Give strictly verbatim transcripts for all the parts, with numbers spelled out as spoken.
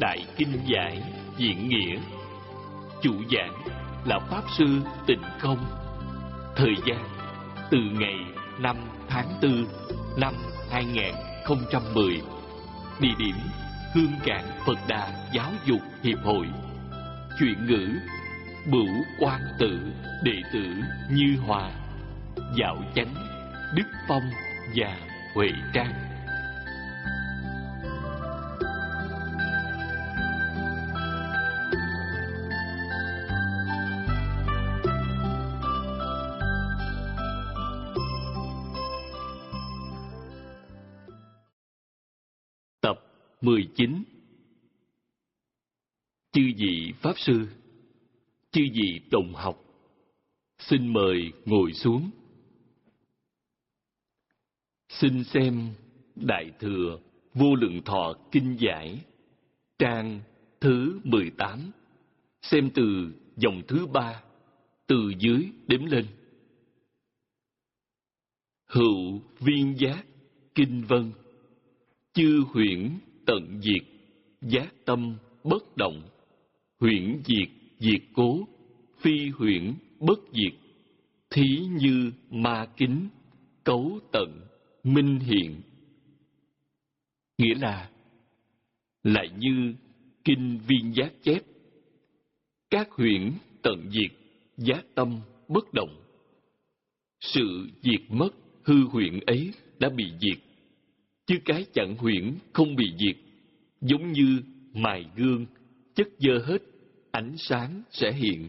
Đại Kinh Giải Diễn Nghĩa. Chủ giảng là Pháp Sư Tịnh Không. Thời gian từ ngày năm tháng tư năm hai nghìn không trăm mười. Địa điểm Hương Cảng Phật Đà Giáo dục Hiệp hội. Chuyện ngữ Bửu Quan Tự đệ tử Như Hòa, Dạo Chánh, Đức Phong và Huệ Trang. Tập mười chín. Chư vị Pháp Sư, chư vị đồng học, xin mời ngồi xuống. Xin xem Đại Thừa Vô Lượng Thọ Kinh Giải, trang thứ mười tám, xem từ dòng thứ ba, từ dưới đếm lên. Hữu viên giác kinh vân, chư huyễn tận diệt, giác tâm bất động, huyễn diệt diệt cố, phi huyễn bất diệt, thí như ma kính, cấu tận minh hiện. Nghĩa là, lại như kinh viên giác chép, các huyễn tận diệt, giác tâm bất động. Sự diệt mất hư huyễn ấy đã bị diệt, chứ cái chẳng huyễn không bị diệt, giống như mài gương, chất dơ hết, ánh sáng sẽ hiện.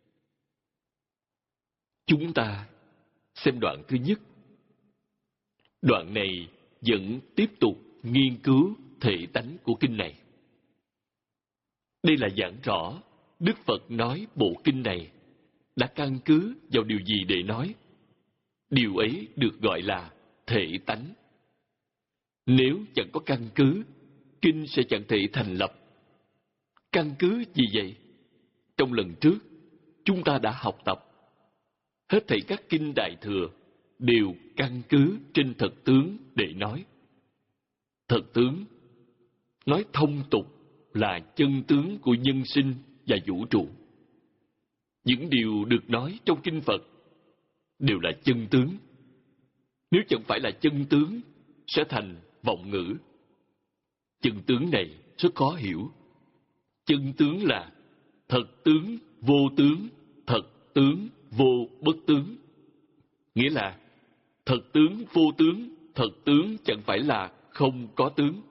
Chúng ta xem đoạn thứ nhất. Đoạn này vẫn tiếp tục nghiên cứu thể tánh của kinh này. Đây là giảng rõ Đức Phật nói bộ kinh này đã căn cứ vào điều gì để nói. Điều ấy được gọi là thể tánh. Nếu chẳng có căn cứ, kinh sẽ chẳng thể thành lập. Căn cứ gì vậy? Trong lần trước, chúng ta đã học tập. Hết thảy các kinh Đại Thừa đều căn cứ trên thật tướng để nói. Thật tướng, nói thông tục là chân tướng của nhân sinh và vũ trụ. Những điều được nói trong kinh Phật đều là chân tướng. Nếu chẳng phải là chân tướng, sẽ thành vọng ngữ. Chân tướng này rất khó hiểu. Chân tướng là thật tướng vô tướng, thật tướng vô bất tướng. Nghĩa là thật tướng vô tướng, thật tướng chẳng phải là không có tướng.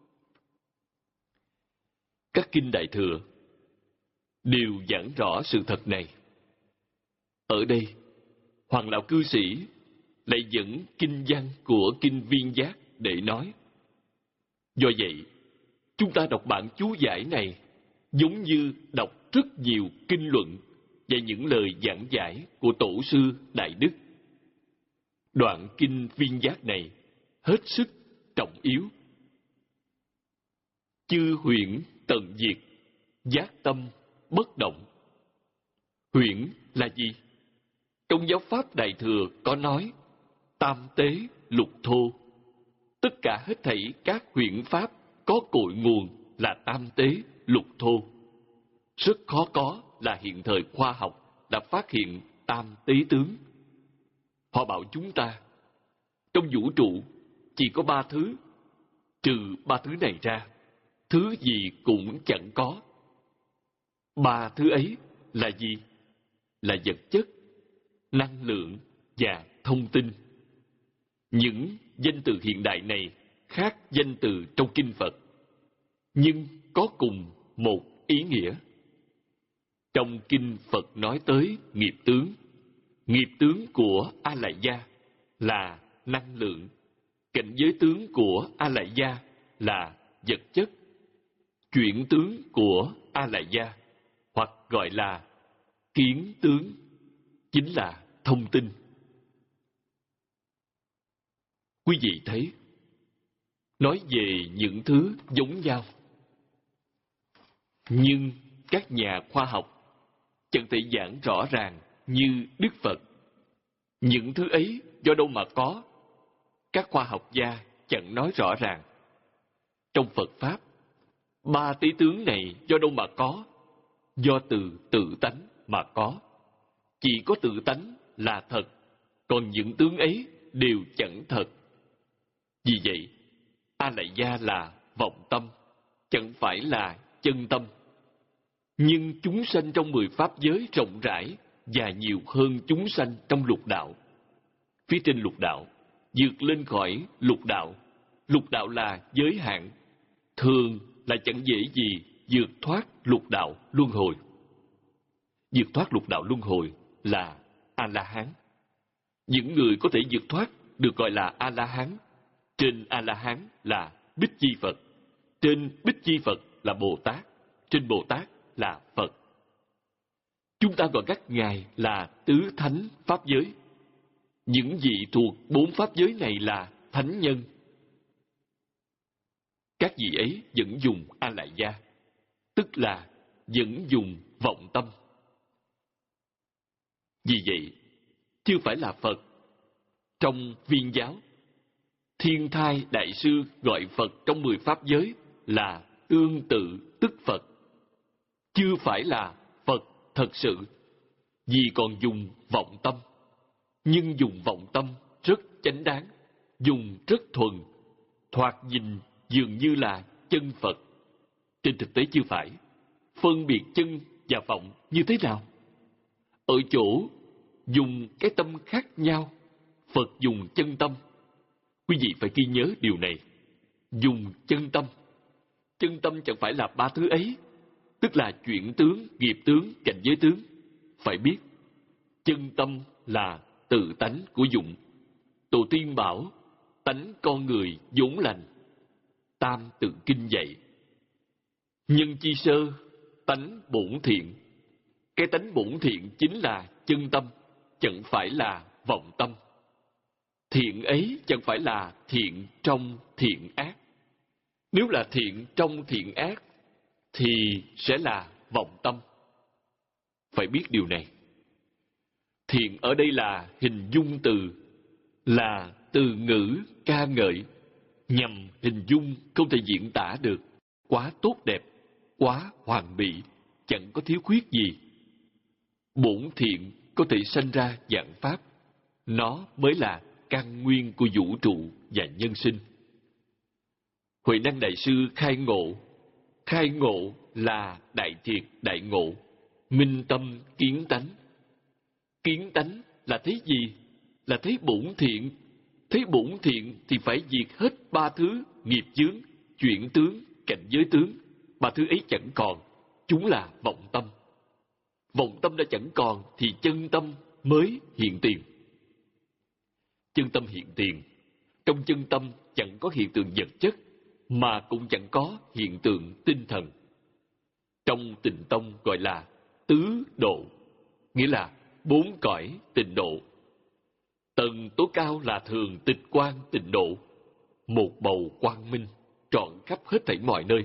Các kinh Đại Thừa đều giảng rõ sự thật này. Ở đây, Hoàng Lão Cư Sĩ lại dẫn kinh văn của kinh Viên Giác để nói. Do vậy, chúng ta đọc bản chú giải này giống như đọc rất nhiều kinh luận và những lời giảng giải của Tổ sư Đại Đức. Đoạn kinh Viên Giác này hết sức trọng yếu. Chư huyễn tận diệt, giác tâm bất động. Huyễn là gì? Trong giáo pháp Đại Thừa có nói tam tế lục thô. Tất cả hết thảy các huyễn pháp có cội nguồn là tam tế lục thô. Rất khó có là hiện thời khoa học đã phát hiện tam tế tướng. Họ bảo chúng ta trong vũ trụ chỉ có ba thứ, trừ ba thứ này ra, thứ gì cũng chẳng có. Ba thứ ấy là gì? Là vật chất, năng lượng và thông tin. Những danh từ hiện đại này khác danh từ trong kinh Phật, nhưng có cùng một ý nghĩa. Trong kinh Phật nói tới nghiệp tướng. Nghiệp tướng của A Lại Gia là năng lượng. Cảnh giới tướng của A Lại Gia là vật chất. Chuyển tướng của A Lại Gia, hoặc gọi là kiến tướng, chính là thông tin. Quý vị thấy, nói về những thứ giống nhau, nhưng các nhà khoa học chẳng thể giảng rõ ràng như Đức Phật. Những thứ ấy do đâu mà có? Các khoa học gia chẳng nói rõ ràng. Trong Phật Pháp, Ba tế tướng này do đâu mà có? Do từ tự tánh mà có. Chỉ có tự tánh là thật, còn những tướng ấy đều chẳng thật. Vì vậy, A Lại Gia là vọng tâm, chẳng phải là chân tâm. Nhưng chúng sanh trong mười pháp giới rộng rãi và nhiều hơn chúng sanh trong lục đạo. Phía trên lục đạo, vượt lên khỏi lục đạo. Lục đạo là giới hạn, thường là chẳng dễ gì vượt thoát lục đạo luân hồi. Vượt thoát lục đạo luân hồi là A-la-hán. Những người có thể vượt thoát được gọi là A-la-hán. Trên A-la-hán là Bích Chi Phật. Trên Bích Chi Phật là Bồ Tát. Trên Bồ Tát là Phật. Chúng ta gọi các ngài là tứ thánh pháp giới. Những vị thuộc bốn pháp giới này là thánh nhân. Các vị ấy vẫn dùng A Lại Gia, tức là vẫn dùng vọng tâm. Vì vậy, chưa phải là Phật. Trong Viên giáo, Thiên Thai Đại Sư gọi Phật trong mười pháp giới là tương tự tức Phật. Chưa phải là Phật thật sự, vì còn dùng vọng tâm. Nhưng dùng vọng tâm rất chánh đáng, dùng rất thuần, thoạt nhìn dường như là chân Phật. Trên thực tế chưa phải. Phân biệt chân và vọng như thế nào? Ở chỗ dùng cái tâm khác nhau. Phật dùng chân tâm. Quý vị phải ghi nhớ điều này. Dùng chân tâm. Chân tâm chẳng phải là ba thứ ấy, tức là chuyển tướng, nghiệp tướng, cảnh giới tướng. Phải biết, chân tâm là tự tánh của dụng. Tổ tiên bảo, tánh con người vốn lành. Tam tự kinh dạy, nhân chi sơ, tánh bổn thiện. Cái tánh bổn thiện chính là chân tâm, chẳng phải là vọng tâm. Thiện ấy chẳng phải là thiện trong thiện ác. Nếu là thiện trong thiện ác, thì sẽ là vọng tâm. Phải biết điều này. Thiện ở đây là hình dung từ, là từ ngữ ca ngợi, nhằm hình dung không thể diễn tả được, quá tốt đẹp, quá hoàn mỹ, chẳng có thiếu khuyết gì. Bổn thiện có thể sanh ra vạn pháp, nó mới là căn nguyên của vũ trụ và nhân sinh. Huệ Năng Đại Sư khai ngộ, khai ngộ là đại triệt đại ngộ, minh tâm kiến tánh. Kiến tánh là thấy gì? Là thấy bổn thiện. Thấy bổn thiện thì phải diệt hết ba thứ nghiệp chướng, chuyển tướng, cảnh giới tướng. Ba thứ ấy chẳng còn, chúng là vọng tâm. Vọng tâm đã chẳng còn thì chân tâm mới hiện tiền. Chân tâm hiện tiền. Trong chân tâm chẳng có hiện tượng vật chất, mà cũng chẳng có hiện tượng tinh thần. Trong Tịnh Tông gọi là tứ độ, nghĩa là bốn cõi tịnh độ. Tầng tối cao là thường tịch quang tịnh độ, một bầu quang minh trọn khắp hết thảy mọi nơi.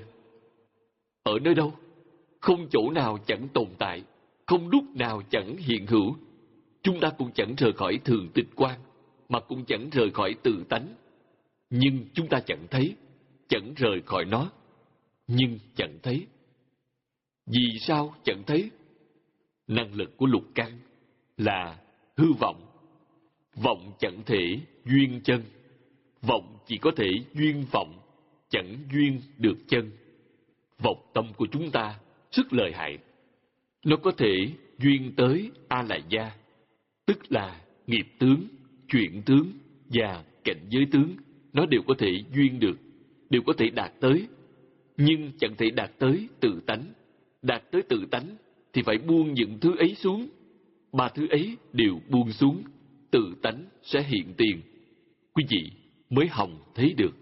Ở nơi đâu? Không chỗ nào chẳng tồn tại, không lúc nào chẳng hiện hữu. Chúng ta cũng chẳng rời khỏi thường tịch quang, mà cũng chẳng rời khỏi tự tánh. Nhưng chúng ta chẳng thấy, chẳng rời khỏi nó, nhưng chẳng thấy. Vì sao chẳng thấy? Năng lực của lục căn là hư vọng. Vọng chẳng thể duyên chân. Vọng chỉ có thể duyên vọng, chẳng duyên được chân. Vọng tâm của chúng ta rất lợi hại. Nó có thể duyên tới A Lại Gia, tức là nghiệp tướng, chuyển tướng và cảnh giới tướng. Nó đều có thể duyên được, đều có thể đạt tới. Nhưng chẳng thể đạt tới tự tánh. Đạt tới tự tánh thì phải buông những thứ ấy xuống. Ba thứ ấy đều buông xuống, tự tánh sẽ hiện tiền. Quý vị mới hòng thấy được.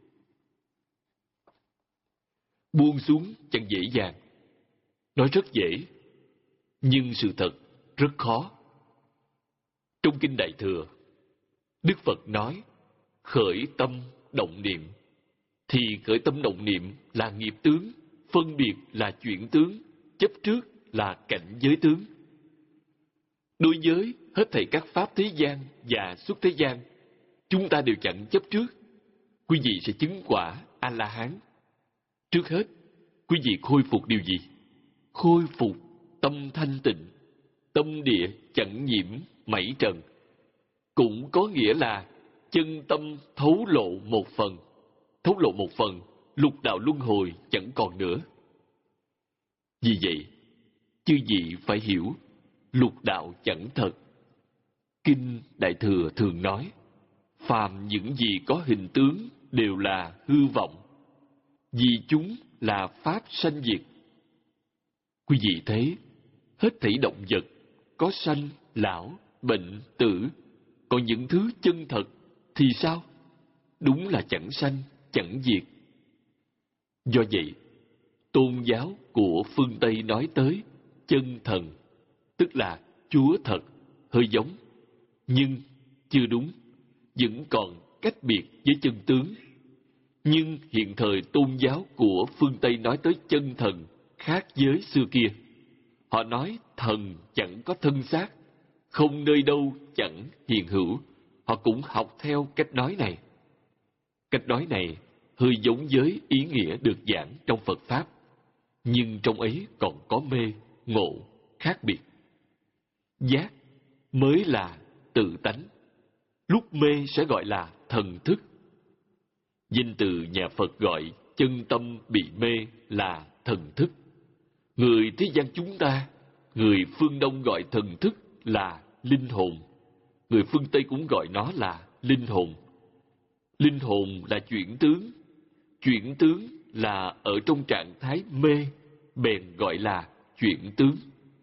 Buông xuống chẳng dễ dàng. Nói rất dễ, nhưng sự thật rất khó. Trong Kinh Đại Thừa, Đức Phật nói, khởi tâm động niệm. Thì khởi tâm động niệm là nghiệp tướng, phân biệt là chuyển tướng, chấp trước là cảnh giới tướng. Đối với hết thảy các pháp thế gian và xuất thế gian, chúng ta đều chẳng chấp trước. Quý vị sẽ chứng quả A-la-hán. Trước hết, Quý vị khôi phục điều gì? Khôi phục tâm thanh tịnh, tâm địa chẳng nhiễm mảy trần. Cũng có nghĩa là chân tâm thấu lộ một phần. Thấu lộ một phần, lục đạo luân hồi chẳng còn nữa. Vì vậy, chư vị phải hiểu, lục đạo chẳng thật. Kinh Đại Thừa thường nói, phàm những gì có hình tướng đều là hư vọng, vì chúng là pháp sanh diệt. Quý vị thấy, hết thảy động vật, có sanh, lão, bệnh, tử, còn những thứ chân thật thì sao? Đúng là chẳng sanh, chẳng diệt. Do vậy, tôn giáo của phương Tây nói tới chân thần, tức là Chúa thật, hơi giống, nhưng chưa đúng, vẫn còn cách biệt với chân tướng. Nhưng hiện thời tôn giáo của phương Tây nói tới chân thần khác với xưa kia. Họ nói thần chẳng có thân xác, không nơi đâu chẳng hiện hữu. Họ cũng học theo cách nói này. Cách nói này hơi giống với ý nghĩa được giảng trong Phật Pháp, nhưng trong ấy còn có mê, ngộ, khác biệt. Giác mới là tự tánh, lúc mê sẽ gọi là thần thức. Danh từ nhà Phật gọi chân tâm bị mê là thần thức. Người thế gian chúng ta, người phương Đông gọi thần thức là linh hồn. Người phương Tây cũng gọi nó là linh hồn. Linh hồn là chuyển tướng. Chuyển tướng là ở trong trạng thái mê, bèn gọi là chuyển tướng.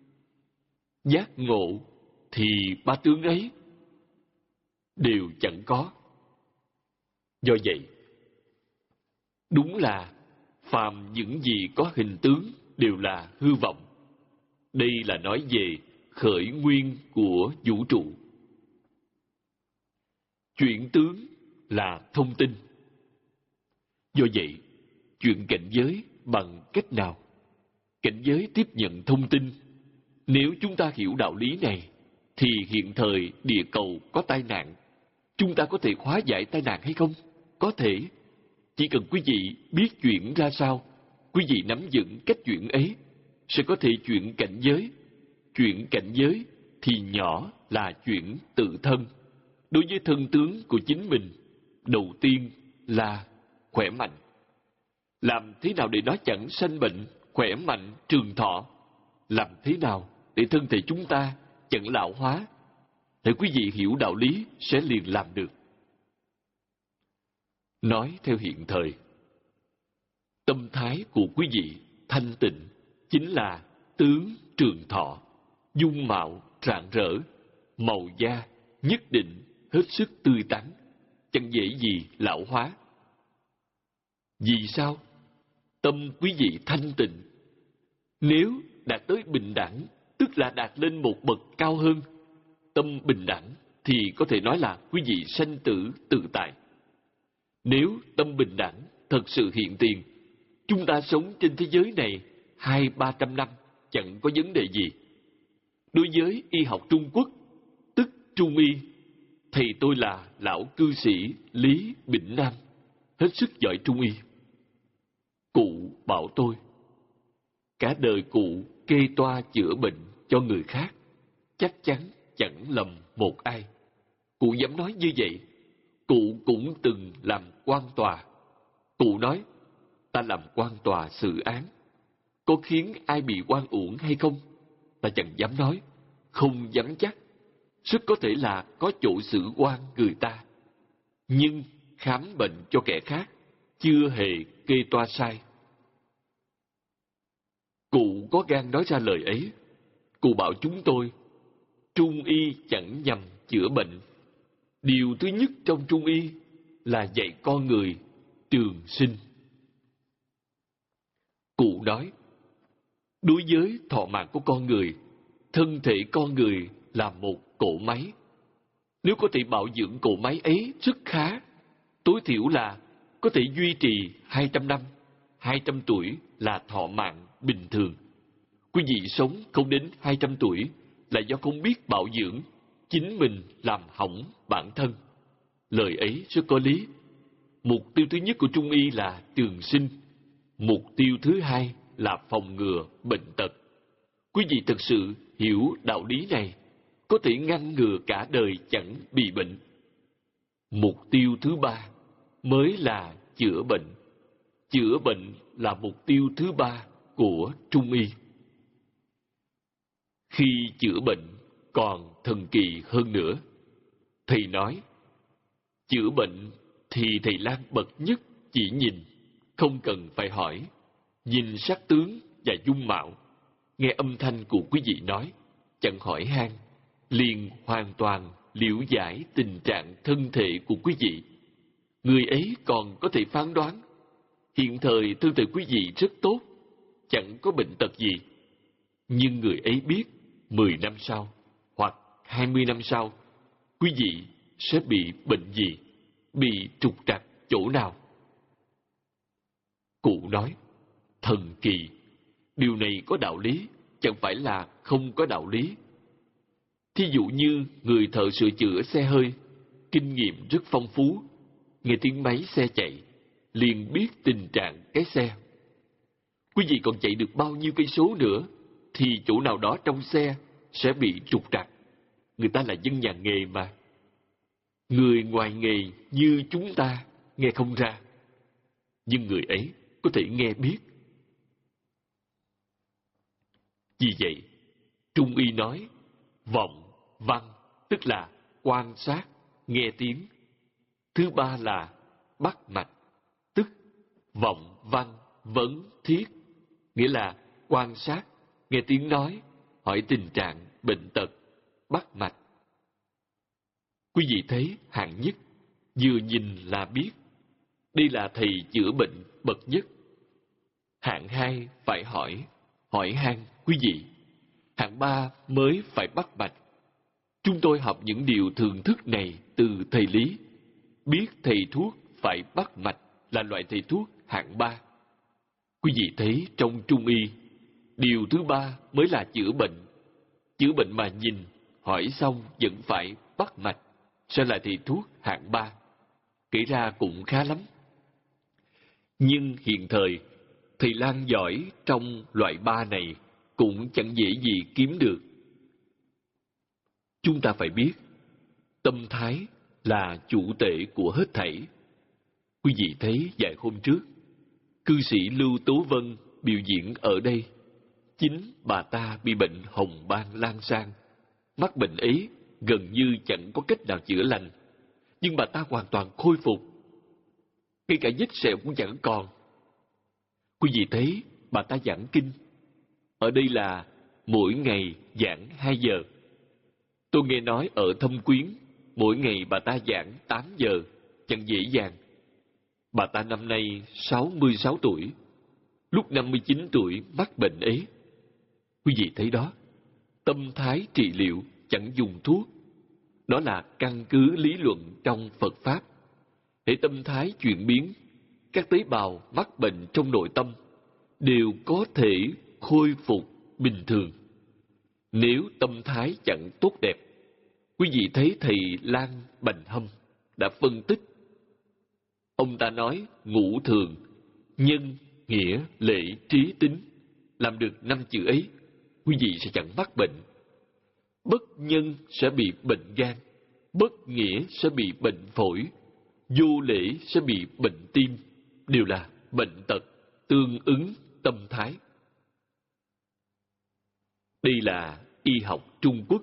Giác ngộ thì ba tướng ấy đều chẳng có. Do vậy, đúng là phàm những gì có hình tướng đều là hư vọng. Đây là nói về khởi nguyên của vũ trụ. Chuyển tướng là thông tin. Do vậy, chuyện cảnh giới bằng cách nào? Cảnh giới tiếp nhận thông tin. Nếu chúng ta hiểu đạo lý này, thì hiện thời địa cầu có tai nạn, chúng ta có thể hóa giải tai nạn hay không? Có thể. Chỉ cần quý vị biết chuyển ra sao, quý vị nắm vững cách chuyển ấy, sẽ có thể chuyển cảnh giới. Chuyển cảnh giới thì nhỏ là chuyển tự thân. Đối với thân tướng của chính mình, đầu tiên là khỏe mạnh. Làm thế nào để nó chẳng sanh bệnh, khỏe mạnh, trường thọ? Làm thế nào để thân thể chúng ta chẳng lão hóa? Để quý vị hiểu đạo lý sẽ liền làm được. Nói theo hiện thời, tâm thái của quý vị thanh tịnh chính là tướng trường thọ, dung mạo rạng rỡ, màu da nhất định hết sức tươi tắn, chẳng dễ gì lão hóa. Vì sao? Tâm quý vị thanh tịnh. Nếu đạt tới bình đẳng, tức là đạt lên một bậc cao hơn, tâm bình đẳng thì có thể nói là quý vị sanh tử tự tại. Nếu tâm bình đẳng thật sự hiện tiền, chúng ta sống trên thế giới này hai ba trăm năm chẳng có vấn đề gì. Đối với y học Trung Quốc, tức Trung y, thầy tôi là lão cư sĩ Lý Bỉnh Nam, hết sức giỏi Trung y. Cụ bảo tôi, cả đời cụ kê toa chữa bệnh cho người khác, chắc chắn chẳng lầm một ai. Cụ dám nói như vậy. Cụ cũng từng làm quan tòa. Cụ nói, ta làm quan tòa xử án, có khiến ai bị oan uổng hay không? Ta chẳng dám nói, không dám chắc. Rất có thể là có chỗ xử oan người ta, nhưng khám bệnh cho kẻ khác chưa hề kê toa sai. Cụ có gan nói ra lời ấy. Cụ bảo chúng tôi, Trung y chẳng nhằm chữa bệnh. Điều thứ nhất trong Trung y là dạy con người trường sinh. Cụ nói, đối với thọ mạng của con người, thân thể con người là một cỗ máy. Nếu có thể bảo dưỡng cỗ máy ấy rất khá, tối thiểu là có thể duy trì hai trăm năm, hai trăm tuổi là thọ mạng bình thường. Quý vị sống không đến hai trăm tuổi là do không biết bảo dưỡng, chính mình làm hỏng bản thân. Lời ấy rất có lý. Mục tiêu thứ nhất của Trung y là trường sinh. Mục tiêu thứ hai là phòng ngừa bệnh tật. Quý vị thực sự hiểu đạo lý này, có thể ngăn ngừa cả đời chẳng bị bệnh. Mục tiêu thứ ba mới là chữa bệnh. Chữa bệnh là mục tiêu thứ ba của Trung y. Khi chữa bệnh còn thần kỳ hơn nữa. Thầy nói, chữa bệnh thì thầy Lang bậc nhất chỉ nhìn, không cần phải hỏi. Nhìn sắc tướng và dung mạo, nghe âm thanh của quý vị nói, chẳng hỏi han, liền hoàn toàn liễu giải tình trạng thân thể của quý vị. Người ấy còn có thể phán đoán, hiện thời thân thể quý vị rất tốt, chẳng có bệnh tật gì. Nhưng người ấy biết, mười năm sau, hoặc hai mươi năm sau, quý vị sẽ bị bệnh gì, bị trục trặc chỗ nào. Cụ nói, thần kỳ, điều này có đạo lý, chẳng phải là không có đạo lý. Thí dụ như người thợ sửa chữa xe hơi, kinh nghiệm rất phong phú, nghe tiếng máy xe chạy, liền biết tình trạng cái xe. Quý vị còn chạy được bao nhiêu cây số nữa, thì chỗ nào đó trong xe sẽ bị trục trặc. Người ta là dân nhà nghề mà. Người ngoài nghề như chúng ta nghe không ra, nhưng người ấy có thể nghe biết. Vì vậy, Trung y nói, vọng, văn, tức là quan sát, nghe tiếng. Thứ ba là bắt mạch, tức vọng, văn, vấn, thiết, nghĩa là quan sát, nghe tiếng nói, hỏi tình trạng, bệnh tật, bắt mạch. Quý vị thấy hạng nhất, vừa nhìn là biết, đây là thầy chữa bệnh bậc nhất. Hạng hai phải hỏi, hỏi han quý vị. Hạng ba mới phải bắt mạch. Chúng tôi học những điều thường thức này từ thầy Lý. Biết thầy thuốc phải bắt mạch là loại thầy thuốc hạng ba. Quý vị thấy trong Trung y, điều thứ ba mới là chữa bệnh. Chữa bệnh mà nhìn, hỏi xong vẫn phải bắt mạch, sẽ là thầy thuốc hạng ba. Kể ra cũng khá lắm. Nhưng hiện thời, thầy Lang giỏi trong loại ba này cũng chẳng dễ gì kiếm được. Chúng ta phải biết, tâm thái là chủ tể của hết thảy. Quý vị thấy vài hôm trước, cư sĩ Lưu Tố Vân biểu diễn ở đây. Chính bà ta bị bệnh hồng ban lan sang. Mắc bệnh ấy gần như chẳng có cách nào chữa lành. Nhưng bà ta hoàn toàn khôi phục. Ngay cả vết sẹo cũng chẳng còn. Quý vị thấy bà ta giảng kinh. Ở đây là mỗi ngày giảng hai giờ. Tôi nghe nói ở Thâm Quyến, mỗi ngày bà ta giảng tám giờ, chẳng dễ dàng. Bà ta năm nay sáu mươi sáu tuổi, lúc năm mươi chín tuổi mắc bệnh ấy. Quý vị thấy đó, tâm thái trị liệu chẳng dùng thuốc. Đó là căn cứ lý luận trong Phật Pháp. Hễ tâm thái chuyển biến, các tế bào mắc bệnh trong nội tâm đều có thể khôi phục bình thường. Nếu tâm thái chẳng tốt đẹp, quý vị thấy thầy Lan Bành Hâm đã phân tích. Ông ta nói ngũ thường, nhân, nghĩa, lễ, trí, tính. Làm được năm chữ ấy, quý vị sẽ chẳng mắc bệnh. Bất nhân sẽ bị bệnh gan, bất nghĩa sẽ bị bệnh phổi, vô lễ sẽ bị bệnh tim, đều là bệnh tật tương ứng tâm thái. Đây là y học Trung Quốc.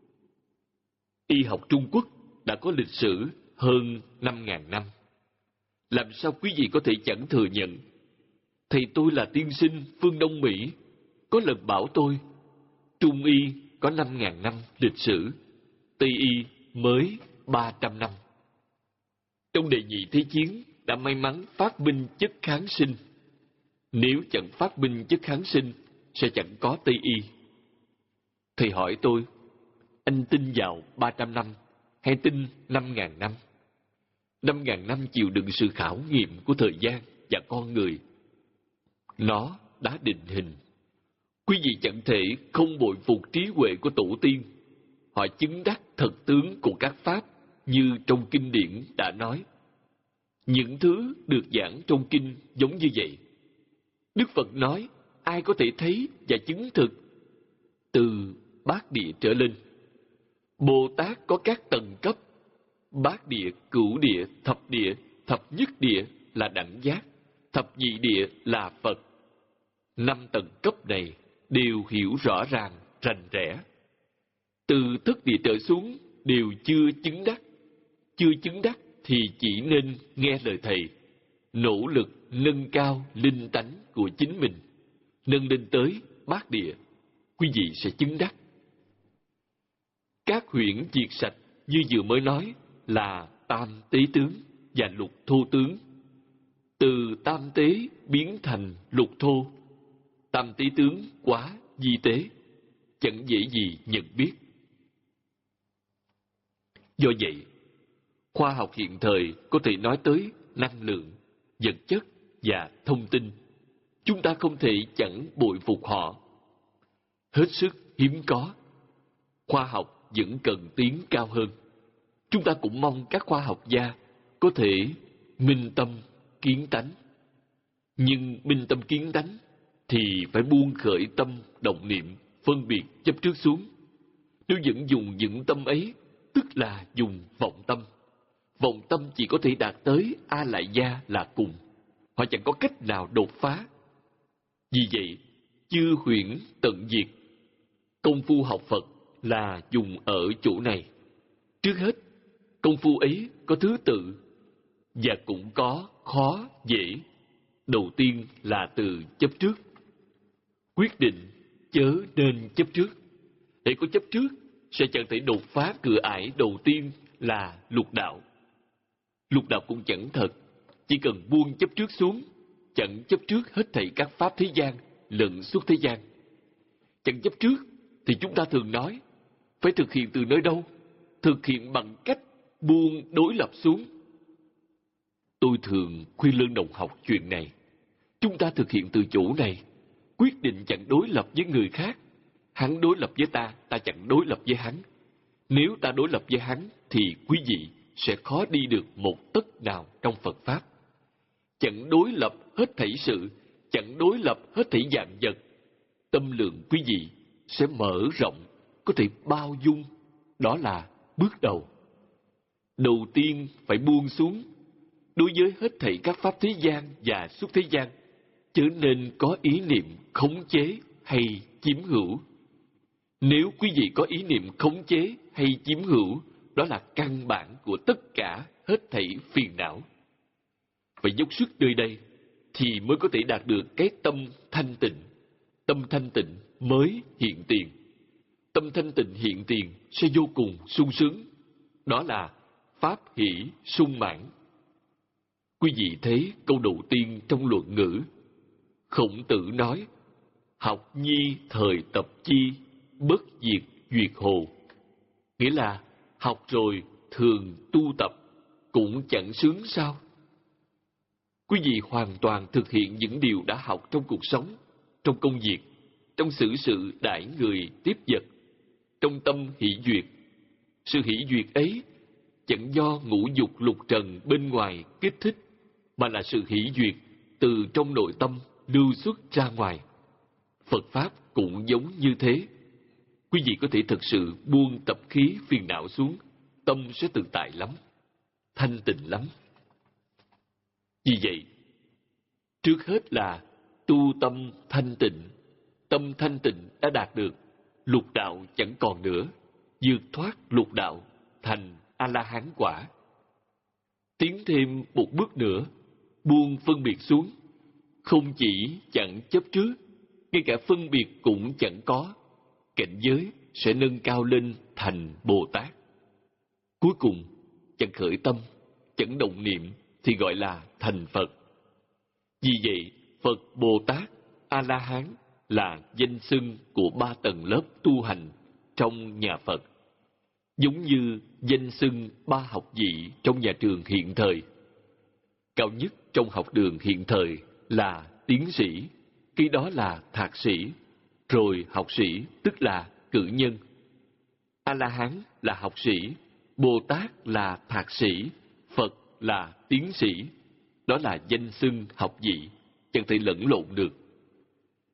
Y học Trung Quốc đã có lịch sử hơn năm ngàn năm. Làm sao quý vị có thể chẳng thừa nhận? Thầy tôi là tiên sinh phương Đông Mỹ, có lần bảo tôi, Trung y có năm ngàn năm lịch sử, Tây y mới ba trăm năm. Trong đệ nhị thế chiến đã may mắn phát minh chất kháng sinh. Nếu chẳng phát minh chất kháng sinh, sẽ chẳng có Tây y. Thầy hỏi tôi, anh tin vào ba trăm năm hay tin năm ngàn năm? Năm ngàn năm chịu đựng sự khảo nghiệm của thời gian và con người. Nó đã định hình. Quý vị chẳng thể không bội phục trí huệ của tổ tiên. Họ chứng đắc thật tướng của các pháp như trong kinh điển đã nói. Những thứ được giảng trong kinh giống như vậy. Đức Phật nói, ai có thể thấy và chứng thực? Từ bát địa trở lên. Bồ Tát có các tầng cấp. Bát địa, cửu địa, thập địa, thập nhất địa là đẳng giác, thập nhị địa là Phật. Năm tầng cấp này đều hiểu rõ ràng, rành rẽ. Từ thất địa trở xuống đều chưa chứng đắc. Chưa chứng đắc thì chỉ nên nghe lời Thầy, nỗ lực nâng cao linh tánh của chính mình, nâng lên tới bát địa, quý vị sẽ chứng đắc. Các huyễn diệt sạch như vừa mới nói là tam tế tướng và lục thô tướng. Từ tam tế biến thành lục thô. Tam tế tướng quá di tế, chẳng dễ gì nhận biết. Do vậy, khoa học hiện thời có thể nói tới năng lượng, vật chất và thông tin. Chúng ta không thể chẳng bội phục họ. Hết sức hiếm có. Khoa học vẫn cần tiến cao hơn. Chúng ta cũng mong các khoa học gia có thể minh tâm kiến tánh. Nhưng minh tâm kiến tánh thì phải buông khởi tâm động niệm, phân biệt chấp trước xuống. Nếu vẫn dùng những tâm ấy, tức là dùng vọng tâm. Vọng tâm chỉ có thể đạt tới A Lại Gia là cùng. Họ chẳng có cách nào đột phá. Vì vậy, chư huyễn tận diệt. Công phu học Phật là dùng ở chỗ này. Trước hết, công phu ấy có thứ tự và cũng có khó dễ. Đầu tiên là từ chấp trước. Quyết định chớ nên chấp trước. Để có chấp trước sẽ chẳng thể đột phá cửa ải đầu tiên là lục đạo. Lục đạo cũng chẳng thật, chỉ cần buông chấp trước xuống, chẳng chấp trước hết thảy các pháp thế gian lẫn suốt thế gian. Chẳng chấp trước thì chúng ta thường nói phải thực hiện từ nơi đâu? Thực hiện bằng cách buông đối lập xuống. Tôi thường khuyên Lương Đồng học chuyện này. Chúng ta thực hiện từ chỗ này, quyết định chẳng đối lập với người khác. Hắn đối lập với ta, ta chẳng đối lập với hắn. Nếu ta đối lập với hắn, thì quý vị sẽ khó đi được một tấc nào trong Phật Pháp. Chẳng đối lập hết thảy sự, chẳng đối lập hết thảy dạng vật. Tâm lượng quý vị sẽ mở rộng, có thể bao dung. Đó là bước đầu. Đầu tiên phải buông xuống. Đối với hết thảy các pháp thế gian và xuất thế gian, chớ nên có ý niệm khống chế hay chiếm hữu. Nếu quý vị có ý niệm khống chế hay chiếm hữu, đó là căn bản của tất cả hết thảy phiền não. Phải dốc sức nơi đây thì mới có thể đạt được cái tâm thanh tịnh. Tâm thanh tịnh mới hiện tiền. Tâm thanh tịnh hiện tiền sẽ vô cùng sung sướng. Đó là pháp hỷ sung mãn. Quý vị thấy câu đầu tiên trong luận ngữ. Khổng Tử nói, học nhi thời tập chi, bất diệt duyệt hồ. Nghĩa là học rồi thường tu tập, cũng chẳng sướng sao? Quý vị hoàn toàn thực hiện những điều đã học trong cuộc sống, trong công việc, trong xử sự đãi người tiếp vật, trong tâm hỷ duyệt. Sự hỷ duyệt ấy chẳng do ngũ dục lục trần bên ngoài kích thích, mà là sự hỷ duyệt từ trong nội tâm lưu xuất ra ngoài. Phật Pháp cũng giống như thế. Quý vị có thể thực sự buông tập khí phiền não xuống, tâm sẽ tự tại lắm, thanh tịnh lắm. Vì vậy, trước hết là tu tâm thanh tịnh. Tâm thanh tịnh đã đạt được, lục đạo chẳng còn nữa, vượt thoát lục đạo thành A-la-hán quả. Tiến thêm một bước nữa, buông phân biệt xuống, không chỉ chẳng chấp trước, ngay cả phân biệt cũng chẳng có, cảnh giới sẽ nâng cao lên thành Bồ Tát. Cuối cùng, chẳng khởi tâm, chẳng động niệm thì gọi là thành Phật. Vì vậy, Phật Bồ Tát, A-la-hán là danh xưng của ba tầng lớp tu hành trong nhà Phật, giống như danh xưng ba học vị trong nhà trường hiện thời. Cao nhất trong học đường hiện thời là tiến sĩ, cái đó là thạc sĩ, rồi học sĩ tức là cử nhân. A-la-hán là học sĩ, Bồ Tát là thạc sĩ, Phật là tiến sĩ. Đó là danh xưng học vị, chẳng thể lẫn lộn được.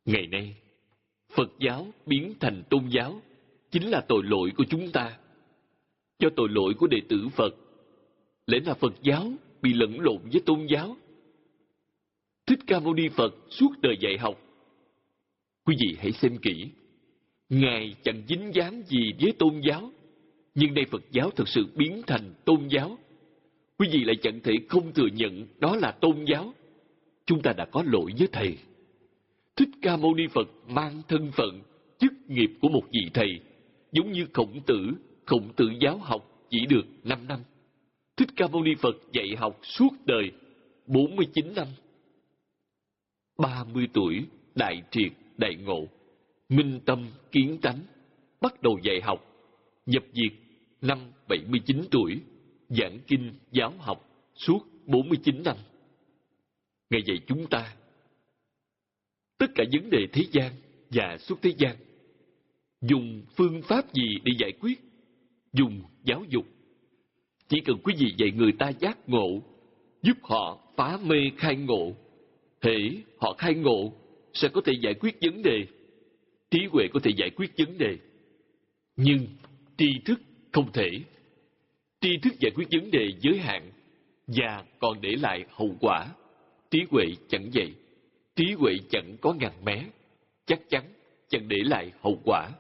Ngày nay, Phật giáo biến thành tôn giáo chính là tội lỗi của chúng ta. Do tội lỗi của đệ tử Phật, lẽ là Phật giáo bị lẫn lộn với tôn giáo. Thích Ca Mâu Ni Phật suốt đời dạy học. Quý vị hãy xem kỹ. Ngài chẳng dính dáng gì với tôn giáo, nhưng đây Phật giáo thực sự biến thành tôn giáo. Quý vị lại chẳng thể không thừa nhận đó là tôn giáo. Chúng ta đã có lỗi với Thầy. Thích Ca Mâu Ni Phật mang thân phận, chức nghiệp của một vị thầy, giống như Khổng Tử. Khổng Tử giáo học chỉ được năm năm. Thích Ca Mâu Ni Phật dạy học suốt đời bốn mươi chín năm. ba mươi tuổi, đại triệt, đại ngộ, minh tâm, kiến tánh, bắt đầu dạy học. Nhập diệt năm bảy mươi chín tuổi, giảng kinh, giáo học suốt bốn mươi chín năm. Ngài dạy chúng ta tất cả vấn đề thế gian và suốt thế gian. Dùng phương pháp gì để giải quyết? Dùng giáo dục. Chỉ cần quý vị dạy người ta giác ngộ, giúp họ phá mê khai ngộ, hễ họ khai ngộ sẽ có thể giải quyết vấn đề. Trí huệ có thể giải quyết vấn đề, nhưng tri thức không thể. Tri thức giải quyết vấn đề giới hạn và còn để lại hậu quả. Trí huệ chẳng vậy. Trí huệ chẳng có ngàn mé, chắc chắn chẳng để lại hậu quả.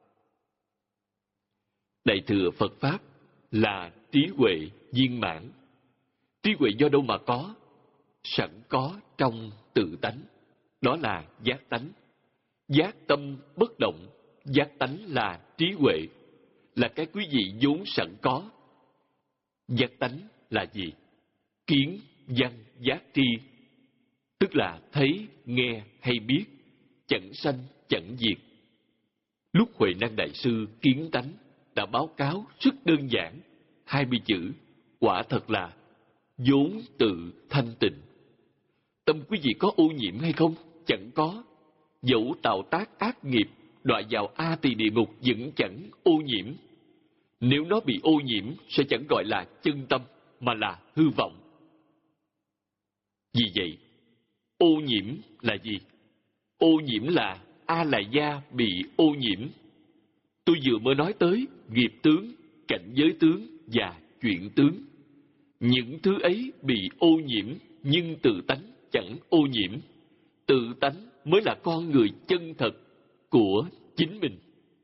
Đại thừa Phật Pháp là trí huệ viên mãn. Trí huệ do đâu mà có? Sẵn có trong tự tánh. Đó là giác tánh. Giác tâm bất động. Giác tánh là trí huệ, là cái quý vị vốn sẵn có. Giác tánh là gì? Kiến, văn, giác tri, tức là thấy, nghe hay biết, chẳng sanh, chẳng diệt. Lúc Huệ Năng Đại Sư kiến tánh đã báo cáo rất đơn giản, hai mươi chữ, quả thật là vốn tự thanh tịnh. Tâm quý vị có ô nhiễm hay không? Chẳng có. Dẫu tạo tác ác nghiệp, đọa vào A Tỳ địa ngục vẫn chẳng ô nhiễm. Nếu nó bị ô nhiễm sẽ chẳng gọi là chân tâm, mà là hư vọng. Vì vậy, ô nhiễm là gì? Ô nhiễm là A Lại Gia bị ô nhiễm. Tôi vừa mới nói tới nghiệp tướng, cảnh giới tướng và chuyện tướng. Những thứ ấy bị ô nhiễm, nhưng tự tánh chẳng ô nhiễm. Tự tánh mới là con người chân thật của chính mình.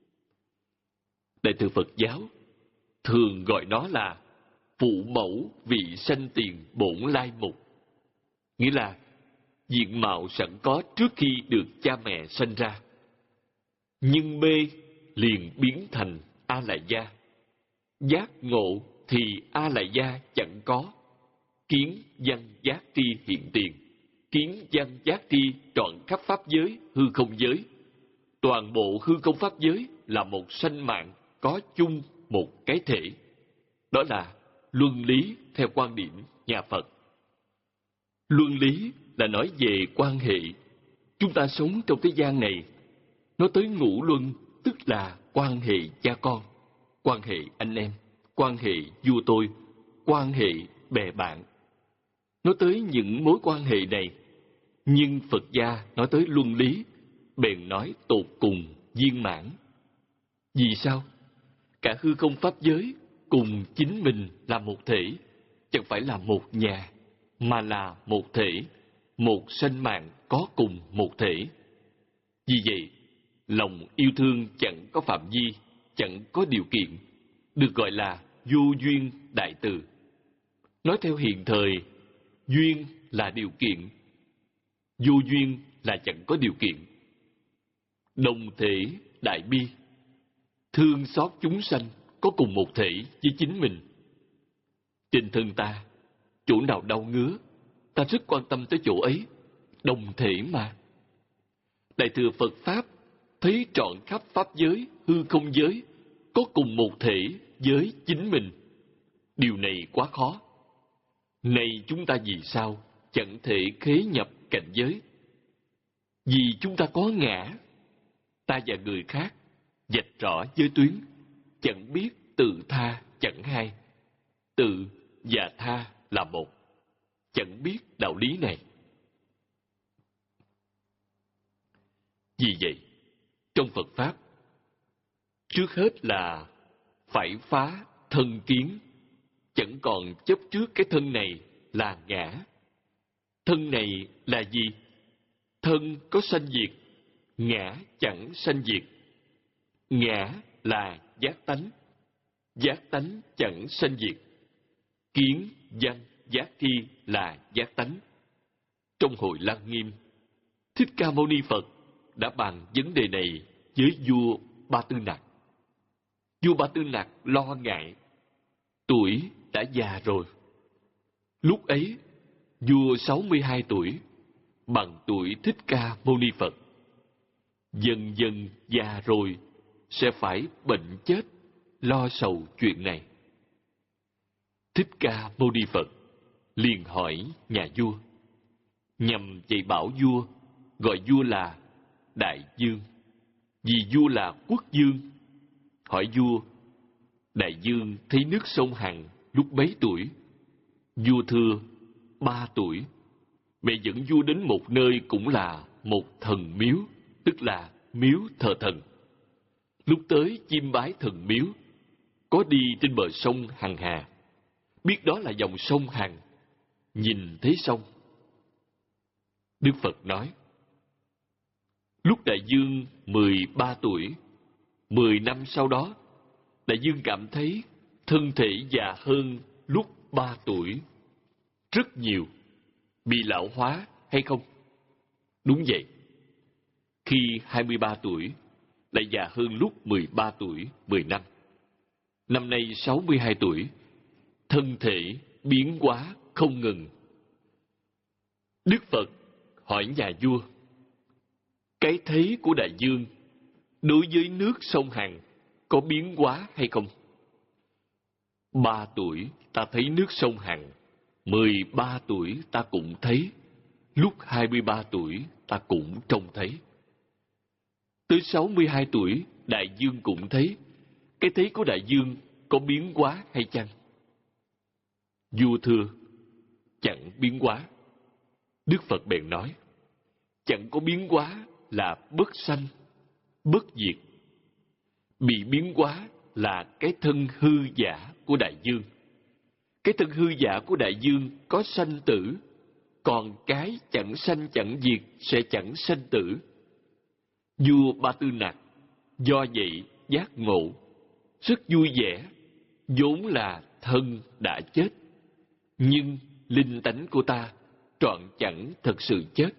Đại thừa Phật giáo thường gọi nó là phụ mẫu vị sanh tiền bổn lai mục. Nghĩa là diện mạo sẵn có trước khi được cha mẹ sanh ra. Nhưng mê liền biến thành A Lại Gia. Giác ngộ thì A Lại Gia chẳng có. Kiến văn giác tri hiện tiền. Kiến văn giác tri trọn khắp pháp giới, hư không giới. Toàn bộ hư không pháp giới là một sanh mạng có chung một cái thể. Đó là luân lý theo quan điểm nhà Phật. Luân lý là nói về quan hệ. Chúng ta sống trong thế gian này, nói tới ngũ luân, tức là quan hệ cha con, quan hệ anh em, quan hệ vua tôi, quan hệ bè bạn. Nói tới những mối quan hệ này, nhưng Phật gia nói tới luân lý, bèn nói tột cùng viên mãn. Vì sao? Cả hư không pháp giới cùng chính mình là một thể, chẳng phải là một nhà, mà là một thể, một sanh mạng có cùng một thể. Vì vậy, lòng yêu thương chẳng có phạm vi, chẳng có điều kiện, được gọi là vô duyên đại từ. Nói theo hiện thời, duyên là điều kiện, vô duyên là chẳng có điều kiện. Đồng thể đại bi, thương xót chúng sanh có cùng một thể với chính mình. Trên thân ta, chỗ nào đau ngứa, ta rất quan tâm tới chỗ ấy, đồng thể mà. Đại thừa Phật Pháp thấy trọn khắp pháp giới, hư không giới, có cùng một thể với chính mình. Điều này quá khó. Này chúng ta vì sao chẳng thể khế nhập cảnh giới? Vì chúng ta có ngã, ta và người khác vạch rõ giới tuyến, chẳng biết tự tha chẳng hai. Tự và tha là một, chẳng biết đạo lý này. Vì vậy, trong Phật Pháp, trước hết là phải phá thân kiến, chẳng còn chấp trước cái thân này là ngã. Thân này là gì? Thân có sanh diệt, ngã chẳng sanh diệt. Ngã là giác tánh, giác tánh chẳng sanh diệt. Kiến, văn, giác thi là giác tánh. Trong Hội Lăng Nghiêm, Thích Ca Mâu Ni Phật đã bàn vấn đề này với vua Ba Tư Nặc. Vua Ba Tư Nặc lo ngại, tuổi đã già rồi. Lúc ấy, vua sáu mươi hai tuổi, bằng tuổi Thích Ca Mâu Ni Phật. Dần dần già rồi, sẽ phải bệnh chết, lo sầu chuyện này. Thích Ca Mâu Ni Phật liền hỏi nhà vua, nhằm dạy bảo vua, gọi vua là Đại Dương, vì vua là quốc vương. Hỏi vua, Đại Dương thấy nước sông Hằng lúc mấy tuổi? Vua thưa, ba tuổi. Mẹ dẫn vua đến một nơi cũng là một thần miếu, tức là miếu thờ thần. Lúc tới chiêm bái thần miếu, có đi trên bờ sông Hằng Hà, biết đó là dòng sông Hằng, nhìn thấy sông. Đức Phật nói, lúc Đại Dương mười ba tuổi, mười năm sau đó, Đại Dương cảm thấy thân thể già hơn lúc ba tuổi rất nhiều. Bị lão hóa hay không? Đúng vậy. Khi hai mươi ba tuổi, lại già hơn lúc mười ba tuổi, mười năm. Năm nay sáu mươi hai tuổi, thân thể biến hóa không ngừng. Đức Phật hỏi nhà vua, cái thấy của Đại Dương đối với nước sông Hằng có biến hóa hay không? Ba tuổi ta thấy nước sông Hằng, mười ba tuổi ta cũng thấy, lúc hai mươi ba tuổi ta cũng trông thấy. Tới sáu mươi hai tuổi, Đại Dương cũng thấy. Cái thấy của Đại Dương có biến hóa hay chăng? Vua thưa, chẳng biến hóa. Đức Phật bèn nói, chẳng có biến hóa là bất sanh, bất diệt. Bị biến hóa là cái thân hư giả của Đại Dương. Cái thân hư giả của Đại Dương có sanh tử, còn cái chẳng sanh chẳng diệt sẽ chẳng sanh tử. Vua Ba Tư Nặc do vậy giác ngộ, rất vui vẻ, vốn là thân đã chết, nhưng linh tánh của ta trọn chẳng thật sự chết.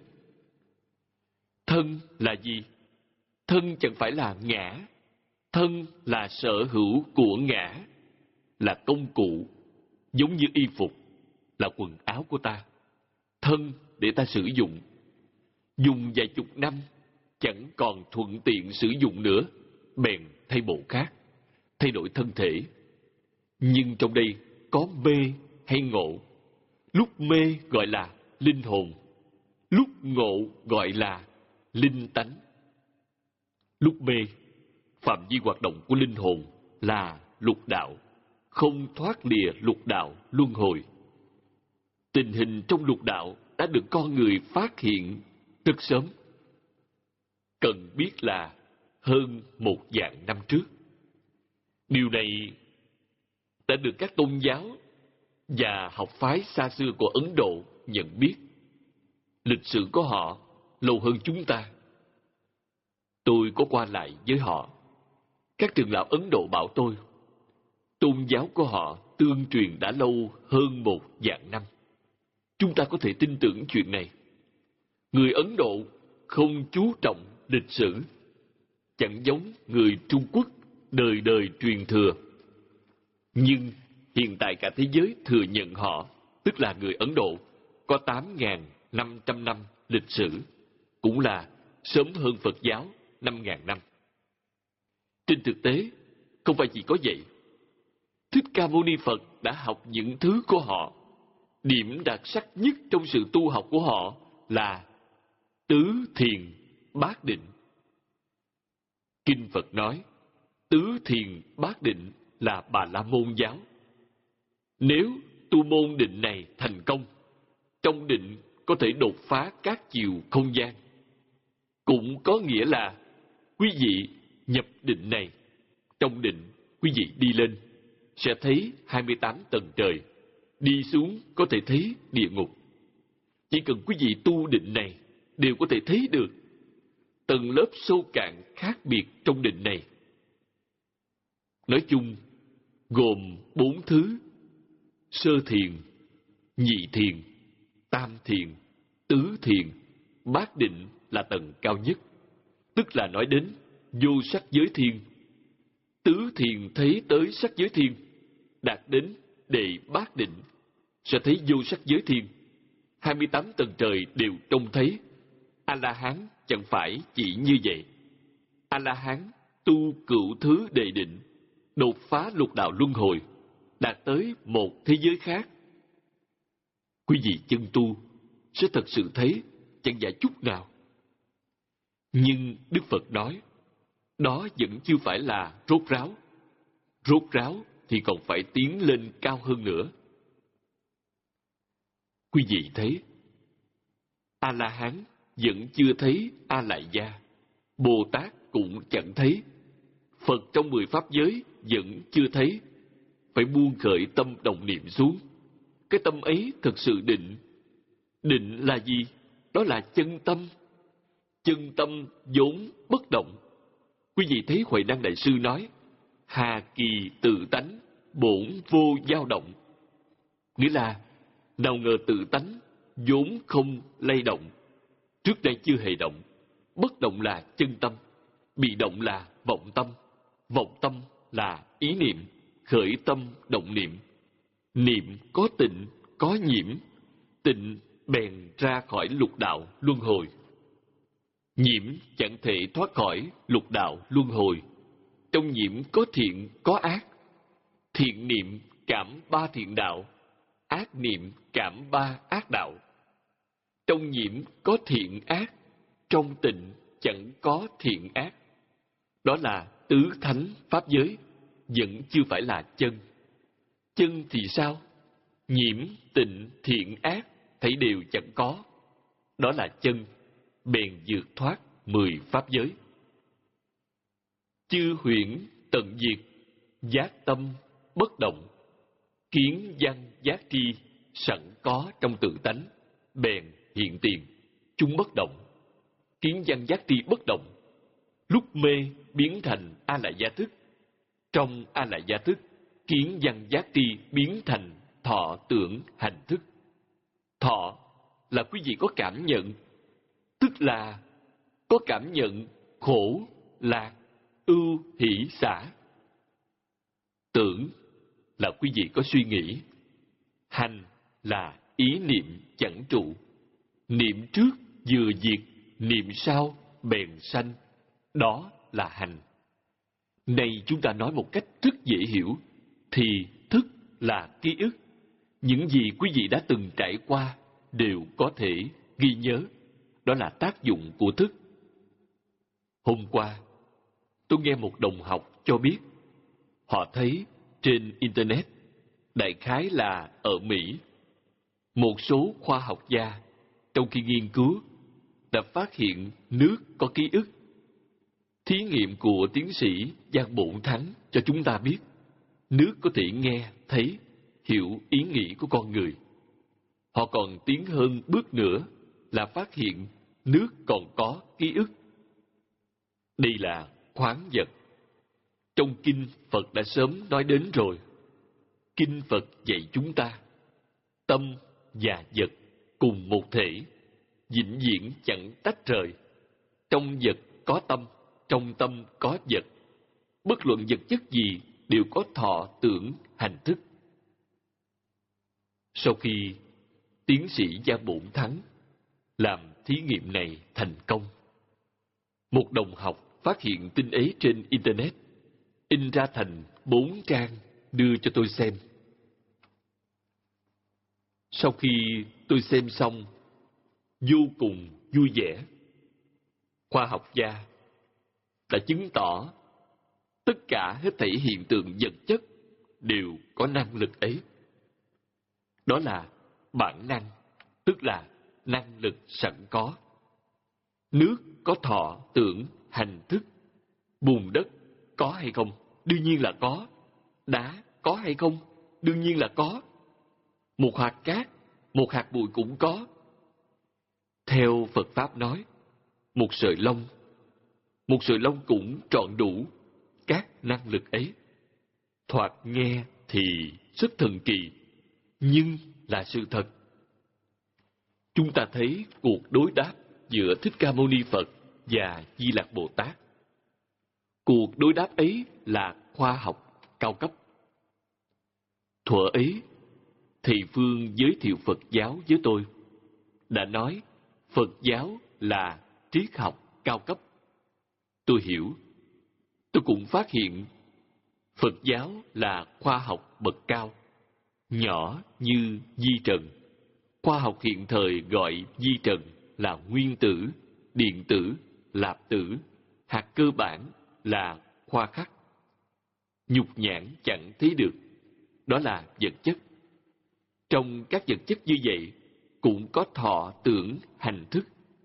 Thân là gì? Thân chẳng phải là ngã. Thân là sở hữu của ngã, là công cụ, giống như y phục, là quần áo của ta. Thân để ta sử dụng. Dùng vài chục năm, chẳng còn thuận tiện sử dụng nữa, bèn thay bộ khác, thay đổi thân thể. Nhưng trong đây có mê hay ngộ. Lúc mê gọi là linh hồn, lúc ngộ gọi là linh tánh. Lúc mê, phạm vi hoạt động của linh hồn là lục đạo, không thoát lìa lục đạo luân hồi. Tình hình trong lục đạo đã được con người phát hiện rất sớm. Cần biết là hơn một vạn năm trước. Điều này đã được các tôn giáo và học phái xa xưa của Ấn Độ nhận biết. Lịch sử của họ lâu hơn chúng ta. Tôi có qua lại với họ. Các trưởng lão Ấn Độ bảo tôi, tôn giáo của họ tương truyền đã lâu hơn một vạn năm. Chúng ta có thể tin tưởng chuyện này. Người Ấn Độ không chú trọng lịch sử, chẳng giống người Trung Quốc đời đời truyền thừa. Nhưng hiện tại cả thế giới thừa nhận họ, tức là người Ấn Độ, có tám nghìn năm trăm năm lịch sử, cũng là sớm hơn Phật giáo năm nghìn năm. Trên thực tế, không phải chỉ có vậy. Thích Ca Mâu Ni Phật đã học những thứ của họ. Điểm đặc sắc nhất trong sự tu học của họ là tứ thiền bát định. Kinh Phật nói, tứ thiền bát định là Bà La Môn giáo. Nếu tu môn định này thành công, trong định có thể đột phá các chiều không gian, cũng có nghĩa là quý vị nhập định này. Trong định, quý vị đi lên, sẽ thấy hai mươi tám tầng trời. Đi xuống có thể thấy địa ngục. Chỉ cần quý vị tu định này, đều có thể thấy được tầng lớp sâu cạn khác biệt trong định này. Nói chung, gồm bốn thứ: sơ thiền, nhị thiền, tam thiền, tứ thiền. Bát định là tầng cao nhất, tức là nói đến vô sắc giới thiên. Tứ thiền thấy tới sắc giới thiên, đạt đến đệ bát định, sẽ thấy vô sắc giới thiên. hai mươi tám tầng trời đều trông thấy. A-la-hán chẳng phải chỉ như vậy. A-la-hán tu cửu thứ đệ định, đột phá lục đạo luân hồi, đạt tới một thế giới khác. Quý vị chân tu sẽ thật sự thấy chẳng giả chút nào. Nhưng Đức Phật nói, đó vẫn chưa phải là rốt ráo. Rốt ráo thì còn phải tiến lên cao hơn nữa. Quý vị thấy, A-la-hán vẫn chưa thấy A-lại-gia, Bồ Tát cũng chẳng thấy, Phật trong mười pháp giới vẫn chưa thấy. Phải buông khởi tâm động niệm xuống. Cái tâm ấy thật sự định. Định là gì? Đó là chân tâm. Chân tâm vốn bất động. Quý vị thấy Huệ Năng Đại Sư nói, hà kỳ tự tánh, bổn vô dao động. Nghĩa là, nào ngờ tự tánh vốn không lay động, trước đây chưa hề động. Bất động là chân tâm, bị động là vọng tâm. Vọng tâm là ý niệm, khởi tâm động niệm. Niệm có tịnh, có nhiễm, tịnh bèn ra khỏi lục đạo luân hồi. Nhiễm chẳng thể thoát khỏi lục đạo luân hồi. Trong nhiễm có thiện, có ác. Thiện niệm cảm ba thiện đạo, ác niệm cảm ba ác đạo. Trong nhiễm có thiện ác, trong tịnh chẳng có thiện ác. Đó là tứ thánh pháp giới, vẫn chưa phải là chân. Chân thì sao? Nhiễm, tịnh, thiện, ác thấy đều chẳng có. Đó là chân, bèn vượt thoát mười pháp giới. Chư huyễn tận diệt, giác tâm bất động. Kiến văn giác tri sẵn có trong tự tánh, bèn hiện tiền, chúng bất động. Kiến văn giác tri bất động, lúc mê biến thành A-lại-gia thức. Trong A-lại-gia thức, kiến văn giác tri biến thành thọ tưởng hành thức. Thọ là quý vị có cảm nhận, tức là có cảm nhận khổ, lạc, ưu, hỷ, xả. Tưởng là quý vị có suy nghĩ. Hành là ý niệm chẳng trụ. Niệm trước vừa diệt, niệm sau bèn sanh. Đó là hành. Này chúng ta nói một cách rất dễ hiểu, thì thức là ký ức. Những gì quý vị đã từng trải qua đều có thể ghi nhớ. Đó là tác dụng của thức. Hôm qua, tôi nghe một đồng học cho biết, họ thấy trên Internet, đại khái là ở Mỹ, một số khoa học gia trong khi nghiên cứu đã phát hiện nước có ký ức. Thí nghiệm của tiến sĩ Giang Bổn Thắng cho chúng ta biết, nước có thể nghe, thấy, hiểu ý nghĩ của con người. Họ còn tiến hơn bước nữa là phát hiện nước còn có ký ức. Đây là khoáng vật. Trong kinh Phật đã sớm nói đến rồi. Kinh Phật dạy chúng ta, tâm và vật cùng một thể, vĩnh viễn chẳng tách rời. Trong vật có tâm, trong tâm có vật. Bất luận vật chất gì đều có thọ tưởng hành thức. Sau khi tiến sĩ Giang Bổn Thắng làm thí nghiệm này thành công, một đồng học phát hiện tin ấy trên Internet, in ra thành bốn trang đưa cho tôi xem. Sau khi tôi xem xong, vô cùng vui vẻ. Khoa học gia đã chứng tỏ tất cả hết thảy hiện tượng vật chất đều có năng lực ấy. Đó là bản năng, tức là năng lực sẵn có. Nước có thọ, tưởng, hành, thức. Bùn đất có hay không? Đương nhiên là có. Đá có hay không? Đương nhiên là có. Một hạt cát, một hạt bụi cũng có. Theo Phật Pháp nói, một sợi lông, một sợi lông cũng trọn đủ các năng lực ấy. Thoạt nghe thì rất thần kỳ, nhưng là sự thật. Chúng ta thấy cuộc đối đáp giữa Thích Ca Mâu Ni Phật và Di Lặc Bồ Tát. Cuộc đối đáp ấy là khoa học cao cấp. Thuở ấy, Thầy Phương giới thiệu Phật giáo với tôi, đã nói Phật giáo là triết học cao cấp. Tôi hiểu. Tôi cũng phát hiện Phật giáo là khoa học bậc cao, nhỏ như di trần. Khoa học hiện thời gọi di trần là nguyên tử, điện tử, lạp tử, hạt cơ bản là khoa khắc. Nhục nhãn chẳng thấy được, đó là vật chất. Trong các vật chất như vậy cũng có thọ, tưởng, hành, thức.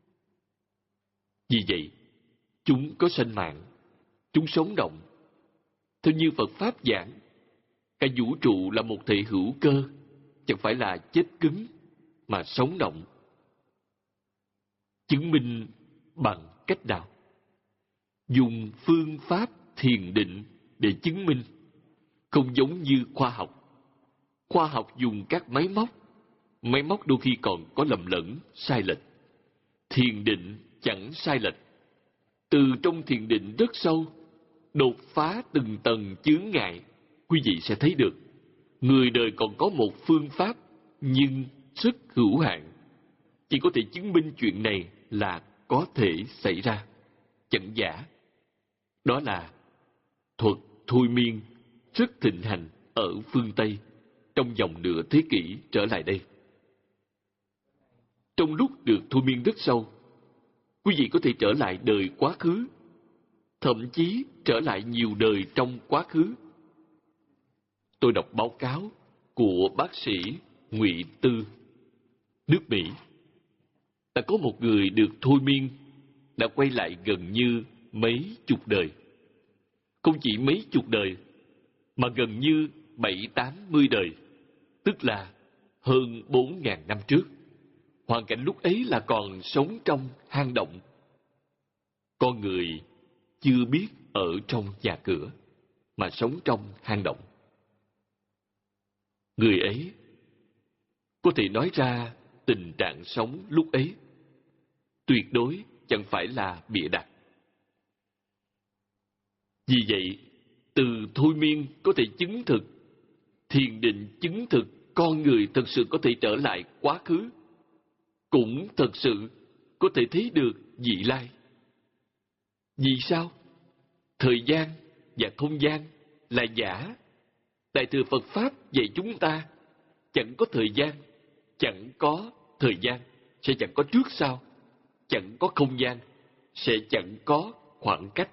Vì vậy, chúng có sinh mạng, chúng sống động. Theo như Phật Pháp giảng, cả vũ trụ là một thể hữu cơ, chẳng phải là chết cứng, mà sống động. Chứng minh bằng cách nào? Dùng phương pháp thiền định để chứng minh, không giống như khoa học. Khoa học dùng các máy móc, máy móc đôi khi còn có lầm lẫn, sai lệch. Thiền định chẳng sai lệch. Từ trong thiền định rất sâu, đột phá từng tầng chướng ngại, quý vị sẽ thấy được. Người đời còn có một phương pháp, nhưng rất hữu hạn. Chỉ có thể chứng minh chuyện này là có thể xảy ra, chẳng giả. Đó là thuật thôi miên rất thịnh hành ở phương Tây trong vòng nửa thế kỷ trở lại đây. Trong lúc được thôi miên rất sâu, quý vị có thể trở lại đời quá khứ, thậm chí trở lại nhiều đời trong quá khứ. Tôi đọc báo cáo của bác sĩ Ngụy Tư, nước Mỹ. Đã có một người được thôi miên đã quay lại gần như mấy chục đời. Không chỉ mấy chục đời, mà gần như bảy tám mươi đời, tức là hơn bốn ngàn năm trước. Hoàn cảnh lúc ấy là còn sống trong hang động. Con người chưa biết ở trong nhà cửa, mà sống trong hang động. Người ấy có thể nói ra tình trạng sống lúc ấy, tuyệt đối chẳng phải là bịa đặt. Vì vậy, từ thôi miên có thể chứng thực, thiền định chứng thực con người thật sự có thể trở lại quá khứ, cũng thật sự có thể thấy được vị lai. Vì sao? Thời gian và không gian là giả. Đại thừa Phật Pháp dạy chúng ta chẳng có thời gian, chẳng có thời gian sẽ chẳng có trước sau, chẳng có không gian sẽ chẳng có khoảng cách.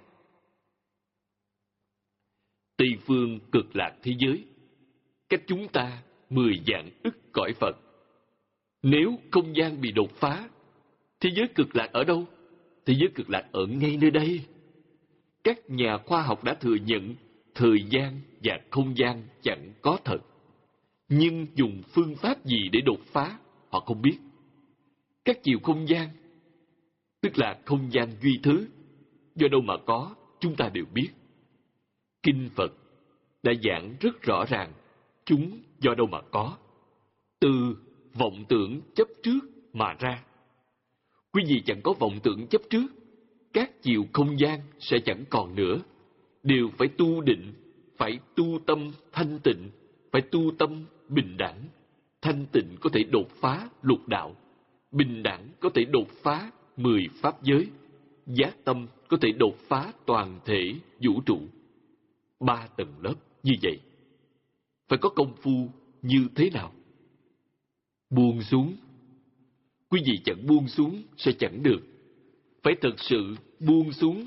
Tây phương cực lạc thế giới cách chúng ta mười vạn ức cõi Phật. Nếu không gian bị đột phá, thế giới cực lạc ở đâu? Thế giới cực lạc ở ngay nơi đây. Các nhà khoa học đã thừa nhận thời gian và không gian chẳng có thật. Nhưng dùng phương pháp gì để đột phá, họ không biết. Các chiều không gian, tức là không gian duy thứ, do đâu mà có, chúng ta đều biết. Kinh Phật đã giảng rất rõ ràng, chúng do đâu mà có. Từ vọng tưởng chấp trước mà ra. Quý vị chẳng có vọng tưởng chấp trước, các chiều không gian sẽ chẳng còn nữa. Đều phải tu định, phải tu tâm thanh tịnh, phải tu tâm bình đẳng. Thanh tịnh có thể đột phá lục đạo, bình đẳng có thể đột phá mười pháp giới, giác tâm có thể đột phá toàn thể vũ trụ. Ba tầng lớp như vậy. Phải có công phu như thế nào? Buông xuống. Quý vị chẳng buông xuống sẽ chẳng được. Phải thật sự buông xuống.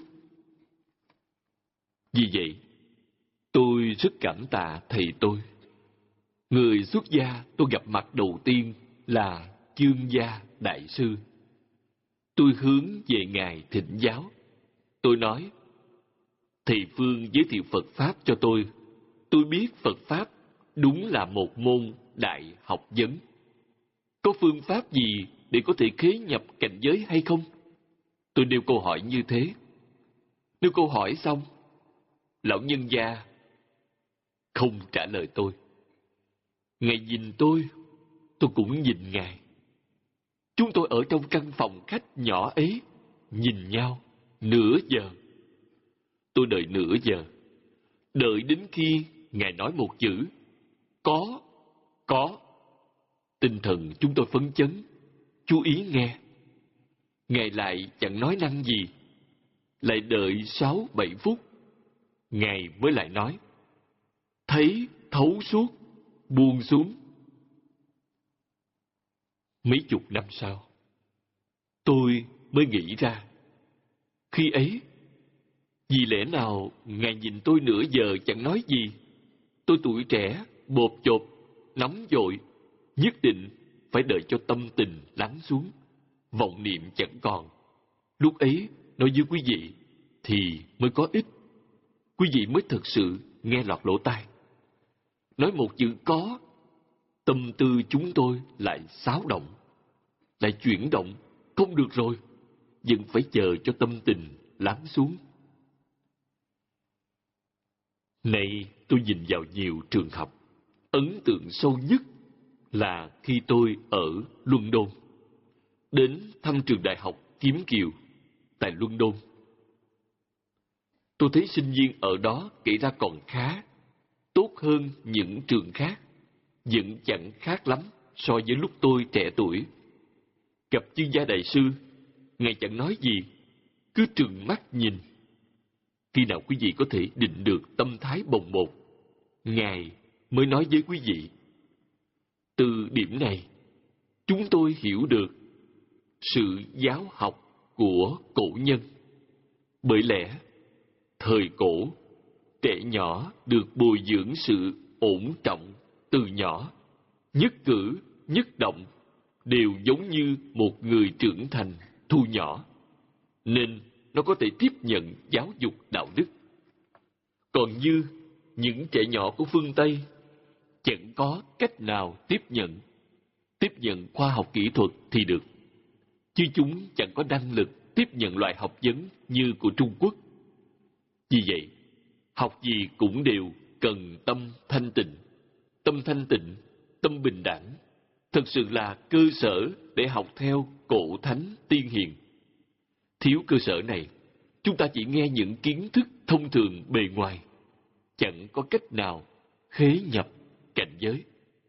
Vì vậy, tôi rất cảm tạ thầy tôi. Người xuất gia tôi gặp mặt đầu tiên là Chương Gia Đại Sư. Tôi hướng về Ngài thỉnh giáo. Tôi nói, Thầy Phương giới thiệu Phật Pháp cho tôi. Tôi biết Phật Pháp đúng là một môn đại học vấn. Có phương pháp gì để có thể khế nhập cảnh giới hay không? Tôi nêu câu hỏi như thế. Nêu câu hỏi xong, lão nhân gia không trả lời tôi. Ngài nhìn tôi, tôi cũng nhìn Ngài. Chúng tôi ở trong căn phòng khách nhỏ ấy, nhìn nhau nửa giờ. Tôi đợi nửa giờ, đợi đến khi Ngài nói một chữ, có, có. Tinh thần chúng tôi phấn chấn, chú ý nghe. Ngài lại chẳng nói năng gì. Lại đợi sáu, bảy phút, Ngài mới lại nói, thấy thấu suốt, buông xuống. Mấy chục năm sau, tôi mới nghĩ ra, khi ấy, vì lẽ nào Ngài nhìn tôi nửa giờ chẳng nói gì? Tôi tuổi trẻ, bộp chộp, nóng vội, nhất định phải đợi cho tâm tình lắng xuống, vọng niệm chẳng còn. Lúc ấy, nói với quý vị, thì mới có ích. Quý vị mới thực sự nghe lọt lỗ tai. Nói một chữ có, tâm tư chúng tôi lại xáo động, lại chuyển động. Không được rồi, vẫn phải chờ cho tâm tình lắng xuống. Này, tôi nhìn vào nhiều trường học. Ấn tượng sâu nhất là khi tôi ở London, đến thăm trường đại học Kiếm Kiều tại London. Tôi thấy sinh viên ở đó kể ra còn khá, tốt hơn những trường khác, vẫn chẳng khác lắm so với lúc tôi trẻ tuổi. Gặp chuyên gia đại sư, Ngài chẳng nói gì, cứ trừng mắt nhìn. Khi nào quý vị có thể định được tâm thái bồng bột, Ngài mới nói với quý vị. Từ điểm này, chúng tôi hiểu được sự giáo học của cổ nhân. Bởi lẽ, thời cổ, trẻ nhỏ được bồi dưỡng sự ổn trọng từ nhỏ, nhất cử, nhất động đều giống như một người trưởng thành thu nhỏ, nên nó có thể tiếp nhận giáo dục đạo đức. Còn như những trẻ nhỏ của phương Tây chẳng có cách nào tiếp nhận. Tiếp nhận khoa học kỹ thuật thì được, chứ chúng chẳng có năng lực tiếp nhận loại học vấn như của Trung Quốc. Vì vậy, học gì cũng đều cần tâm thanh tịnh. Tâm thanh tịnh, tâm bình đẳng, thực sự là cơ sở để học theo cổ thánh tiên hiền. Thiếu cơ sở này, chúng ta chỉ nghe những kiến thức thông thường bề ngoài, chẳng có cách nào khế nhập cảnh giới.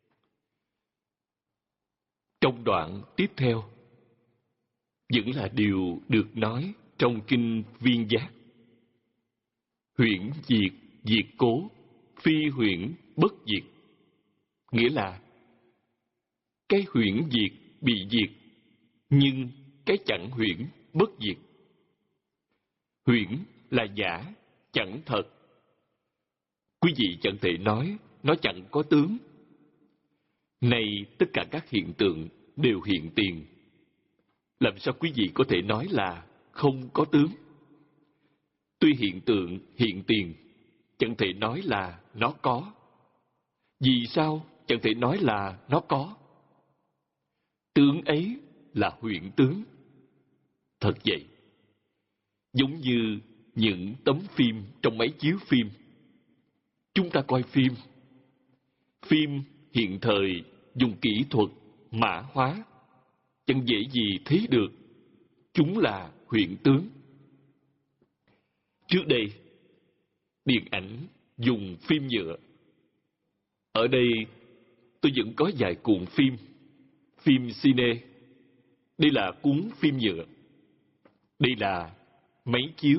Trong đoạn tiếp theo, vẫn là điều được nói trong kinh Viên Giác. Huyễn diệt, diệt cố, phi huyễn bất diệt. Nghĩa là, cái huyễn diệt bị diệt, nhưng cái chẳng huyễn bất diệt. Huyễn là giả, chẳng thật. Quý vị chẳng thể nói nó chẳng có tướng. Này, tất cả các hiện tượng đều hiện tiền. Làm sao quý vị có thể nói là không có tướng? Tuy hiện tượng hiện tiền, chẳng thể nói là nó có. Vì sao chẳng thể nói là nó có? Tướng ấy là huyễn tướng. Thật vậy. Giống như những tấm phim trong máy chiếu phim. Chúng ta coi phim. Phim hiện thời dùng kỹ thuật mã hóa, chẳng dễ gì thấy được. Chúng là huyễn tướng. Trước đây, điện ảnh dùng phim nhựa. Ở đây, tôi vẫn có vài cuộn phim. Phim cine. Đây là cuốn phim nhựa. Đây là máy chiếu.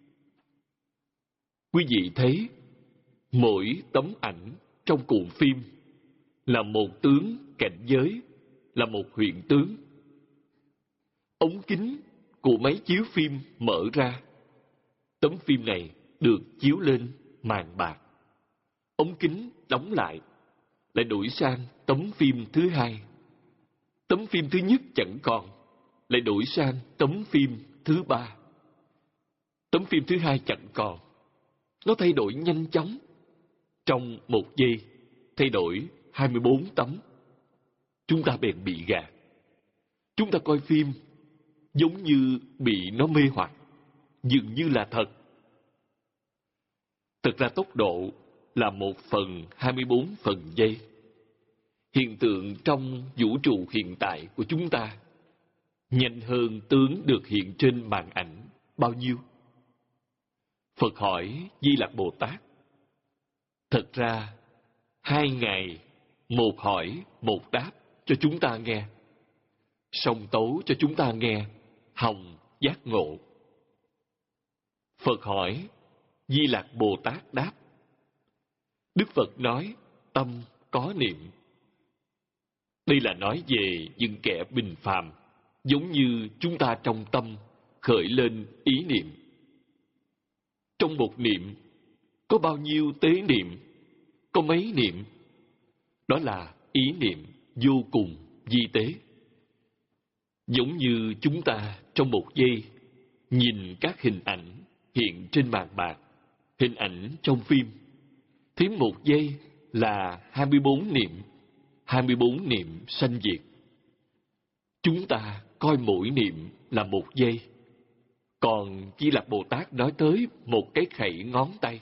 Quý vị thấy, mỗi tấm ảnh trong cuộn phim là một tướng cảnh giới, là một huyễn tướng. Ống kính của máy chiếu phim mở ra. Tấm phim này được chiếu lên màn bạc. Ống kính đóng lại, lại đổi sang tấm phim thứ hai. Tấm phim thứ nhất chẳng còn, lại đổi sang tấm phim thứ ba. Tấm phim thứ hai chẳng còn. Nó thay đổi nhanh chóng. Trong một giây, thay đổi hai mươi bốn tấm. Chúng ta bèn bị gạt. Chúng ta coi phim giống như bị nó mê hoặc, dường như là thật. Thực ra tốc độ là một phần hai mươi bốn phần giây. Hiện tượng trong vũ trụ hiện tại của chúng ta nhanh hơn tướng được hiện trên màn ảnh bao nhiêu? Phật hỏi Di Lặc Bồ Tát. Thật ra, hai ngày, một hỏi, một đáp cho chúng ta nghe. Song tấu cho chúng ta nghe, hồng giác ngộ. Phật hỏi, Di Lặc Bồ Tát đáp. Đức Phật nói, tâm có niệm. Đây là nói về những kẻ bình phàm, giống như chúng ta trong tâm khởi lên ý niệm. Trong một niệm, có bao nhiêu tế niệm, có mấy niệm. Đó là ý niệm vô cùng vi tế. Giống như chúng ta trong một giây nhìn các hình ảnh hiện trên màn bạc, hình ảnh trong phim. Thêm một giây là hai mươi bốn niệm, hai mươi bốn niệm sanh diệt. Chúng ta coi mỗi niệm là một giây. Còn Di Lặc Bồ Tát nói tới một cái khẩy ngón tay.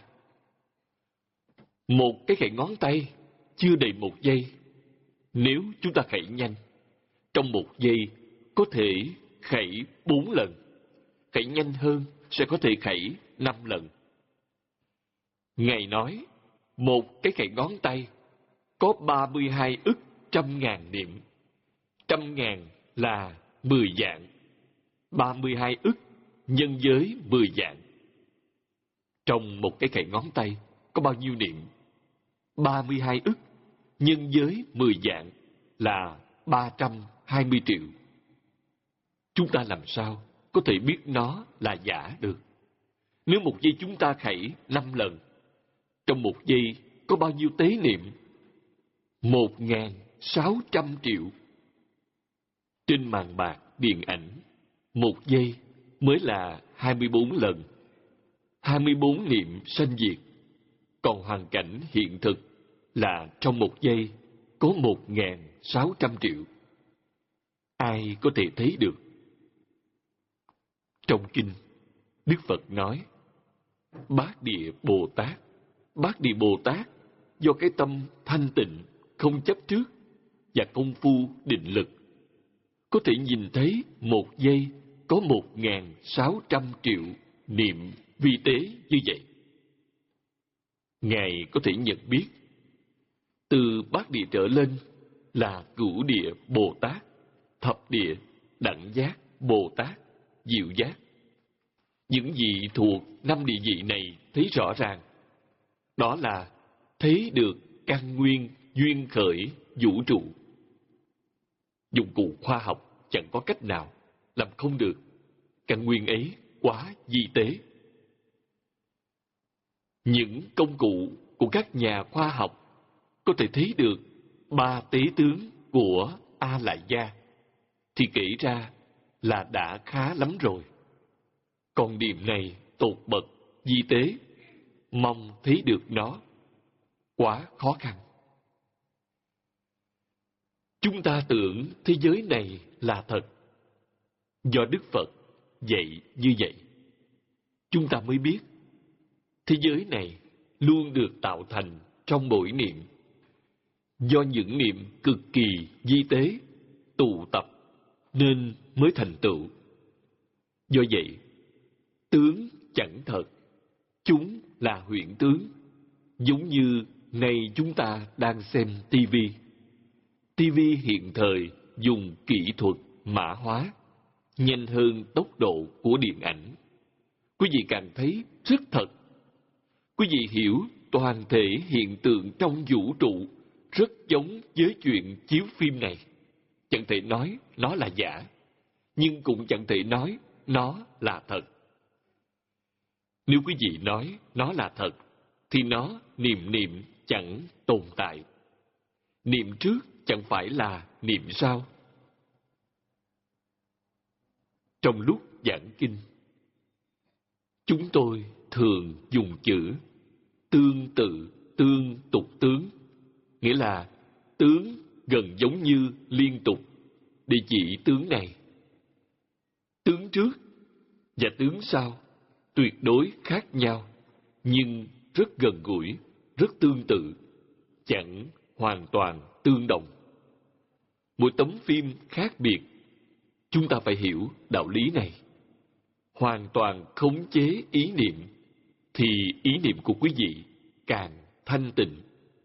Một cái khẩy ngón tay chưa đầy một giây. Nếu chúng ta khẩy nhanh, trong một giây có thể khẩy bốn lần. Khẩy nhanh hơn sẽ có thể khẩy năm lần. Ngài nói, một cái khẩy ngón tay có ba mươi hai ức trăm ngàn niệm. Trăm ngàn là mười vạn. ba mươi hai ức nhân với mười vạn. Trong một cái khẩy ngón tay có bao nhiêu niệm? ba mươi hai ức nhân với mười vạn là ba trăm hai mươi triệu. Chúng ta làm sao có thể biết nó là giả được? Nếu một giây chúng ta khẩy năm lần, trong một giây có bao nhiêu tế niệm? Một ngàn sáu trăm triệu. Trên màn bạc điện ảnh, một giây mới là hai mươi bốn lần. hai mươi bốn niệm sanh diệt. Còn hoàn cảnh hiện thực là trong một giây có một ngàn sáu trăm triệu. Ai có thể thấy được? Trong kinh, Đức Phật nói, Bát Địa Bồ Tát, Bát Địa Bồ Tát do cái tâm thanh tịnh, không chấp trước và công phu định lực, có thể nhìn thấy một giây có một ngàn sáu trăm triệu niệm vi tế như vậy. Ngài có thể nhận biết, từ Bát Địa trở lên là Cửu Địa Bồ Tát, Thập Địa, Đẳng Giác Bồ Tát, Diệu Giác. Những vị thuộc năm địa vị này thấy rõ ràng. Đó là thấy được căn nguyên duyên khởi vũ trụ. Dụng cụ khoa học chẳng có cách nào làm không được. Căn nguyên ấy quá vi tế. Những công cụ của các nhà khoa học có thể thấy được ba tế tướng của A Lại Gia thì kể ra là đã khá lắm rồi. Còn điểm này tột bậc vi tế, mong thấy được nó quá khó khăn. Chúng ta tưởng thế giới này là thật. Do Đức Phật dạy như vậy, chúng ta mới biết thế giới này luôn được tạo thành trong mỗi niệm, do những niệm cực kỳ vi tế tụ tập nên mới thành tựu. Do vậy, tướng chẳng thật, chúng là huyễn tướng. Giống như nay chúng ta đang xem tivi. Tivi hiện thời dùng kỹ thuật mã hóa, nhanh hơn tốc độ của điện ảnh. Quý vị càng thấy rất thật. Quý vị hiểu toàn thể hiện tượng trong vũ trụ rất giống với chuyện chiếu phim này. Chẳng thể nói nó là giả, nhưng cũng chẳng thể nói nó là thật. Nếu quý vị nói nó là thật, thì nó niệm niệm chẳng tồn tại. Niệm trước chẳng phải là niệm sau. Trong lúc giảng kinh, chúng tôi thường dùng chữ tương tự, tương tục tướng, nghĩa là tướng gần giống như liên tục để chỉ tướng này. Tướng trước và tướng sau tuyệt đối khác nhau, nhưng rất gần gũi, rất tương tự, chẳng hoàn toàn tương đồng. Mỗi tấm phim khác biệt, chúng ta phải hiểu đạo lý này. Hoàn toàn khống chế ý niệm, thì ý niệm của quý vị càng thanh tịnh.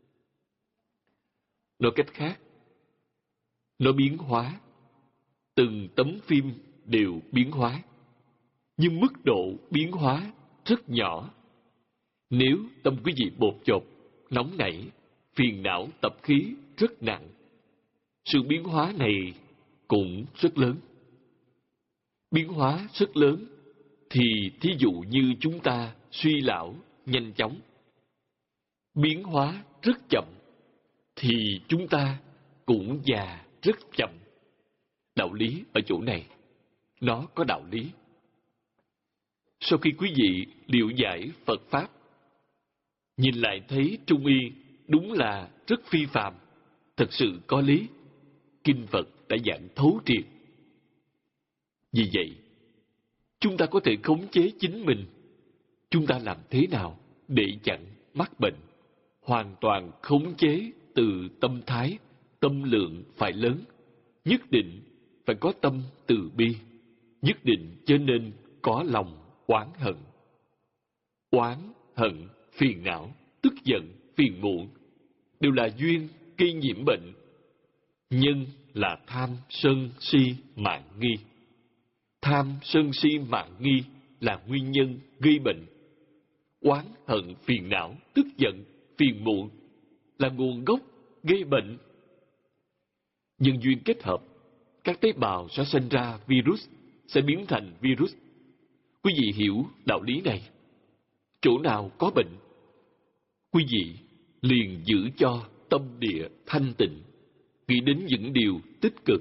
Nói cách khác, nó biến hóa. Từng tấm phim đều biến hóa, nhưng mức độ biến hóa rất nhỏ. Nếu tâm quý vị bột chộp, nóng nảy, phiền não tập khí rất nặng, sự biến hóa này cũng rất lớn. Biến hóa rất lớn thì thí dụ như chúng ta suy lão nhanh chóng. Biến hóa rất chậm thì chúng ta cũng già rất chậm. Đạo lý ở chỗ này, nó có đạo lý. Sau khi quý vị liệu giải Phật Pháp, nhìn lại thấy Trung Y đúng là rất phi phàm, thật sự có lý. Kinh Phật đã giảng thấu triệt. Vì vậy, chúng ta có thể khống chế chính mình. Chúng ta làm thế nào để chặn mắc bệnh? Hoàn toàn khống chế từ tâm thái, tâm lượng phải lớn. Nhất định phải có tâm từ bi. Nhất định cho nên có lòng oán hận. Oán, hận, phiền não, tức giận, phiền muộn đều là duyên gây nhiễm bệnh. Nhân là tham, sân, si, mạn nghi. Tham, sân, si, mạn nghi là nguyên nhân gây bệnh. Oán, hận, phiền não, tức giận, phiền muộn là nguồn gốc gây bệnh. Nhân duyên kết hợp, các tế bào sẽ sinh ra virus, sẽ biến thành virus. Quý vị hiểu đạo lý này. Chỗ nào có bệnh, quý vị liền giữ cho tâm địa thanh tịnh, nghĩ đến những điều tích cực.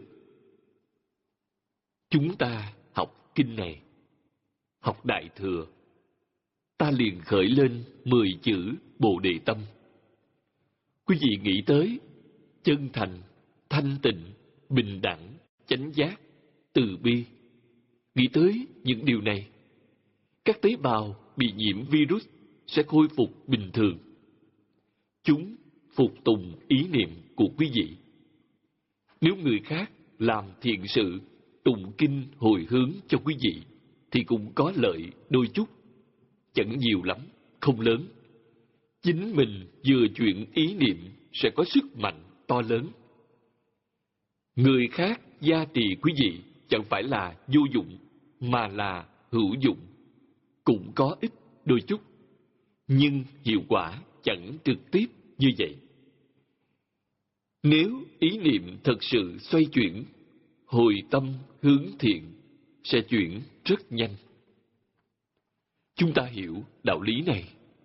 Chúng ta học kinh này, học Đại Thừa, ta liền khởi lên mười chữ Bồ Đề Tâm. Quý vị nghĩ tới chân thành, thanh tịnh, bình đẳng, chánh giác, từ bi. Nghĩ tới những điều này, các tế bào bị nhiễm virus sẽ khôi phục bình thường. Chúng phục tùng ý niệm của quý vị. Nếu người khác làm thiện sự, tụng kinh hồi hướng cho quý vị, thì cũng có lợi đôi chút. Chẳng nhiều lắm, không lớn. Chính mình vừa chuyển ý niệm sẽ có sức mạnh to lớn. Người khác gia trì quý vị chẳng phải là vô dụng, mà là hữu dụng. Cũng có ích đôi chút, nhưng hiệu quả chẳng trực tiếp như vậy. Nếu ý niệm thật sự xoay chuyển, hồi tâm hướng thiện, sẽ chuyển rất nhanh. Chúng ta hiểu đạo lý này.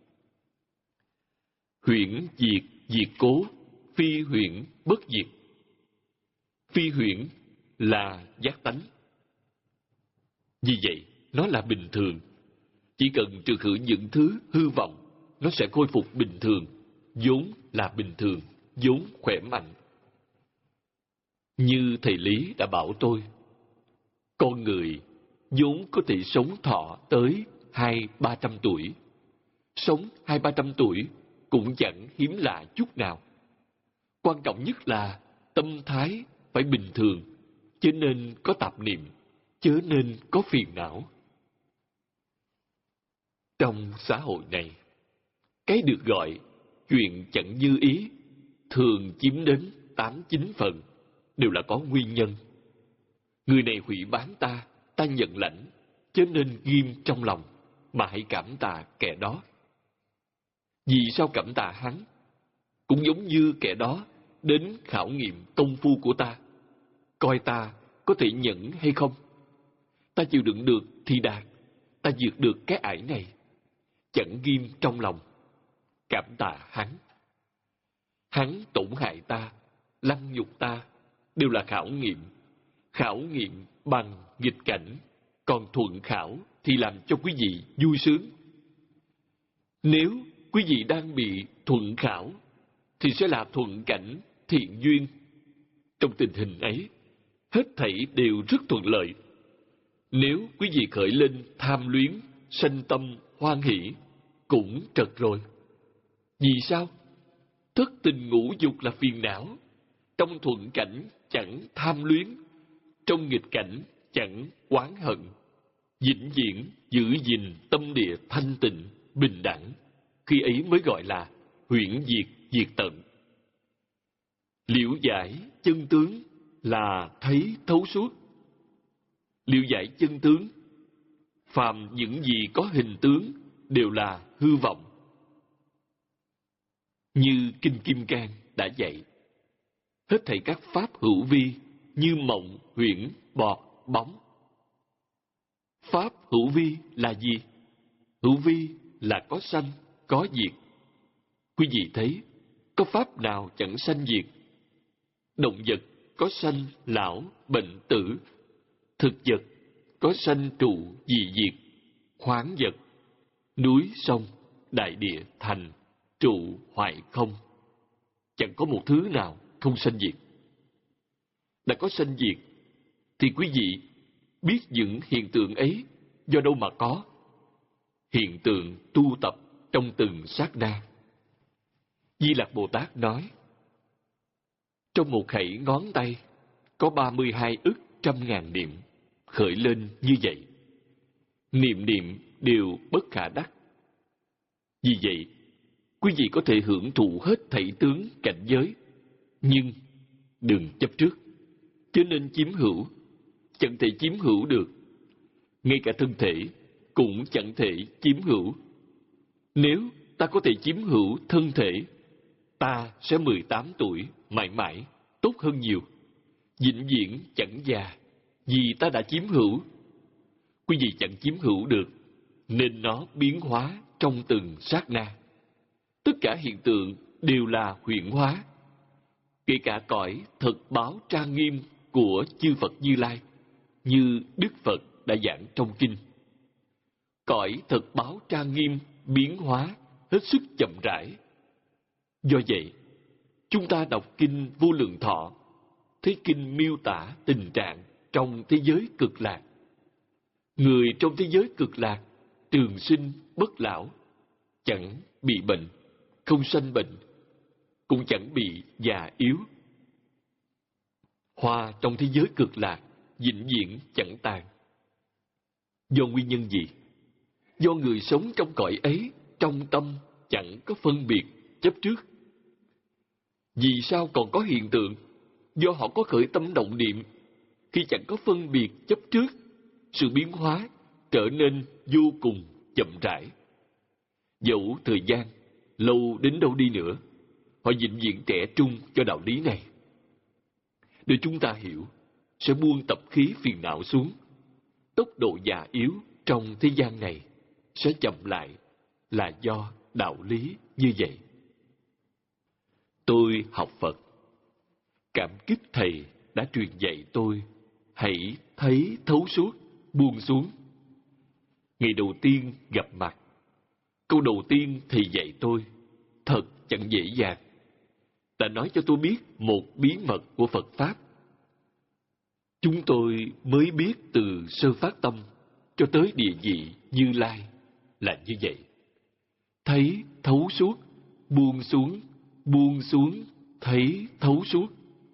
Huyễn diệt diệt cố, phi huyễn bất diệt. Phi huyễn là giác tánh. Vì vậy, nó là bình thường. Chỉ cần trừ khử những thứ hư vọng, nó sẽ khôi phục bình thường, vốn là bình thường, vốn khỏe mạnh. Như thầy Lý đã bảo tôi, con người vốn có thể sống thọ tới hai ba trăm tuổi. Sống hai ba trăm tuổi cũng chẳng hiếm lạ chút nào. Quan trọng nhất là tâm thái phải bình thường, chớ nên có tạp niệm, chớ nên có phiền não. Trong xã hội này, cái được gọi chuyện chẳng như ý thường chiếm đến tám chín phần đều là có nguyên nhân. Người này hủy bán ta, ta nhận lãnh, chớ nên ghim trong lòng, mà hãy cảm tạ kẻ đó. Vì sao cảm tạ hắn? Cũng giống như kẻ đó đến khảo nghiệm công phu của ta, coi ta có thể nhẫn hay không. Ta chịu đựng được thì đạt, ta vượt được cái ải này, chẳng ghim trong lòng, cảm tạ hắn. Hắn tổn hại ta, lăng nhục ta, đều là khảo nghiệm. Khảo nghiệm bằng nghịch cảnh, Còn thuận khảo thì làm cho quý vị vui sướng. Nếu quý vị đang bị thuận khảo thì sẽ là thuận cảnh, thiện duyên. Trong tình hình ấy, hết thảy đều rất thuận lợi. Nếu quý vị khởi lên tham luyến, sanh tâm, hoan hỷ, cũng trật rồi. Vì sao? Thất tình ngũ dục là phiền não. Trong thuận cảnh chẳng tham luyến, trong nghịch cảnh chẳng oán hận. Vĩnh viễn giữ gìn tâm địa thanh tịnh, bình đẳng. Khi ấy mới gọi là huyễn diệt, diệt tận. Liễu giải chân tướng là thấy thấu suốt. Liễu giải chân tướng, phàm những gì có hình tướng đều là hư vọng. Như Kinh Kim Cang đã dạy, hết thảy các pháp hữu vi như mộng, huyễn, bọt, bóng. Pháp hữu vi là gì? Hữu vi là có sanh, có diệt. Quý vị thấy, có pháp nào chẳng sanh diệt? Động vật có sanh, lão, bệnh, tử. Thực vật có sanh, trụ, dị diệt. Khoáng vật, núi, sông, đại địa, thành, trụ, hoại, không. Chẳng có một thứ nào không sanh diệt. Đã có sanh diệt, thì quý vị biết những hiện tượng ấy do đâu mà có? Hiện tượng tu tập trong từng sát na. Di Lặc Bồ Tát nói, trong một khẩy ngón tay có ba mươi hai ức trăm ngàn niệm khởi lên như vậy. Niệm niệm đều bất khả đắc. Vì vậy, quý vị có thể hưởng thụ hết thảy tướng cảnh giới, nhưng đừng chấp trước, cho nên chiếm hữu. Chẳng thể chiếm hữu được. Ngay cả thân thể cũng chẳng thể chiếm hữu. Nếu ta có thể chiếm hữu thân thể, ta sẽ mười tám tuổi, mãi mãi, tốt hơn nhiều. Vĩnh viễn chẳng già, vì ta đã chiếm hữu. Quý vị chẳng chiếm hữu được, nên nó biến hóa trong từng sát na. Tất cả hiện tượng đều là huyễn hóa. Kể cả cõi thật báo trang nghiêm của chư Phật Như Lai, như Đức Phật đã giảng trong kinh. Cõi thật báo trang nghiêm biến hóa hết sức chậm rãi. Do vậy, chúng ta đọc kinh Vô Lượng Thọ, thấy kinh miêu tả tình trạng trong thế giới cực lạc. Người trong thế giới cực lạc trường sinh bất lão, chẳng bị bệnh, không sanh bệnh, cũng chẳng bị già yếu. Hoa trong thế giới cực lạc vĩnh viễn chẳng tàn. Do nguyên nhân gì? Do người sống trong cõi ấy, trong tâm chẳng có phân biệt, chấp trước. Vì sao còn có hiện tượng? Do họ có khởi tâm động niệm. Khi chẳng có phân biệt, chấp trước, sự biến hóa trở nên vô cùng chậm rãi. Dẫu thời gian lâu đến đâu đi nữa, họ vĩnh viễn trẻ trung cho đạo lý này. Để chúng ta hiểu, sẽ buông tập khí phiền não xuống. Tốc độ già yếu trong thế gian này sẽ chậm lại là do đạo lý như vậy. Tôi học Phật, cảm kích Thầy đã truyền dạy tôi hãy thấy thấu suốt, buông xuống. Ngày đầu tiên gặp mặt, câu đầu tiên Thầy dạy tôi thật chẳng dễ dàng. Đã nói cho tôi biết một bí mật của Phật Pháp. Chúng tôi mới biết từ sơ phát tâm cho tới địa vị Như Lai là như vậy. Thấy thấu suốt, buông xuống, buông xuống, thấy thấu suốt.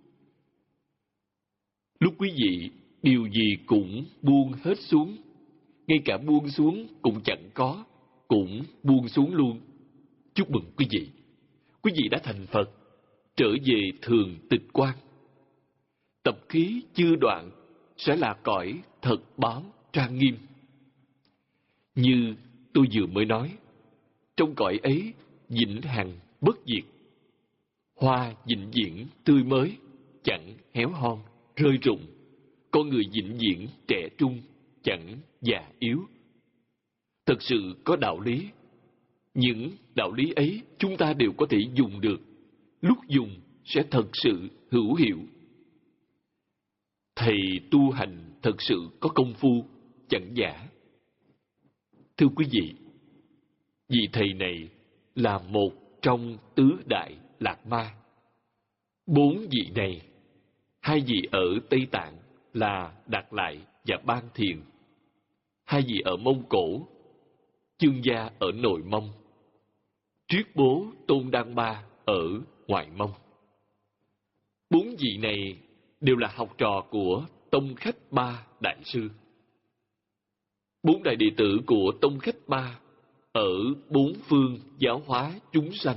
Lúc quý vị điều gì cũng buông hết xuống, ngay cả buông xuống cũng chẳng có, cũng buông xuống luôn. Chúc mừng quý vị, quý vị đã thành Phật, trở về thường tịch quan. Tập khí chưa đoạn sẽ là cõi thật báo trang nghiêm. Như tôi vừa mới nói, trong cõi ấy vĩnh hằng bất diệt, hoa vĩnh viễn tươi mới, chẳng héo hon rơi rụng, con người vĩnh viễn trẻ trung, chẳng già yếu. Thật sự có đạo lý. Những đạo lý ấy chúng ta đều có thể dùng được, lúc dùng sẽ thật sự hữu hiệu. Thầy tu hành thật sự có công phu, chẳng giả. Thưa quý vị, vị thầy này là một trong tứ đại Lạc Ma. Bốn vị này, hai vị ở Tây Tạng là Đạt Lại và Ban Thiền, hai vị ở Mông Cổ, Chương Gia ở Nội Mông, Triết Bố Tôn Đan Ba ở Ngoại Mông. Bốn vị này đều là học trò của Tông Khách Ba Đại Sư. Bốn đại đệ tử của Tông Khách Ba ở bốn phương giáo hóa chúng sanh.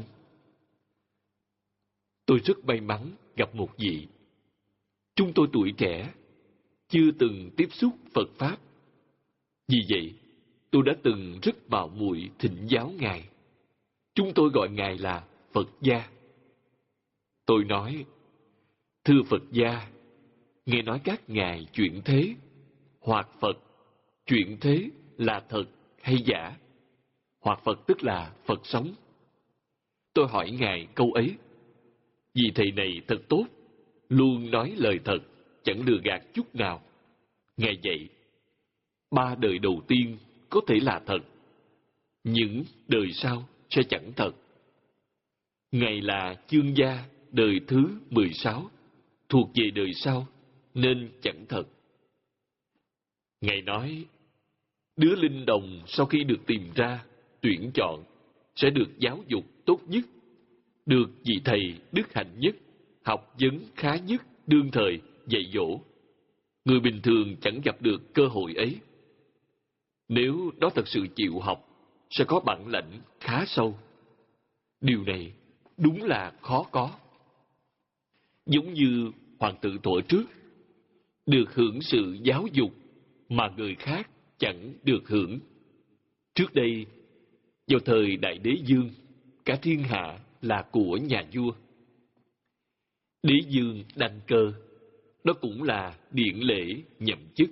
Tôi rất may mắn gặp một vị. Chúng tôi tuổi trẻ, chưa từng tiếp xúc Phật Pháp. Vì vậy, tôi đã từng rất mạo muội thỉnh giáo Ngài. Chúng tôi gọi Ngài là Phật Gia. Tôi nói, thưa Phật Gia, nghe nói các Ngài chuyển thế, hoặc Phật, chuyển thế là thật hay giả? Hoặc Phật tức là Phật sống. Tôi hỏi Ngài câu ấy, vì thầy này thật tốt, luôn nói lời thật, chẳng lừa gạt chút nào. Ngài dạy, ba đời đầu tiên có thể là thật, những đời sau sẽ chẳng thật. Ngài là Chương Gia đời thứ mười sáu, thuộc về đời sau, nên chẳng thật. Ngài nói, đứa linh đồng sau khi được tìm ra, tuyển chọn, sẽ được giáo dục tốt nhất, được vị thầy đức hạnh nhất, học vấn khá nhất đương thời dạy dỗ. Người bình thường chẳng gặp được cơ hội ấy. Nếu đó thật sự chịu học, sẽ có bản lãnh khá sâu. Điều này đúng là khó có. Giống như hoàng tử thuở trước, được hưởng sự giáo dục mà người khác chẳng được hưởng. Trước đây, vào thời Đại Đế Dương, cả thiên hạ là của nhà vua. Đế Dương đăng cơ, đó cũng là điển lễ nhậm chức.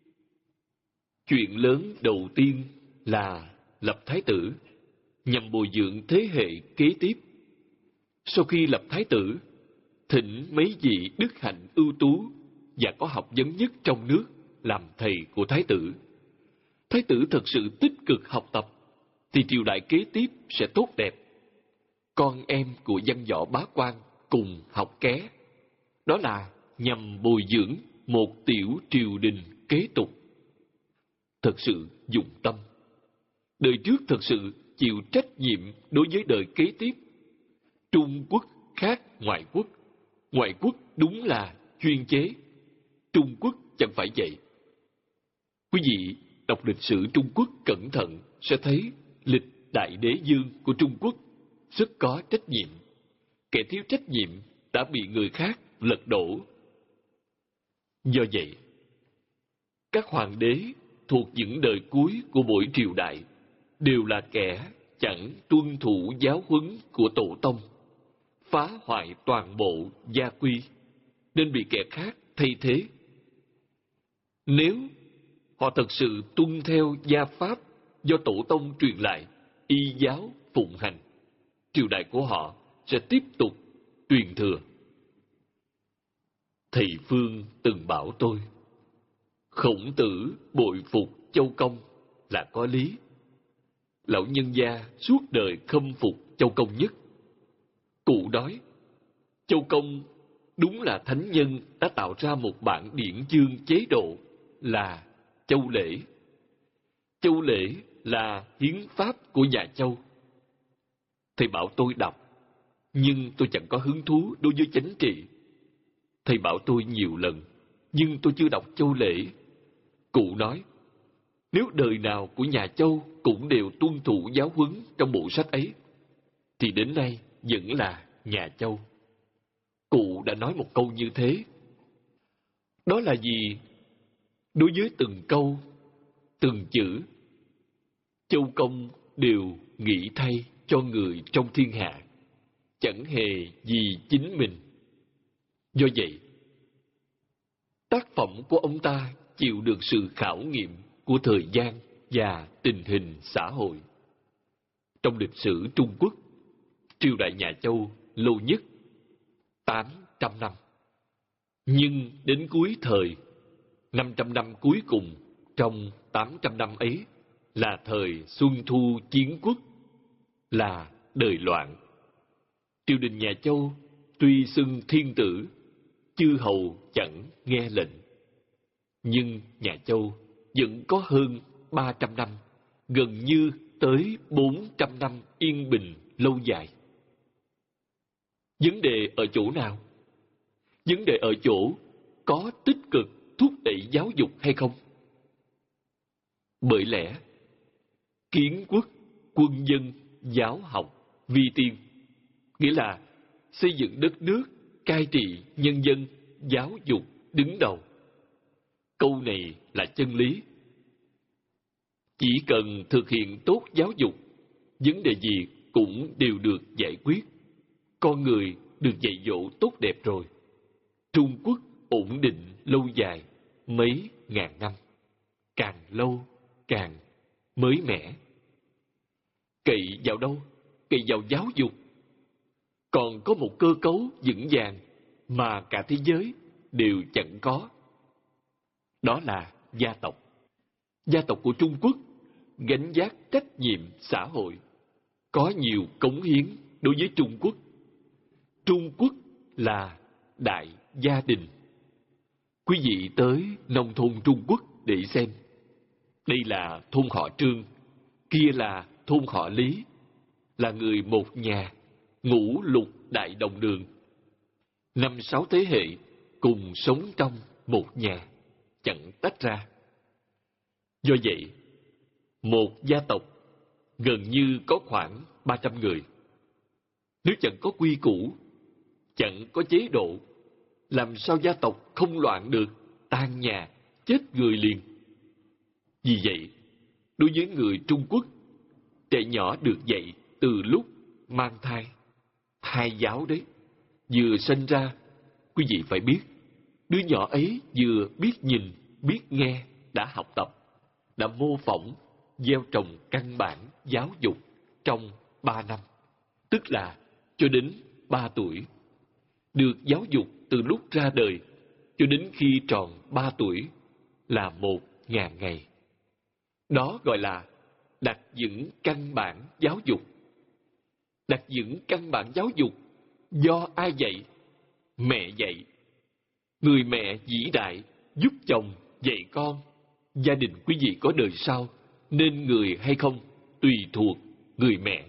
Chuyện lớn đầu tiên là lập thái tử, nhằm bồi dưỡng thế hệ kế tiếp. Sau khi lập thái tử, thỉnh mấy vị đức hạnh ưu tú và có học vấn nhất trong nước làm thầy của thái tử. Thái tử thật sự tích cực học tập, thì triều đại kế tiếp sẽ tốt đẹp. Con em của văn võ bá quan cùng học ké. Đó là nhằm bồi dưỡng một tiểu triều đình kế tục. Thật sự dụng tâm. Đời trước thật sự chịu trách nhiệm đối với đời kế tiếp. Trung Quốc khác ngoại quốc. Ngoại quốc đúng là chuyên chế. Trung Quốc chẳng phải vậy. Quý vị đọc lịch sử Trung Quốc cẩn thận sẽ thấy lịch Đại Đế Dương của Trung Quốc rất có trách nhiệm. Kẻ thiếu trách nhiệm đã bị người khác lật đổ. Do vậy, các hoàng đế thuộc những đời cuối của mỗi triều đại đều là kẻ chẳng tuân thủ giáo huấn của tổ tông, phá hoại toàn bộ gia quy, nên bị kẻ khác thay thế. Nếu họ thật sự tuân theo gia pháp do tổ tông truyền lại, y giáo phụng hành, triều đại của họ sẽ tiếp tục truyền thừa. Thầy Phương từng bảo tôi, Khổng Tử bội phục Châu Công là có lý. Lão nhân gia suốt đời khâm phục Châu Công nhất. Cụ nói, Châu Công đúng là thánh nhân đã tạo ra một bản điển chương chế độ là Châu Lễ. Châu Lễ là hiến pháp của nhà Châu. Thầy bảo tôi đọc, nhưng tôi chẳng có hứng thú đối với chánh trị. Thầy bảo tôi nhiều lần, nhưng tôi chưa đọc Châu Lễ. Cụ nói, nếu đời nào của nhà Châu cũng đều tuân thủ giáo huấn trong bộ sách ấy, thì đến nay vẫn là nhà Châu. Cụ đã nói một câu như thế. Đó là gì? Đối với từng câu, từng chữ, Châu Công đều nghĩ thay cho người trong thiên hạ, chẳng hề vì chính mình. Do vậy, tác phẩm của ông ta chịu được sự khảo nghiệm của thời gian và tình hình xã hội. Trong lịch sử Trung Quốc, triều đại nhà Châu lâu nhất tám trăm năm. Nhưng đến cuối thời, năm trăm năm cuối cùng Trong tám trăm năm ấy là thời Xuân Thu Chiến Quốc, là đời loạn. Triều đình nhà Châu tuy xưng thiên tử, chư hầu chẳng nghe lệnh. Nhưng nhà Châu vẫn có hơn ba trăm năm, gần như tới bốn trăm năm yên bình lâu dài. Vấn đề ở chỗ nào? Vấn đề ở chỗ có tích cực thúc đẩy giáo dục hay không? Bởi lẽ, kiến quốc, quân dân, giáo học, vi tiên, nghĩa là xây dựng đất nước, cai trị nhân dân, giáo dục đứng đầu. Câu này là chân lý. Chỉ cần thực hiện tốt giáo dục, vấn đề gì cũng đều được giải quyết. Con người được dạy dỗ tốt đẹp rồi. Trung Quốc ổn định lâu dài mấy ngàn năm, càng lâu càng mới mẻ. Cậy vào đâu? Cậy vào giáo dục. Còn có một cơ cấu vững vàng mà cả thế giới đều chẳng có. Đó là gia tộc. Gia tộc của Trung Quốc gánh vác trách nhiệm xã hội, có nhiều cống hiến đối với Trung Quốc. Trung Quốc là đại gia đình. Quý vị tới nông thôn Trung Quốc để xem. Đây là thôn họ Trương, kia là thôn họ Lý, là người một nhà, ngũ lục đại đồng đường. Năm sáu thế hệ cùng sống trong một nhà, chẳng tách ra. Do vậy, một gia tộc gần như có khoảng ba trăm người. Nếu chẳng có quy củ, chẳng có chế độ, làm sao gia tộc không loạn được, tan nhà, chết người liền. Vì vậy, đối với người Trung Quốc, trẻ nhỏ được dạy từ lúc mang thai. Thai giáo đấy, vừa sinh ra, quý vị phải biết, đứa nhỏ ấy vừa biết nhìn, biết nghe, đã học tập, đã mô phỏng, gieo trồng căn bản giáo dục trong ba năm, tức là cho đến ba tuổi. Được giáo dục từ lúc ra đời cho đến khi tròn ba tuổi là một ngàn ngày. Đó gọi là đặt vững căn bản giáo dục. Đặt vững căn bản giáo dục do ai dạy? Mẹ dạy. Người mẹ vĩ đại giúp chồng dạy con. Gia đình quý vị có đời sau nên người hay không tùy thuộc người mẹ.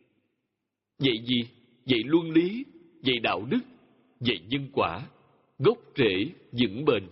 Dạy gì? Dạy luân lý, dạy đạo đức, dạy nhân quả, gốc rễ vững bền.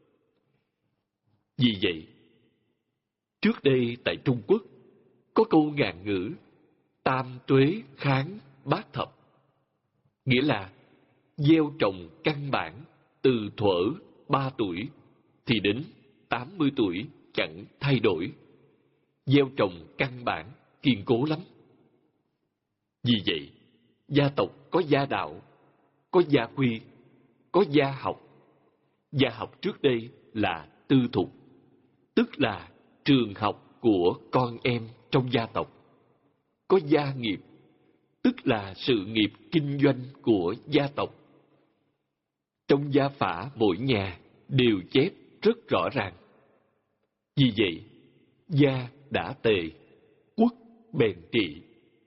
Vì vậy, trước đây tại Trung Quốc có câu ngạn ngữ tam tuế kháng bát thập, nghĩa là gieo trồng căn bản từ thuở ba tuổi thì đến tám mươi tuổi chẳng thay đổi. Gieo trồng căn bản kiên cố lắm. Vì vậy, gia tộc có gia đạo, có gia quy, có gia học. Gia học trước đây là tư thục, tức là trường học của con em trong gia tộc. Có gia nghiệp, tức là sự nghiệp kinh doanh của gia tộc. Trong gia phả mỗi nhà đều chép rất rõ ràng. Vì vậy, gia đã tề, quốc bền trị.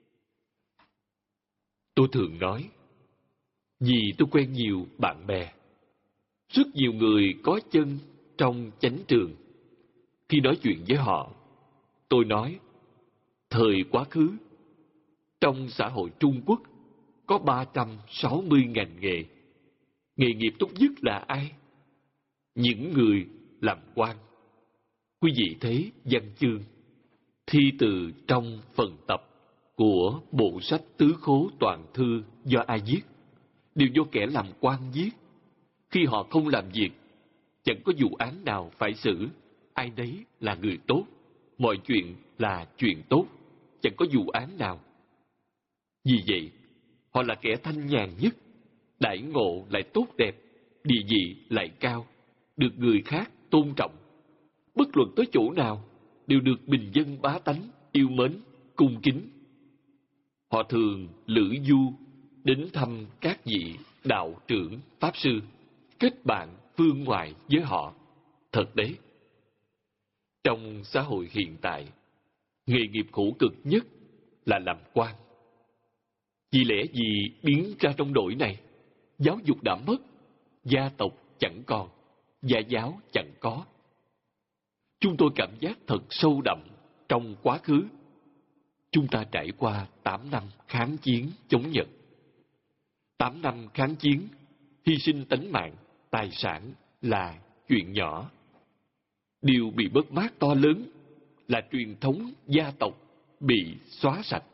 Tôi thường nói, vì tôi quen nhiều bạn bè, rất nhiều người có chân trong chánh trường. Khi nói chuyện với họ, tôi nói, thời quá khứ, trong xã hội Trung Quốc có ba trăm sáu mươi ngành nghề. Nghề nghiệp tốt nhất là ai? Những người làm quan. Quý vị thấy văn chương, thi từ trong phần tập của bộ sách Tứ Khố Toàn Thư do ai viết, đều do kẻ làm quan viết. Khi họ không làm việc, chẳng có vụ án nào phải xử, ai nấy là người tốt, mọi chuyện là chuyện tốt, chẳng có vụ án nào. Vì vậy, họ là kẻ thanh nhàn nhất, đãi ngộ lại tốt đẹp, địa vị lại cao, được người khác tôn trọng. Bất luận tới chỗ nào, đều được bình dân bá tánh yêu mến, cung kính. Họ thường lữ du đến thăm các vị đạo trưởng, pháp sư, kết bạn phương ngoại với họ. Thật đấy. Trong xã hội hiện tại, nghề nghiệp khổ cực nhất là làm quan. Vì lẽ gì biến ra trong đội này, giáo dục đã mất, gia tộc chẳng còn, gia giáo chẳng có. Chúng tôi cảm giác thật sâu đậm trong quá khứ. Chúng ta trải qua tám năm kháng chiến chống Nhật. tám năm kháng chiến, hy sinh tánh mạng, tài sản là chuyện nhỏ. Điều bị mất mát to lớn là truyền thống gia tộc bị xóa sạch.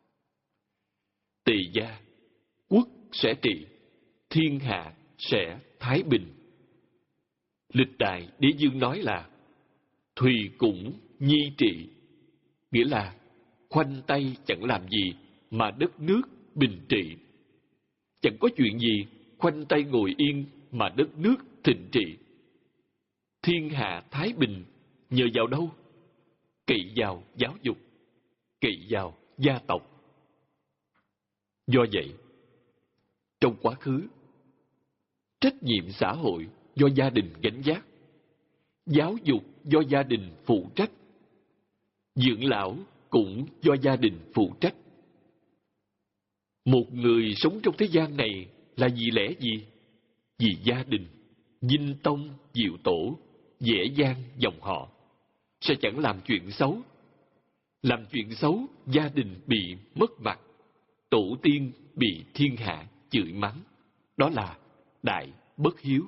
Tề gia, quốc sẽ trị, thiên hạ sẽ thái bình. Lịch đại đế dương nói là thùy cũng nhi trị, nghĩa là khoanh tay chẳng làm gì mà đất nước bình trị. Chẳng có chuyện gì khoanh tay ngồi yên mà đất nước thịnh trị. Thiên hạ thái bình nhờ vào đâu? Cậy vào giáo dục, cậy vào gia tộc. Do vậy, trong quá khứ, trách nhiệm xã hội do gia đình gánh vác, giáo dục do gia đình phụ trách, dưỡng lão cũng do gia đình phụ trách. Một người sống trong thế gian này là vì lẽ gì? Vì gia đình, dinh tông, diệu tổ, dễ dàng dòng họ, sẽ chẳng làm chuyện xấu. Làm chuyện xấu, gia đình bị mất mặt, tổ tiên bị thiên hạ chửi mắng. Đó là đại bất hiếu.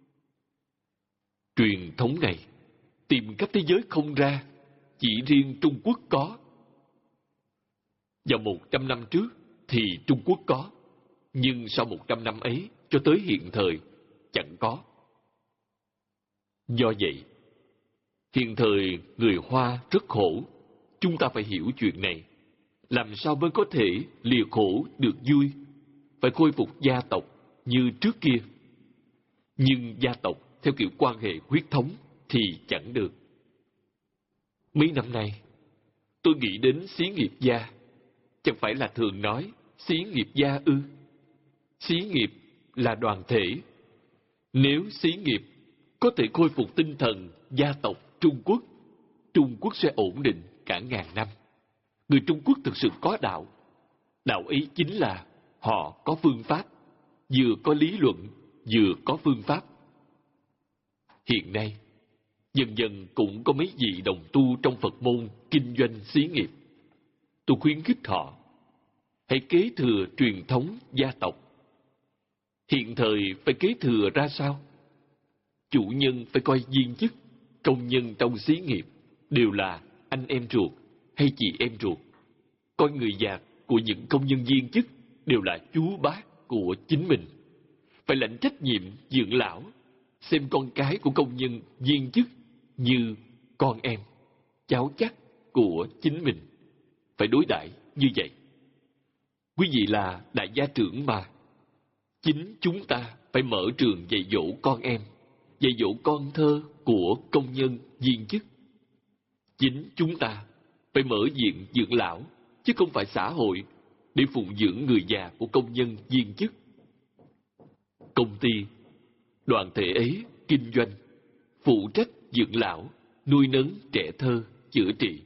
Truyền thống này tìm khắp thế giới không ra, chỉ riêng Trung Quốc có. Vào một trăm năm trước thì Trung Quốc có, nhưng sau một trăm năm ấy cho tới hiện thời chẳng có. Do vậy, hiện thời người Hoa rất khổ. Chúng ta phải hiểu chuyện này. Làm sao mới có thể lìa khổ được vui? Phải khôi phục gia tộc như trước kia. Nhưng gia tộc theo kiểu quan hệ huyết thống thì chẳng được. Mấy năm nay, tôi nghĩ đến xí nghiệp gia. Chẳng phải là thường nói xí nghiệp gia ư? Xí nghiệp là đoàn thể. Nếu xí nghiệp có thể khôi phục tinh thần gia tộc Trung Quốc, Trung Quốc sẽ ổn định cả ngàn năm. Người Trung Quốc thực sự có đạo. Đạo ấy chính là họ có phương pháp, vừa có lý luận, vừa có phương pháp. Hiện nay, dần dần cũng có mấy vị đồng tu trong Phật môn kinh doanh xí nghiệp. Tôi khuyến khích họ hãy kế thừa truyền thống gia tộc. Hiện thời phải kế thừa ra sao? Chủ nhân phải coi viên chức, công nhân trong xí nghiệp đều là anh em ruột hay chị em ruột. Coi người già của những công nhân viên chức đều là chú bác của chính mình. Phải lãnh trách nhiệm dưỡng lão, xem con cái của công nhân viên chức như con em, cháu chắc của chính mình. Phải đối đãi như vậy. Quý vị là đại gia trưởng mà. Chính chúng ta phải mở trường dạy dỗ con em, dạy dỗ con thơ của công nhân viên chức. Chính chúng ta phải mở viện dưỡng lão, chứ không phải xã hội để phụng dưỡng người già của công nhân viên chức. Công ty, đoàn thể ấy kinh doanh, phụ trách dưỡng lão, nuôi nấng trẻ thơ, chữa trị.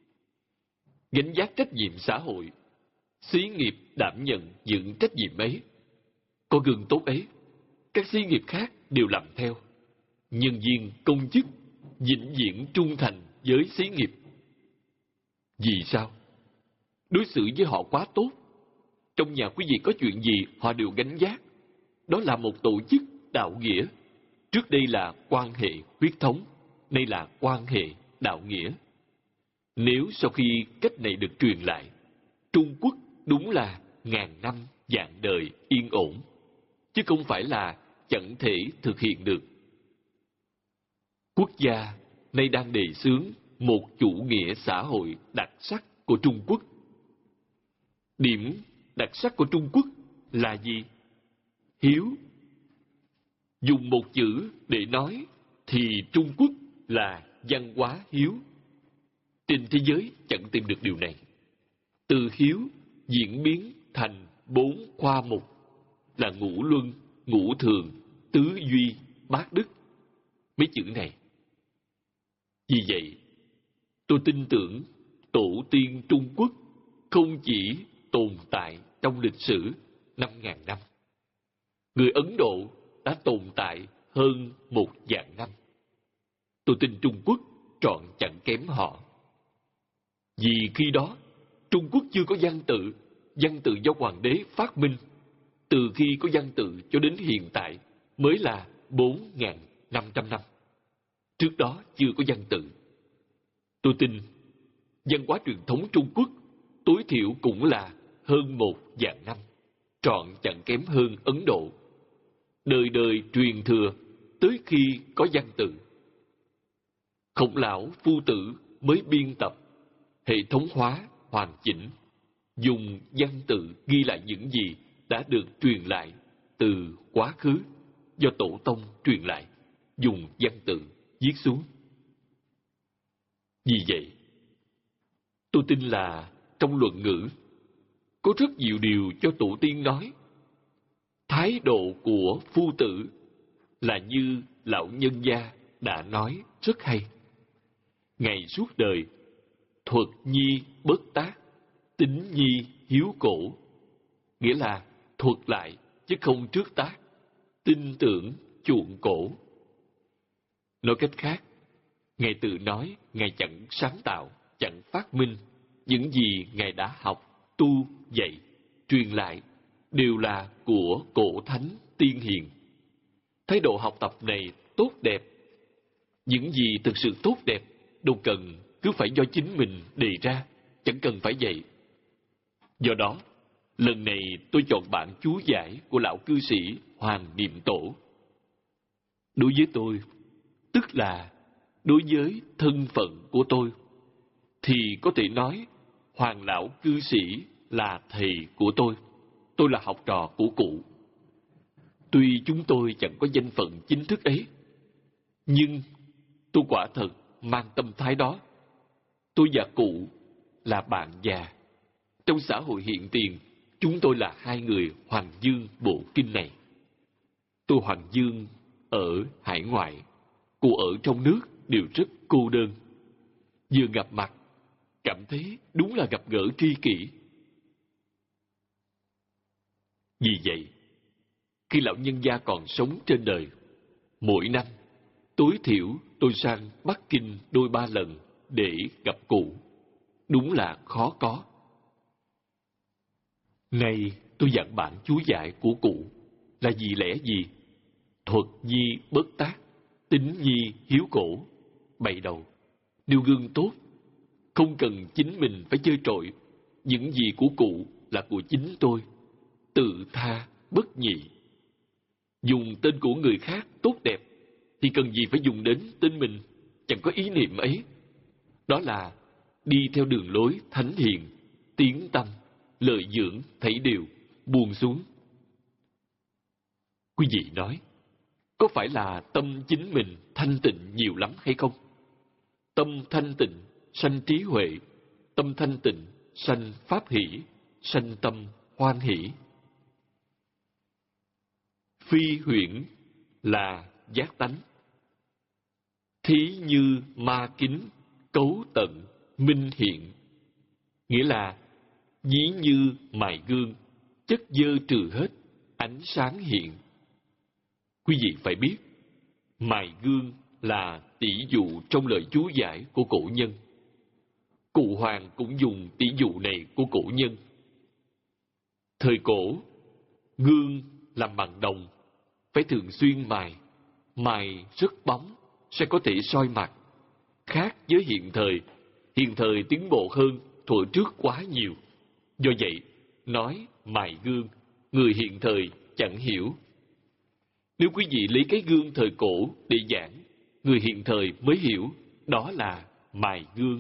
Gánh vác trách nhiệm xã hội, xí nghiệp đảm nhận những trách nhiệm ấy. Có gương tốt ấy, các xí nghiệp khác đều làm theo. Nhân viên, công chức vĩnh viễn trung thành với xí nghiệp. Vì sao? Đối xử với họ quá tốt. Trong nhà quý vị có chuyện gì họ đều gánh vác. Đó là một tổ chức đạo nghĩa. Trước đây là quan hệ huyết thống, nay là quan hệ đạo nghĩa. Nếu sau khi cách này được truyền lại, Trung Quốc đúng là ngàn năm vạn đời yên ổn, chứ không phải là chẳng thể thực hiện được. Quốc gia nay đang đề xướng một chủ nghĩa xã hội đặc sắc của Trung Quốc. Điểm đặc sắc của Trung Quốc là gì? Hiếu. Dùng một chữ để nói thì Trung Quốc là văn hóa hiếu. Trên thế giới chẳng tìm được điều này. Từ hiếu diễn biến thành bốn khoa mục là ngũ luân, ngũ thường, tứ duy, bát đức. Mấy chữ này. Vì vậy, Tôi tin tưởng tổ tiên Trung Quốc không chỉ tồn tại trong lịch sử năm ngàn năm. Người Ấn Độ đã tồn tại hơn một vạn năm. Tôi tin Trung Quốc trọn chẳng kém họ. Vì khi đó, Trung Quốc chưa có văn tự, văn tự do hoàng đế phát minh. Từ khi có văn tự cho đến hiện tại mới là bốn nghìn năm trăm năm. Trước đó chưa có văn tự. Tôi tin văn hóa truyền thống Trung Quốc tối thiểu cũng là hơn một vạn năm, trọn chẳng kém hơn Ấn Độ. Đời đời truyền thừa tới khi có văn tự. Khổng Lão Phu Tử mới biên tập, hệ thống hóa, hoàn chỉnh, dùng văn tự ghi lại những gì đã được truyền lại từ quá khứ do tổ tông truyền lại, dùng văn tự viết xuống. Vì vậy, tôi tin là trong luận ngữ có rất nhiều điều cho tổ tiên nói. Thái độ của Phu Tử là như lão nhân gia đã nói rất hay. Ngày suốt đời, thuật nhi bất tác, tính nhi hiếu cổ. Nghĩa là thuật lại chứ không trước tác, tin tưởng chuộng cổ. Nói cách khác, Ngài tự nói Ngài chẳng sáng tạo, chẳng phát minh. Những gì Ngài đã học, tu, dạy, truyền lại đều là của cổ thánh tiên hiền. Thái độ học tập này tốt đẹp. Những gì thực sự tốt đẹp đâu cần cứ phải do chính mình đề ra, chẳng cần phải vậy. Do đó, lần này tôi chọn bản chú giải của lão cư sĩ Hoàng Niệm Tổ. Đối với tôi, tức là đối với thân phận của tôi, thì có thể nói Hoàng lão cư sĩ là thầy của tôi. Tôi là học trò của cụ. Tuy chúng tôi chẳng có danh phận chính thức ấy, nhưng tôi quả thật mang tâm thái đó. Tôi và cụ là bạn già. Trong xã hội hiện tiền, chúng tôi là hai người Hoàng Dương bộ kinh này. Tôi Hoàng Dương ở hải ngoại, cụ ở trong nước đều rất cô đơn. Vừa gặp mặt, cảm thấy đúng là gặp gỡ tri kỷ. Vì vậy, khi lão nhân gia còn sống trên đời, mỗi năm, tối thiểu tôi sang Bắc Kinh đôi ba lần để gặp cụ. Đúng là khó có. Nay tôi dặn bản chú giải của cụ là vì lẽ gì? Thuật nhi bất tác, tính nhi hiếu cổ. Bày đầu, nêu gương tốt, không cần chính mình phải chơi trội. Những gì của cụ là của chính tôi. Tự tha, bất nhị. Dùng tên của người khác tốt đẹp thì cần gì phải dùng đến tên mình, chẳng có ý niệm ấy. Đó là đi theo đường lối thánh hiền, tiến tâm, lợi dưỡng thảy đều buông xuống. Quý vị nói, có phải là tâm chính mình thanh tịnh nhiều lắm hay không? Tâm thanh tịnh sanh trí huệ, tâm thanh tịnh sanh pháp hỷ, sanh tâm hoan hỷ. Phi huyễn là giác tánh. Thí như ma kính, cấu tận, minh hiện. Nghĩa là ví như mài gương, chất dơ trừ hết, ánh sáng hiện. Quý vị phải biết, mài gương là tỷ dụ trong lời chú giải của cổ nhân. Cụ Hoàng cũng dùng tỷ dụ này của cổ nhân. Thời cổ, gương làm bằng đồng, phải thường xuyên mài. Mài rất bóng, sẽ có thể soi mặt. Khác với hiện thời, hiện thời tiến bộ hơn thuở trước quá nhiều. Do vậy, nói mài gương, người hiện thời chẳng hiểu. Nếu quý vị lấy cái gương thời cổ để giảng, người hiện thời mới hiểu đó là mài gương.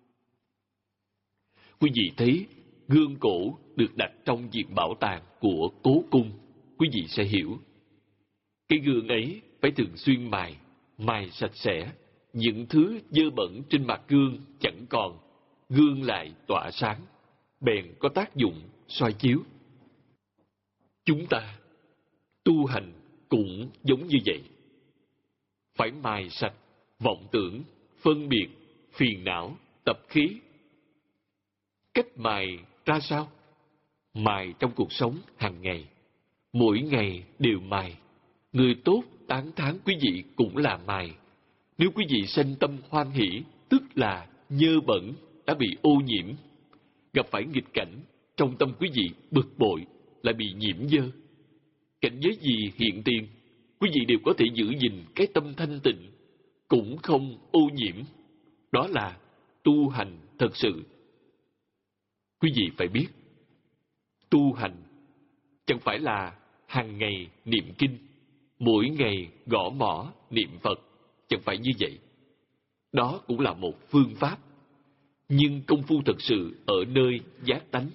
Quý vị thấy gương cổ được đặt trong viện bảo tàng của cố cung, quý vị sẽ hiểu. Cái gương ấy phải thường xuyên mài, mài sạch sẽ. Những thứ dơ bẩn trên mặt gương chẳng còn, gương lại tỏa sáng, bèn có tác dụng soi chiếu. Chúng ta tu hành cũng giống như vậy. Phải mài sạch vọng tưởng, phân biệt, phiền não, tập khí. Cách mài ra sao? Mài trong cuộc sống hàng ngày. Mỗi ngày đều mài. Người tốt tán thán quý vị cũng là mài. Nếu quý vị sanh tâm hoan hỷ, tức là nhơ bẩn đã bị ô nhiễm. Gặp phải nghịch cảnh, trong tâm quý vị bực bội là bị nhiễm dơ. Cảnh giới gì hiện tiền, quý vị đều có thể giữ gìn cái tâm thanh tịnh, cũng không ô nhiễm. Đó là tu hành thật sự. Quý vị phải biết, tu hành chẳng phải là hàng ngày niệm kinh, mỗi ngày gõ mõ niệm Phật, chẳng phải như vậy. Đó cũng là một phương pháp, nhưng công phu thật sự ở nơi giác tánh.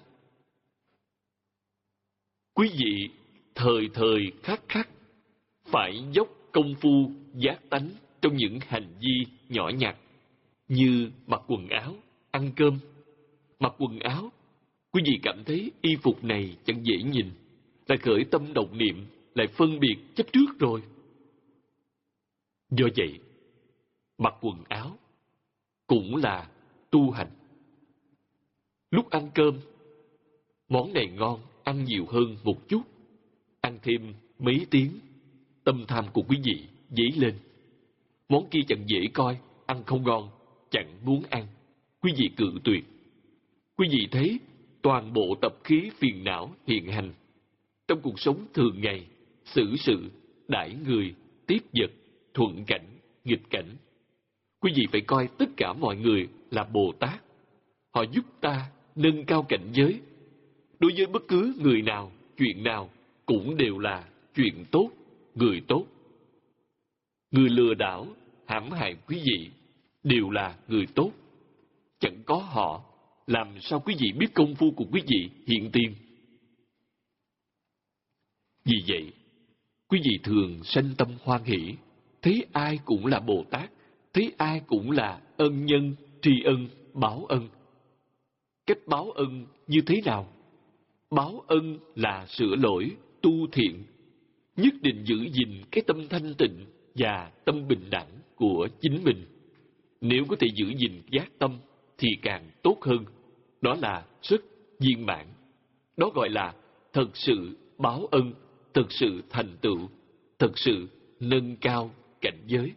Quý vị thời thời khắc khắc phải dốc công phu giác tánh trong những hành vi nhỏ nhặt, như mặc quần áo, ăn cơm. Mặc quần áo, quý vị cảm thấy y phục này chẳng dễ nhìn, lại khởi tâm động niệm, lại phân biệt chấp trước rồi. Do vậy, mặc quần áo cũng là tu hành. Lúc ăn cơm, món này ngon, ăn nhiều hơn một chút. Ăn thêm mấy tiếng, tâm tham của quý vị dấy lên. Món kia chẳng dễ coi, ăn không ngon, chẳng muốn ăn. Quý vị cự tuyệt. Quý vị thấy toàn bộ tập khí phiền não hiện hành trong cuộc sống thường ngày, xử sự, đãi người, tiếp vật, thuận cảnh, nghịch cảnh. Quý vị phải coi tất cả mọi người là Bồ Tát. Họ giúp ta nâng cao cảnh giới. Đối với bất cứ người nào, chuyện nào cũng đều là chuyện tốt, người tốt. Người lừa đảo, hãm hại quý vị đều là người tốt. Chẳng có họ, làm sao quý vị biết công phu của quý vị hiện tiền? Vì vậy, quý vị thường sanh tâm hoan hỷ, thấy ai cũng là Bồ Tát, thấy ai cũng là ân nhân, tri ân, báo ân. Cách báo ân như thế nào? Báo ân là sửa lỗi, tu thiện. Nhất định giữ gìn cái tâm thanh tịnh và tâm bình đẳng của chính mình. Nếu có thể giữ gìn giác tâm thì càng tốt hơn. Đó là rất viên mãn. Đó gọi là thật sự báo ân, thật sự thành tựu, thật sự nâng cao cảnh giới.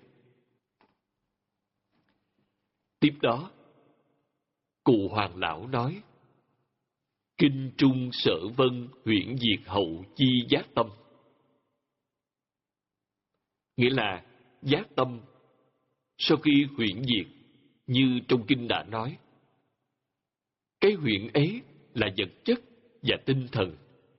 Tiếp đó, Cụ Hoàng Lão nói: Kinh trung sở vân huyễn diệt hậu chi giác tâm. Nghĩa là giác tâm sau khi huyễn diệt, như trong kinh đã nói, cái huyễn ấy là vật chất và tinh thần.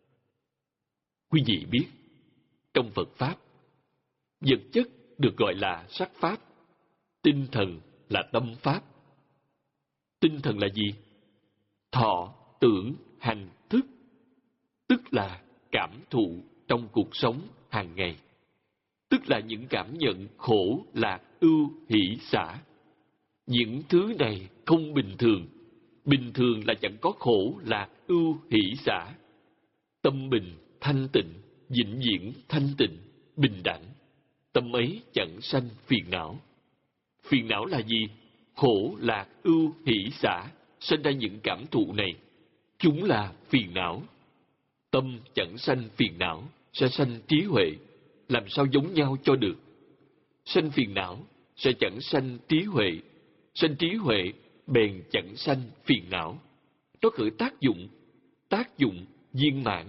Quý vị biết, trong Phật Pháp, vật chất được gọi là sắc Pháp, tinh thần là tâm Pháp. Tinh thần là gì? Thọ, tưởng, hành, thức, tức là cảm thụ trong cuộc sống hàng ngày, tức là những cảm nhận khổ, lạc, ưu, hỷ, xả. Những thứ này không bình thường. Bình thường là chẳng có khổ, lạc, ưu, hỷ, xả. Tâm bình, thanh tịnh, vĩnh viễn thanh tịnh, bình đẳng. Tâm ấy chẳng sanh phiền não. Phiền não là gì? Khổ, lạc, ưu, hỷ, xả, sanh ra những cảm thụ này. Chúng là phiền não. Tâm chẳng sanh phiền não, sẽ sanh trí huệ. Làm sao giống nhau cho được? Sanh phiền não sẽ chẳng sanh trí huệ. Sanh trí huệ bèn chẳng sanh phiền não. Nó khởi tác dụng, tác dụng viên mãn.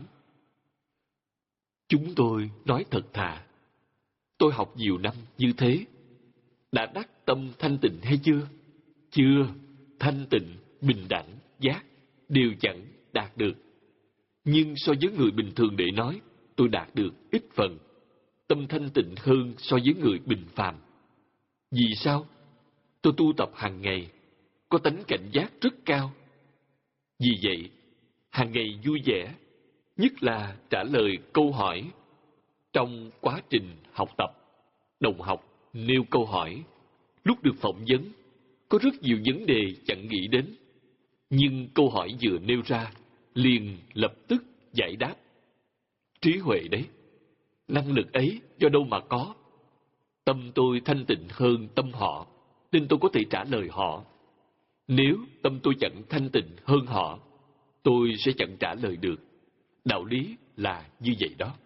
Chúng tôi nói thật thà, tôi học nhiều năm như thế, đã đắc tâm thanh tịnh hay chưa? Chưa. Thanh tịnh, bình đẳng, giác đều chẳng đạt được. Nhưng so với người bình thường để nói, tôi đạt được ít phần. Tâm thanh tịnh hơn so với người bình phàm. Vì sao? Tôi tu tập hàng ngày, có tánh cảnh giác rất cao. Vì vậy, hàng ngày vui vẻ, nhất là trả lời câu hỏi. Trong quá trình học tập, đồng học nêu câu hỏi, lúc được phỏng vấn, có rất nhiều vấn đề chẳng nghĩ đến. Nhưng câu hỏi vừa nêu ra, liền lập tức giải đáp. Trí huệ đấy, năng lực ấy do đâu mà có? Tâm tôi thanh tịnh hơn tâm họ, nên tôi có thể trả lời họ. Nếu tâm tôi chẳng thanh tịnh hơn họ, tôi sẽ chẳng trả lời được. Đạo lý là như vậy đó.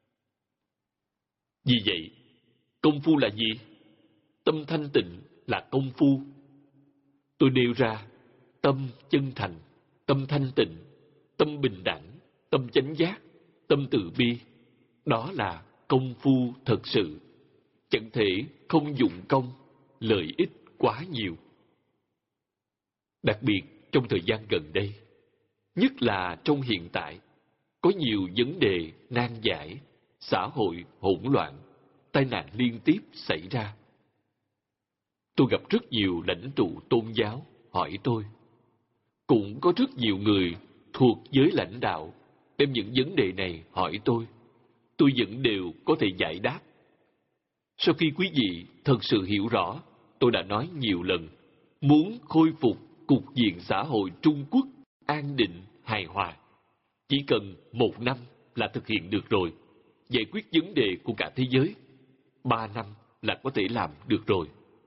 Vì vậy, công phu là gì? Tâm thanh tịnh là công phu. Tôi nêu ra tâm chân thành, tâm thanh tịnh, tâm bình đẳng, tâm chánh giác, tâm từ bi. Đó là công phu thật sự. Chẳng thể không dụng công, lợi ích quá nhiều. Đặc biệt trong thời gian gần đây, nhất là trong hiện tại, có nhiều vấn đề nan giải, xã hội hỗn loạn, tai nạn liên tiếp xảy ra. Tôi gặp rất nhiều lãnh tụ tôn giáo hỏi tôi. Cũng có rất nhiều người thuộc giới lãnh đạo đem những vấn đề này hỏi tôi. Tôi vẫn đều có thể giải đáp. Sau khi quý vị thật sự hiểu rõ, tôi đã nói nhiều lần, muốn khôi phục cục diện xã hội Trung Quốc an định, hài hòa, chỉ cần một năm là thực hiện được rồi. Giải quyết vấn đề của cả thế giới, ba năm là có thể làm được rồi.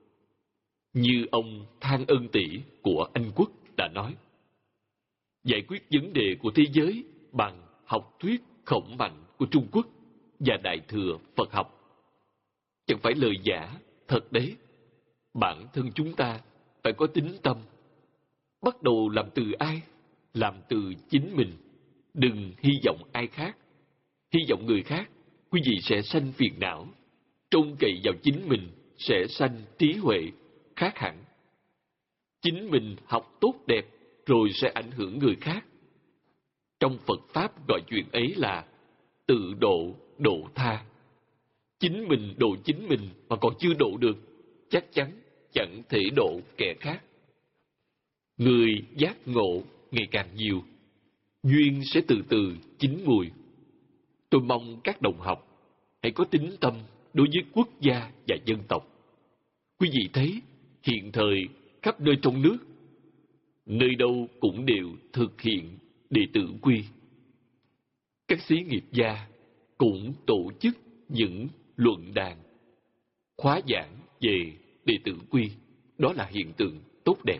Như ông Thang Ân Tỷ của Anh Quốc đã nói, giải quyết vấn đề của thế giới bằng học thuyết khổng mạnh của Trung Quốc và Đại thừa Phật học. Chẳng phải lời giả, thật đấy. Bản thân chúng ta phải có tín tâm. Bắt đầu làm từ ai? Làm từ chính mình. Đừng hy vọng ai khác. Hy vọng người khác, quý vị sẽ sanh phiền não. Trông cậy vào chính mình sẽ sanh trí huệ khác hẳn. Chính mình học tốt đẹp rồi sẽ ảnh hưởng người khác. Trong Phật Pháp gọi chuyện ấy là tự độ, độ tha. Chính mình độ chính mình mà còn chưa độ được, chắc chắn chẳng thể độ kẻ khác. Người giác ngộ ngày càng nhiều, duyên sẽ từ từ chín mùi. Tôi mong các đồng học hãy có tín tâm đối với quốc gia và dân tộc. Quý vị thấy hiện thời khắp nơi trong nước, nơi đâu cũng đều thực hiện đệ tử quy. Các xí nghiệp gia cũng tổ chức những luận đàn, khóa giảng về đệ tử quy. Đó là hiện tượng tốt đẹp.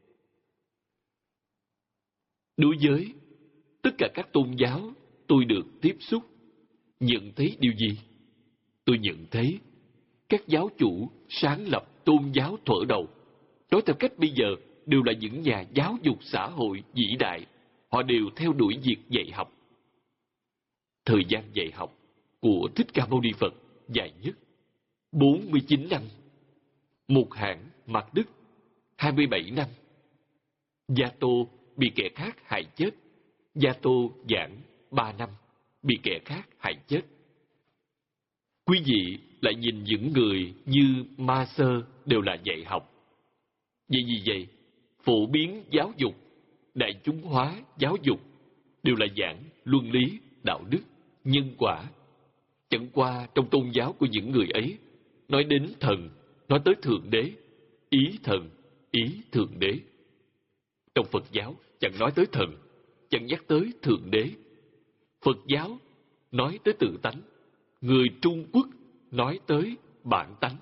Đối với tất cả các tôn giáo tôi được tiếp xúc, nhận thấy điều gì? Tôi nhận thấy các giáo chủ sáng lập tôn giáo thuở đầu, nói theo cách bây giờ, đều là những nhà giáo dục xã hội vĩ đại. Họ đều theo đuổi việc dạy học. Thời gian dạy học của Thích Ca Mâu Ni Phật dài nhất bốn mươi chín năm. Mục Hạng Mạc Đức hai mươi bảy năm. Gia Tô bị kẻ khác hại chết. Gia Tô giảng ba năm, bị kẻ khác hại chết. Quý vị lại nhìn những người như Ma Sơ đều là dạy học. Vì gì vậy? Phổ biến giáo dục, đại chúng hóa giáo dục, đều là giảng luân lý, đạo đức, nhân quả. Chẳng qua trong tôn giáo của những người ấy, nói đến thần, nói tới Thượng Đế, ý thần, ý Thượng Đế. Trong Phật giáo chẳng nói tới thần, chẳng nhắc tới Thượng Đế. Phật giáo nói tới tự tánh, người Trung Quốc nói tới bản tánh.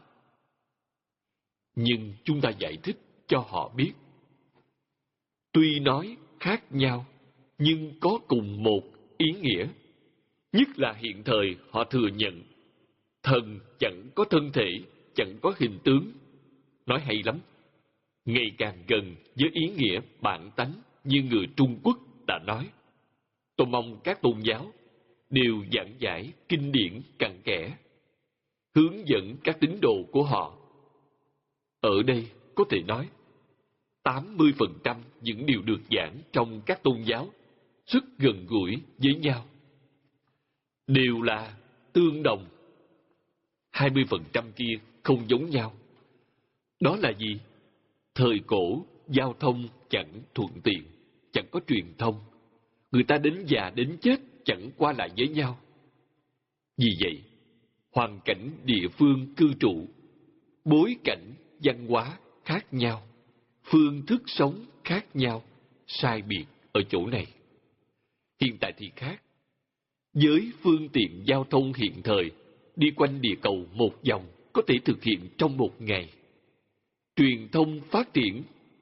Nhưng chúng ta giải thích cho họ biết, tuy nói khác nhau, nhưng có cùng một ý nghĩa. Nhất là hiện thời họ thừa nhận, thần chẳng có thân thể, chẳng có hình tướng. Nói hay lắm, ngày càng gần với ý nghĩa bản tánh như người Trung Quốc đã nói. Tôi mong các tôn giáo đều giảng giải kinh điển cặn kẽ, hướng dẫn các tín đồ của họ. Ở đây có thể nói, tám mươi phần trăm những điều được giảng trong các tôn giáo rất gần gũi với nhau, đều là tương đồng. hai mươi phần trăm kia không giống nhau. Đó là gì? Thời cổ, giao thông chẳng thuận tiện, chẳng có truyền thông. Người ta đến già đến chết chẳng qua lại với nhau. Vì vậy, hoàn cảnh địa phương cư trụ, bối cảnh văn hóa khác nhau, phương thức sống khác nhau, sai biệt ở chỗ này. Hiện tại thì khác. Với phương tiện giao thông hiện thời, đi quanh địa cầu một vòng có thể thực hiện trong một ngày. Truyền thông phát triển,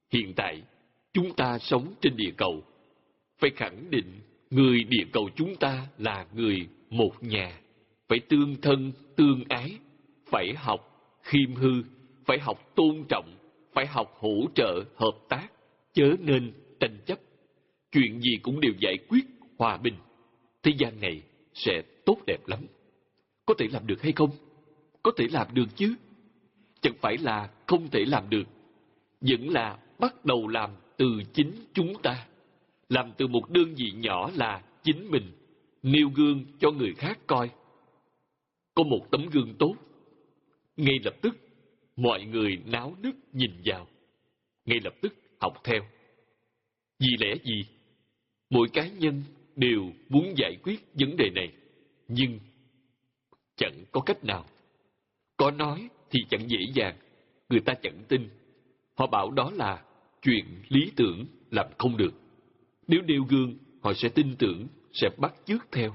Hiện tại, chúng ta sống trên địa cầu. Phải khẳng định người địa cầu chúng ta là người một nhà. Phải tương thân, tương ái. Phải học khiêm hư. Phải học tôn trọng. Phải học hỗ trợ, hợp tác. Chớ nên tranh chấp. Chuyện gì cũng đều giải quyết hòa bình. Thế gian này sẽ tốt đẹp lắm. Có thể làm được hay không? Có thể làm được chứ. Chẳng phải là không thể làm được. Vẫn là bắt đầu làm từ chính chúng ta. Làm từ một đơn vị nhỏ là chính mình. Nêu gương cho người khác coi. Có một tấm gương tốt. Ngay lập tức, mọi người náo nức nhìn vào. Ngay lập tức học theo. Vì lẽ gì? Mỗi cá nhân đều muốn giải quyết vấn đề này. Nhưng chẳng có cách nào. Có nói thì chẳng dễ dàng. Người ta chẳng tin. Họ bảo đó là chuyện lý tưởng, làm không được. Nếu nêu gương, họ sẽ tin tưởng, sẽ bắt chước theo.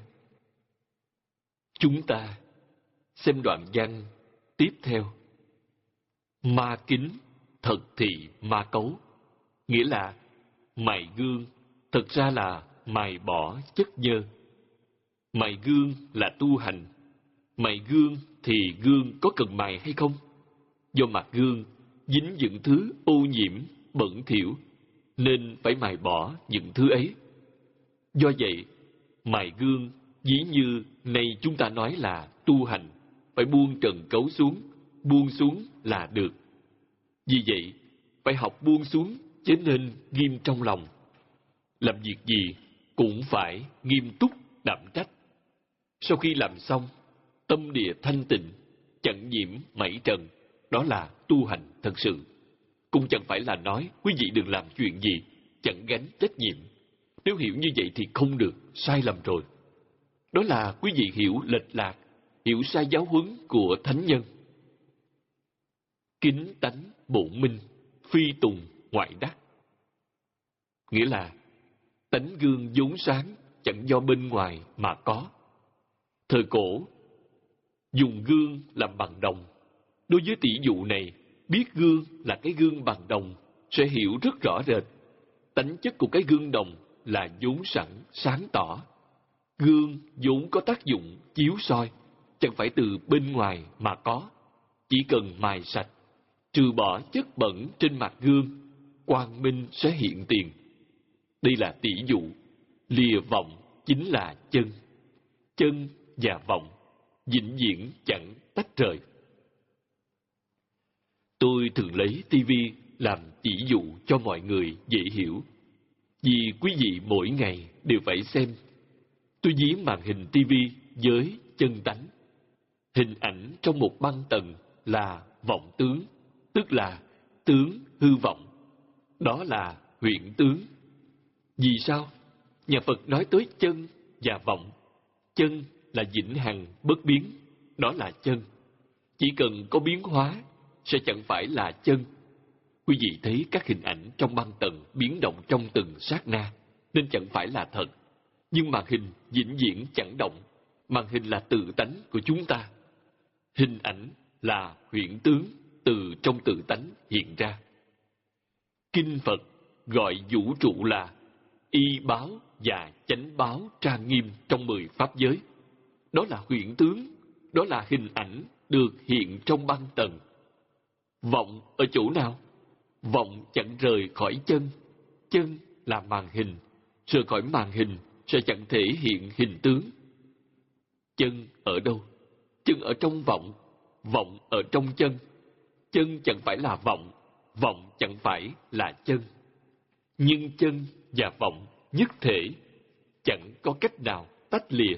Chúng ta xem đoạn văn tiếp theo. Ma kính, thật thì ma cấu. Nghĩa là mài gương, thật ra là mài bỏ chất nhơ. Mài gương là tu hành. Mài gương thì gương có cần mài hay không? Do mặt gương dính những thứ ô nhiễm, bẩn thỉu, nên phải mài bỏ những thứ ấy. Do vậy, mài gương ví như nay chúng ta nói là tu hành, phải buông trần cấu xuống, buông xuống là được. Vì vậy, phải học buông xuống, chứ nên nghiêm trong lòng. Làm việc gì cũng phải nghiêm túc, đảm trách. Sau khi làm xong, tâm địa thanh tịnh, chẳng nhiễm mảy trần, đó là tu hành thật sự. Cũng chẳng phải là nói quý vị đừng làm chuyện gì, chẳng gánh trách nhiệm. Nếu hiểu như vậy thì không được, sai lầm rồi. Đó là quý vị hiểu lệch lạc, hiểu sai giáo huấn của thánh nhân. Kính tánh bổn minh, phi tùng ngoại đắc. Nghĩa là tánh gương vốn sáng chẳng do bên ngoài mà có. Thời cổ, dùng gương làm bằng đồng. Đối với tỷ dụ này, biết gương là cái gương bằng đồng sẽ hiểu rất rõ rệt. Tánh chất của cái gương đồng là vốn sẵn, sáng tỏ. Gương vốn có tác dụng chiếu soi, chẳng phải từ bên ngoài mà có. Chỉ cần mài sạch, trừ bỏ chất bẩn trên mặt gương, quang minh sẽ hiện tiền. Đây là tỷ dụ. Lìa vọng chính là chân. Chân và vọng vĩnh viễn chẳng tách rời. Tôi thường lấy tivi làm tỷ dụ cho mọi người dễ hiểu. Vì quý vị mỗi ngày đều phải xem. Tôi ví màn hình tivi với chân tánh. Hình ảnh trong một băng tầng là vọng tướng, tức là tướng hư vọng. Đó là huyễn tướng. Vì sao? Nhà Phật nói tới chân và vọng. Chân là vĩnh hằng bất biến, đó là chân. Chỉ cần có biến hóa sẽ chẳng phải là chân. Quý vị thấy các hình ảnh trong băng tầng biến động trong từng sát na, nên chẳng phải là thật. Nhưng màn hình vĩnh viễn chẳng động. Màn hình là tự tánh của chúng ta. Hình ảnh là huyễn tướng từ trong tự tánh hiện ra. Kinh Phật gọi vũ trụ là y báo và chánh báo trang nghiêm trong mười pháp giới. Đó là huyễn tướng, đó là hình ảnh được hiện trong băng tầng. Vọng ở chỗ nào? Vọng chẳng rời khỏi chân. Chân là màn hình, rời khỏi màn hình sẽ chẳng thể hiện hình tướng. Chân ở đâu? Chân ở trong vọng, vọng ở trong chân. Chân chẳng phải là vọng, vọng chẳng phải là chân. Nhưng chân và vọng nhất thể, chẳng có cách nào tách lìa.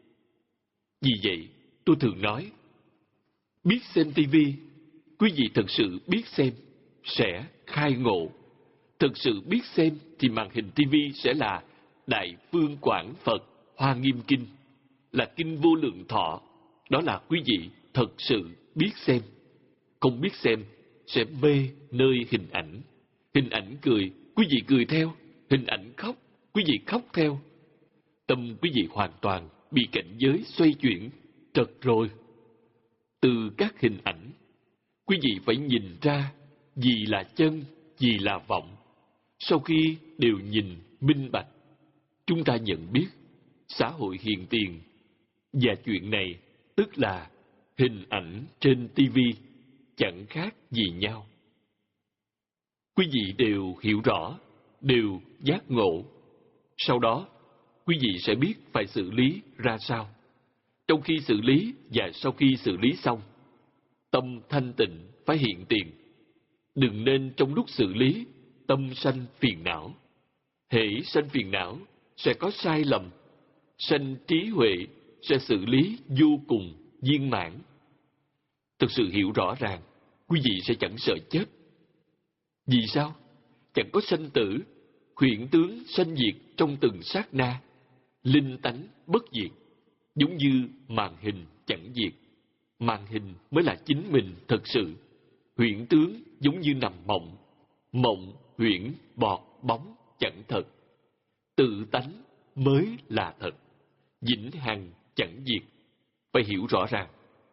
Vì vậy, tôi thường nói, biết xem tivi, quý vị thật sự biết xem, sẽ khai ngộ. Thật sự biết xem thì màn hình tivi sẽ là Đại Phương Quảng Phật Hoa Nghiêm Kinh, là kinh vô lượng thọ. Đó là quý vị thật sự biết xem. Không biết xem sẽ mê nơi hình ảnh. Hình ảnh cười, quý vị cười theo. Hình ảnh khóc, quý vị khóc theo. Tâm quý vị hoàn toàn bị cảnh giới xoay chuyển, trật rồi. Từ các hình ảnh, quý vị phải nhìn ra gì là chân, gì là vọng. Sau khi đều nhìn minh bạch, chúng ta nhận biết xã hội hiện tiền và chuyện này tức là hình ảnh trên tivi chẳng khác gì nhau. Quý vị đều hiểu rõ, đều giác ngộ. Sau đó, quý vị sẽ biết phải xử lý ra sao. Trong khi xử lý và sau khi xử lý xong, tâm thanh tịnh phải hiện tiền. Đừng nên trong lúc xử lý, tâm sanh phiền não. Hễ sanh phiền não, sẽ có sai lầm. Sanh trí huệ sẽ xử lý vô cùng viên mãn. Thực sự hiểu rõ ràng, quý vị sẽ chẳng sợ chết. Vì sao? Chẳng có sanh tử, huyễn tướng sanh diệt trong từng sát na, linh tánh bất diệt, giống như màn hình chẳng diệt. Màn hình mới là chính mình thật sự. Huyễn tướng giống như nằm mộng, mộng huyễn bọt bóng chẳng thật. Tự tánh mới là thật, vĩnh hằng chẳng diệt. Phải hiểu rõ ràng.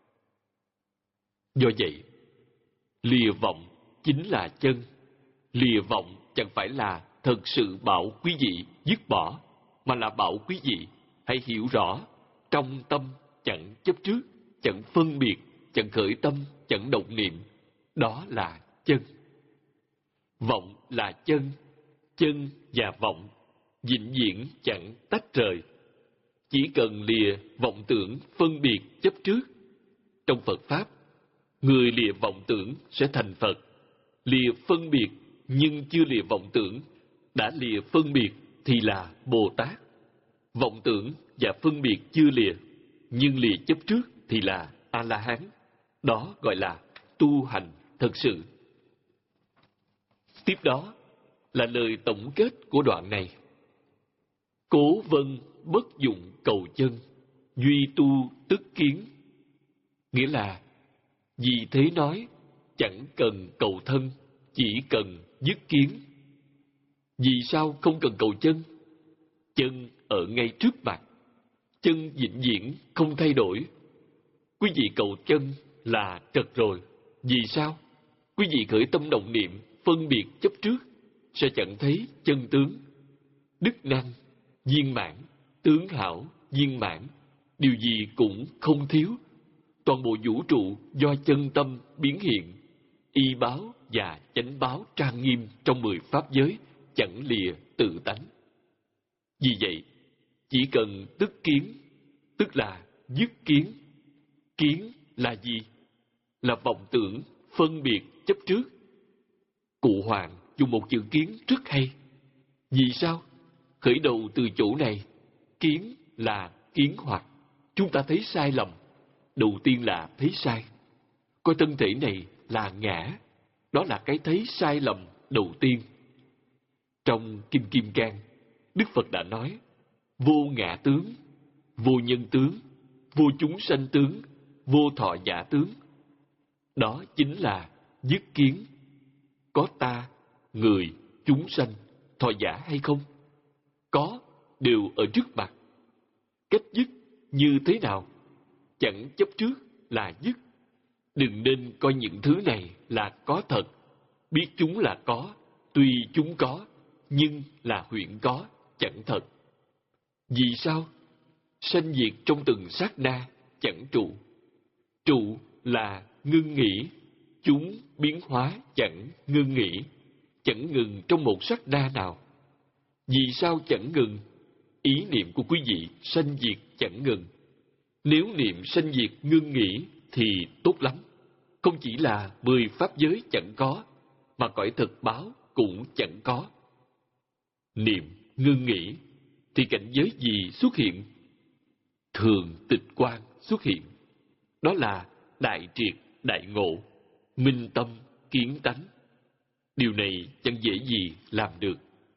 Do vậy, lìa vọng chính là chân. Lìa vọng chẳng phải là thật sự bảo quý vị dứt bỏ, mà là bảo quý vị hãy hiểu rõ trong tâm chẳng chấp trước, chẳng phân biệt, chẳng khởi tâm, chẳng động niệm. Đó là chân. Vọng là chân. Chân và vọng vĩnh viễn chẳng tách rời. Chỉ cần lìa vọng tưởng phân biệt chấp trước. Trong Phật Pháp, người lìa vọng tưởng sẽ thành Phật. Lìa phân biệt nhưng chưa lìa vọng tưởng, đã lìa phân biệt thì là Bồ Tát. Vọng tưởng và phân biệt chưa lìa, nhưng lìa chấp trước thì là A-la-hán. Đó gọi là tu hành thật sự. Tiếp đó là lời tổng kết của đoạn này. Cố vân bất dụng cầu chân, duy tu tức kiến. Nghĩa là, vì thế nói, chẳng cần cầu thân, chỉ cần dứt kiến. Vì sao không cần cầu chân? Chân ở ngay trước mặt. Chân vĩnh viễn không thay đổi. Quý vị cầu chân là trật rồi. Vì sao? Quý vị khởi tâm động niệm, phân biệt chấp trước, sẽ chẳng thấy chân tướng. Đức năng, viên mãn, tướng hảo, viên mãn, điều gì cũng không thiếu. Toàn bộ vũ trụ do chân tâm biến hiện, y báo và chánh báo trang nghiêm trong mười pháp giới, chẳng lìa tự tánh. Vì vậy, chỉ cần tức kiến, tức là dứt kiến. Kiến là gì? Là vọng tưởng, phân biệt, chấp trước. Cụ Hoàng dùng một chữ kiến rất hay. Vì sao? Khởi đầu từ chỗ này, kiến là kiến hoặc. Chúng ta thấy sai lầm. Đầu tiên là thấy sai. Coi thân thể này là ngã. Đó là cái thấy sai lầm đầu tiên. Trong Kinh Kim Cang, Đức Phật đã nói, vô ngã tướng, vô nhân tướng, vô chúng sanh tướng, vô thọ giả tướng. Đó chính là dứt kiến. Có ta, người, chúng sanh, thọ giả hay không? Có, đều ở trước mặt. Cách dứt như thế nào? Chẳng chấp trước là dứt. Đừng nên coi những thứ này là có thật. Biết chúng là có, tuy chúng có, nhưng là huyễn có, chẳng thật. Vì sao? Sanh diệt trong từng sát na, chẳng trụ. Trụ là ngưng nghỉ, chúng biến hóa chẳng ngưng nghỉ, chẳng ngừng trong một sát na nào. Vì sao chẳng ngừng? Ý niệm của quý vị sanh diệt chẳng ngừng. Nếu niệm sanh diệt ngưng nghỉ thì tốt lắm. Không chỉ là mười pháp giới chẳng có, mà cõi thực báo cũng chẳng có. Niệm ngưng nghỉ thì cảnh giới gì xuất hiện? Thường tịch quang xuất hiện. Đó là đại triệt, đại ngộ, minh tâm, kiến tánh. Điều này chẳng dễ gì làm được.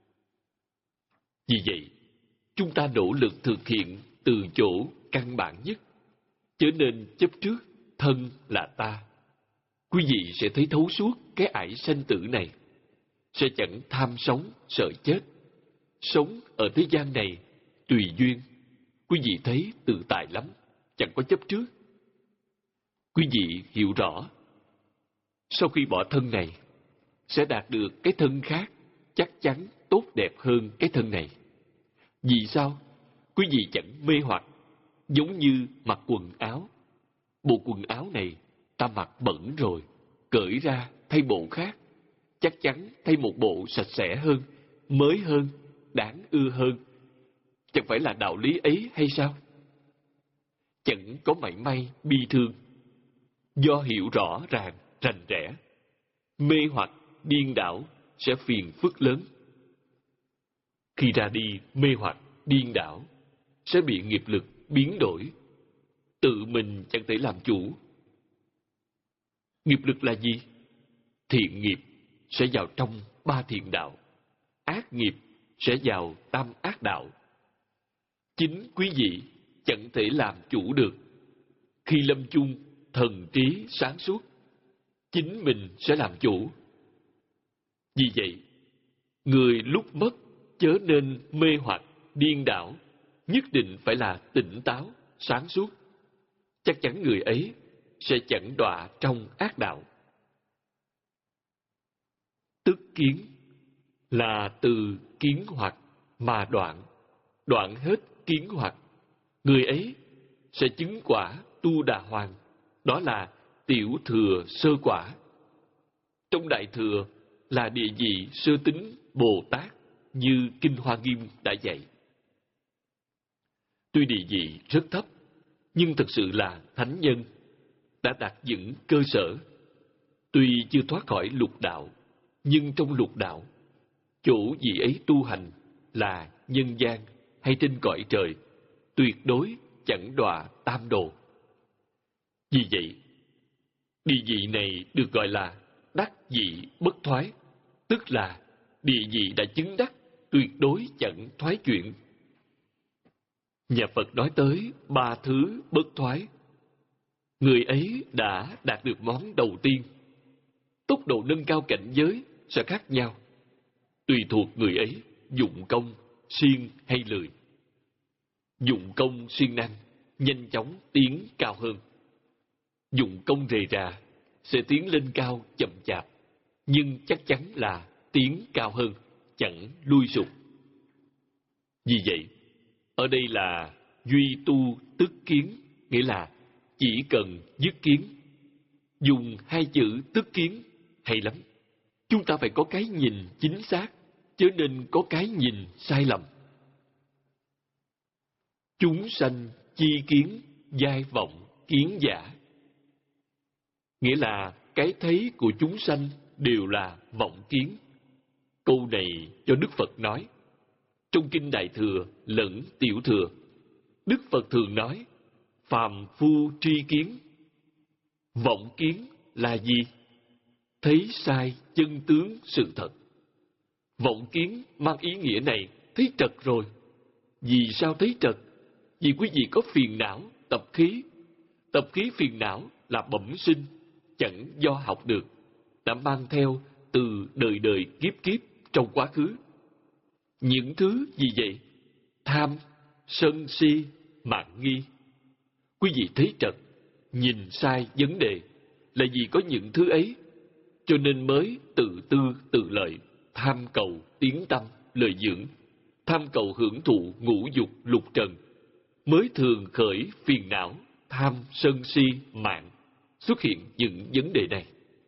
Vì vậy, chúng ta nỗ lực thực hiện từ chỗ căn bản nhất, trở nên chấp trước thân là ta. Quý vị sẽ thấy thấu suốt cái ải sanh tử này, sẽ chẳng tham sống, sợ chết. Sống ở thế gian này tùy duyên, quý vị thấy tự tại lắm, chẳng có chấp trước. Quý vị hiểu rõ, sau khi bỏ thân này, sẽ đạt được cái thân khác chắc chắn tốt đẹp hơn cái thân này. Vì sao? Quý vị chẳng mê hoặc, giống như mặc quần áo. Bộ quần áo này ta mặc bẩn rồi, cởi ra thay bộ khác, chắc chắn thay một bộ sạch sẽ hơn, mới hơn, đáng ưa hơn. Chẳng phải là đạo lý ấy hay sao? Chẳng có mảy may bi thương, do hiểu rõ ràng, rành rẽ. Mê hoặc, điên đảo sẽ phiền phức lớn. Khi ra đi mê hoặc, điên đảo, sẽ bị nghiệp lực biến đổi. Tự mình chẳng thể làm chủ. Nghiệp lực là gì? Thiện nghiệp sẽ vào trong ba thiện đạo, ác nghiệp sẽ vào tam ác đạo. Chính quý vị chẳng thể làm chủ được. Khi lâm chung, thần trí sáng suốt, chính mình sẽ làm chủ. Vì vậy, người lúc mất chớ nên mê hoặc, điên đảo, nhất định phải là tỉnh táo, sáng suốt. Chắc chắn người ấy sẽ chẳng đọa trong ác đạo. Tức kiến là từ kiến hoặc mà đoạn, đoạn hết kiến hoặc. Người ấy sẽ chứng quả tu đà hoàng, đó là tiểu thừa sơ quả. Trong đại thừa là địa vị sơ tính Bồ Tát, như Kinh Hoa Nghiêm đã dạy. Tuy địa vị rất thấp, nhưng thực sự là thánh nhân, đã đạt vững cơ sở. Tuy chưa thoát khỏi lục đạo, nhưng trong lục đạo, chỗ vị ấy tu hành là nhân gian hay trên cõi trời, tuyệt đối chẳng đọa tam đồ. Vì vậy, địa vị này được gọi là đắc vị bất thoái, tức là địa vị đã chứng đắc, tuyệt đối chẳng thoái chuyển. Nhà Phật nói tới ba thứ bất thoái. Người ấy đã đạt được món đầu tiên. Tốc độ nâng cao cảnh giới sẽ khác nhau, tùy thuộc người ấy dụng công, siêng hay lười. Dụng công siêng năng, nhanh chóng tiến cao hơn. Dụng công rề rà sẽ tiến lên cao chậm chạp, nhưng chắc chắn là tiến cao hơn, chẳng lui sụt. Vì vậy, ở đây là duy tu tức kiến, nghĩa là chỉ cần dứt kiến. Dùng hai chữ tức kiến hay lắm. Chúng ta phải có cái nhìn chính xác, chớ nên có cái nhìn sai lầm. Chúng sanh chi kiến, giai vọng kiến giả. Nghĩa là cái thấy của chúng sanh đều là vọng kiến. Câu này cho Đức Phật nói. Trong Kinh Đại Thừa lẫn Tiểu Thừa, Đức Phật thường nói phàm phu tri kiến. Vọng kiến là gì? Thấy sai chân tướng sự thật. Vọng kiến mang ý nghĩa này, thấy trật rồi. Vì sao thấy trật? Vì quý vị có phiền não, tập khí. Tập khí phiền não là bẩm sinh, chẳng do học được, đã mang theo từ đời đời kiếp kiếp trong quá khứ. Những thứ gì vậy? Tham, sân si, mạn nghi. Quý vị thấy trật, nhìn sai vấn đề, là vì có những thứ ấy, cho nên mới tự tư tự lợi, tham cầu tiếng tăm, lợi dưỡng, tham cầu hưởng thụ ngũ dục lục trần, mới thường khởi phiền não, tham, sân si, mạn, xuất hiện những vấn đề này.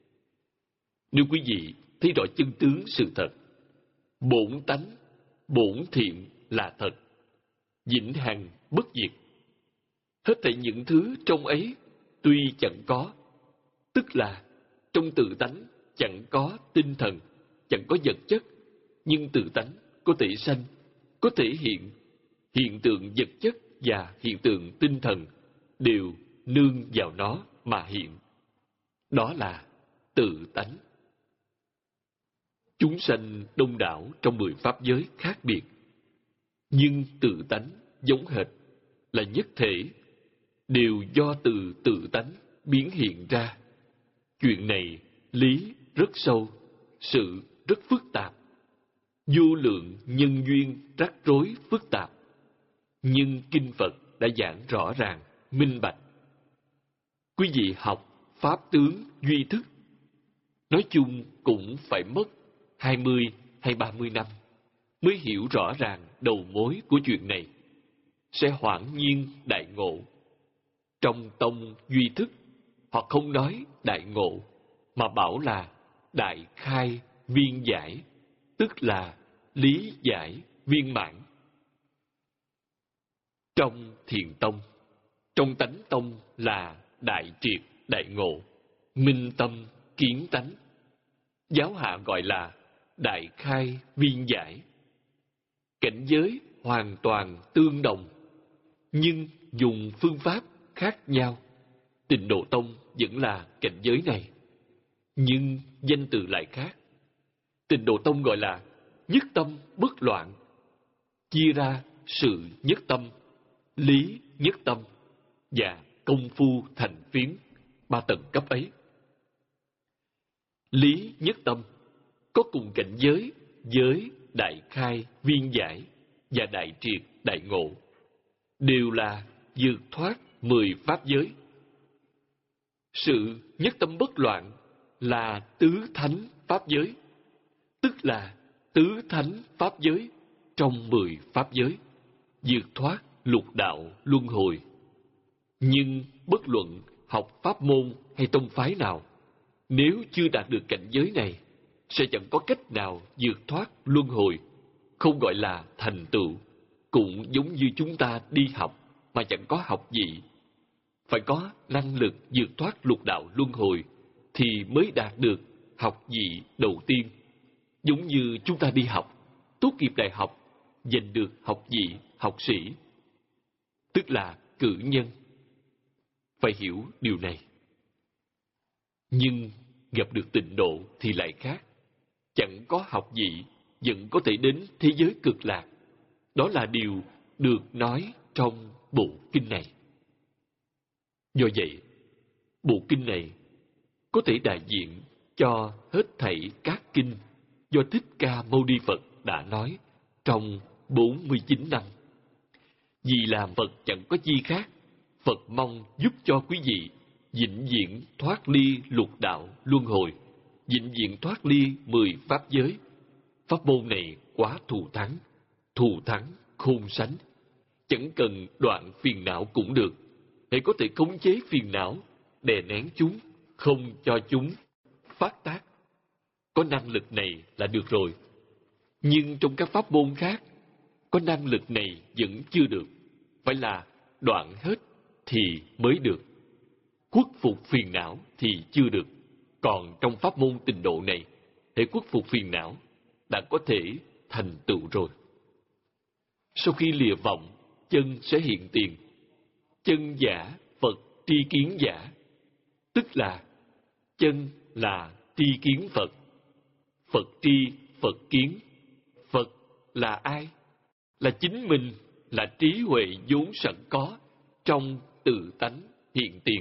Nếu quý vị thấy rõ chân tướng sự thật, bổn tánh, bổn thiện là thật, vĩnh hằng bất diệt. Hết thảy những thứ trong ấy tuy chẳng có, tức là trong tự tánh chẳng có tinh thần, chẳng có vật chất, nhưng tự tánh có thể sanh, có thể hiện. Hiện tượng vật chất và hiện tượng tinh thần đều nương vào nó mà hiện. Đó là tự tánh. Chúng sanh đông đảo trong mười pháp giới khác biệt, nhưng tự tánh giống hệt, là nhất thể, đều do từ tự tánh biến hiện ra. Chuyện này lý rất sâu, sự rất phức tạp, vô lượng nhân duyên rắc rối phức tạp, nhưng Kinh Phật đã giảng rõ ràng, minh bạch. Quý vị học pháp tướng duy thức, Nói chung cũng phải mất hai mươi hay ba mươi năm mới hiểu rõ ràng đầu mối của chuyện này. Sẽ hoảng nhiên đại ngộ. Trong tông duy thức, họ không nói đại ngộ, mà bảo là đại khai viên giải, tức là lý giải viên mãn. Trong Thiền tông, trong Tánh tông là đại triệt đại ngộ, minh tâm kiến tánh. Giáo hạ gọi là đại khai viên giải. Cảnh giới hoàn toàn tương đồng, nhưng dùng phương pháp khác nhau. Tịnh Độ tông vẫn là cảnh giới này, nhưng danh từ lại khác. Tịnh Độ tông gọi là nhất tâm bất loạn, chia ra sự nhất tâm, lý nhất tâm và công phu thành phiến, ba tầng cấp ấy. Lý nhất tâm có cùng cảnh giới với đại khai viên giải và đại triệt đại ngộ, đều là vượt thoát mười pháp giới. Sự nhất tâm bất loạn là tứ thánh pháp giới, tức là tứ thánh pháp giới trong mười pháp giới, vượt thoát lục đạo luân hồi. Nhưng bất luận học pháp môn hay tông phái nào, nếu chưa đạt được cảnh giới này, sẽ chẳng có cách nào vượt thoát luân hồi, không gọi là thành tựu. Cũng giống như chúng ta đi học mà chẳng có học gì. Phải có năng lực vượt thoát lục đạo luân hồi thì mới đạt được học vị đầu tiên. Giống như chúng ta đi học, tốt nghiệp đại học, giành được học vị học sĩ, tức là cử nhân. Phải hiểu điều này. Nhưng gặp được tịnh độ thì lại khác. Chẳng có học vị vẫn có thể đến thế giới cực lạc. Đó là điều được nói trong bộ kinh này. Do vậy, bộ kinh này có thể đại diện cho hết thảy các kinh do Thích Ca Mâu Ni Phật đã nói trong bốn mươi chín năm. Vì làm Phật chẳng có chi khác, Phật mong giúp cho quý vị vĩnh viễn thoát ly lục đạo luân hồi, vĩnh viễn thoát ly mười pháp giới. Pháp môn này quá thù thắng, thù thắng khôn sánh. Chẳng cần đoạn phiền não cũng được, hãy có thể khống chế phiền não, đè nén chúng, không cho chúng phát tác. Có năng lực này là được rồi. Nhưng trong các pháp môn khác, có năng lực này vẫn chưa được. Phải là đoạn hết thì mới được. Khuất phục phiền não thì chưa được. Còn trong pháp môn tịnh độ này, hễ khuất phục phiền não đã có thể thành tựu rồi. Sau khi lìa vọng, chân sẽ hiện tiền. Chân giả Phật tri kiến giả, tức là chân là tri kiến Phật, Phật tri Phật kiến. Phật là ai? Là chính mình, là trí huệ vốn sẵn có trong tự tánh hiện tiền.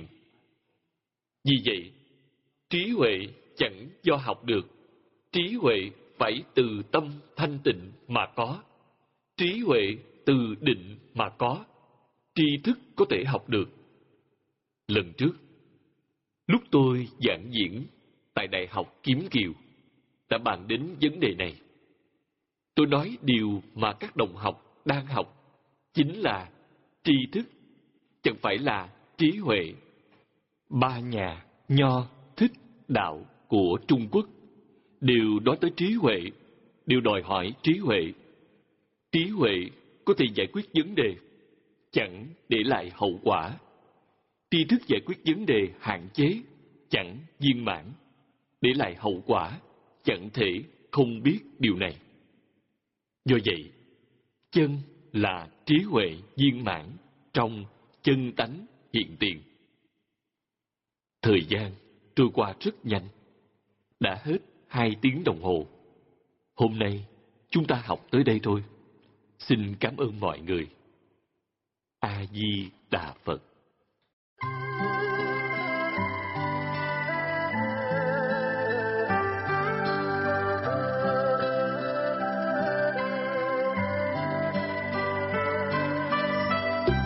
Vì vậy, trí huệ chẳng do học được. Trí huệ phải từ tâm thanh tịnh mà có. Trí huệ từ định mà có. Tri thức có thể học được. Lần trước, lúc tôi giảng diễn tại Đại học Kiếm Kiều, đã bàn đến vấn đề này. Tôi nói điều mà các đồng học đang học chính là tri thức, chẳng phải là trí huệ. Ba nhà Nho, Thích, Đạo của Trung Quốc đều nói tới trí huệ, đều đòi hỏi trí huệ. Trí huệ có thể giải quyết vấn đề, chẳng để lại hậu quả. Tri thức giải quyết vấn đề hạn chế, chẳng viên mãn, để lại hậu quả, chẳng thể không biết điều này. Do vậy, chân là trí huệ viên mãn trong chân tánh hiện tiền. Thời gian trôi qua rất nhanh, đã hết hai tiếng đồng hồ. Hôm nay chúng ta học tới đây thôi. Xin cảm ơn mọi người. A Di Đà Phật.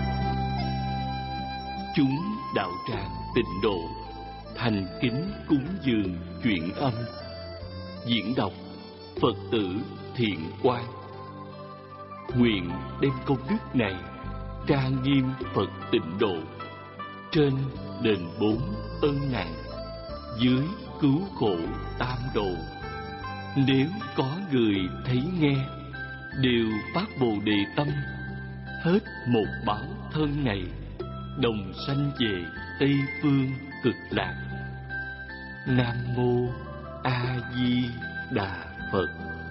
Chúng đạo tràng Tịnh Độ thành kính cúng giường chuyển âm. Diễn đọc Phật tử Thiện Quang. Nguyện đem công đức này trang nghiêm Phật Tịnh Độ, trên đền bốn ân nặng, dưới cứu khổ tam độ. Nếu có người thấy nghe, đều phát Bồ Đề tâm, hết một báo thân này, đồng sanh về Tây Phương Cực Lạc. Nam Mô A Di Đà Phật.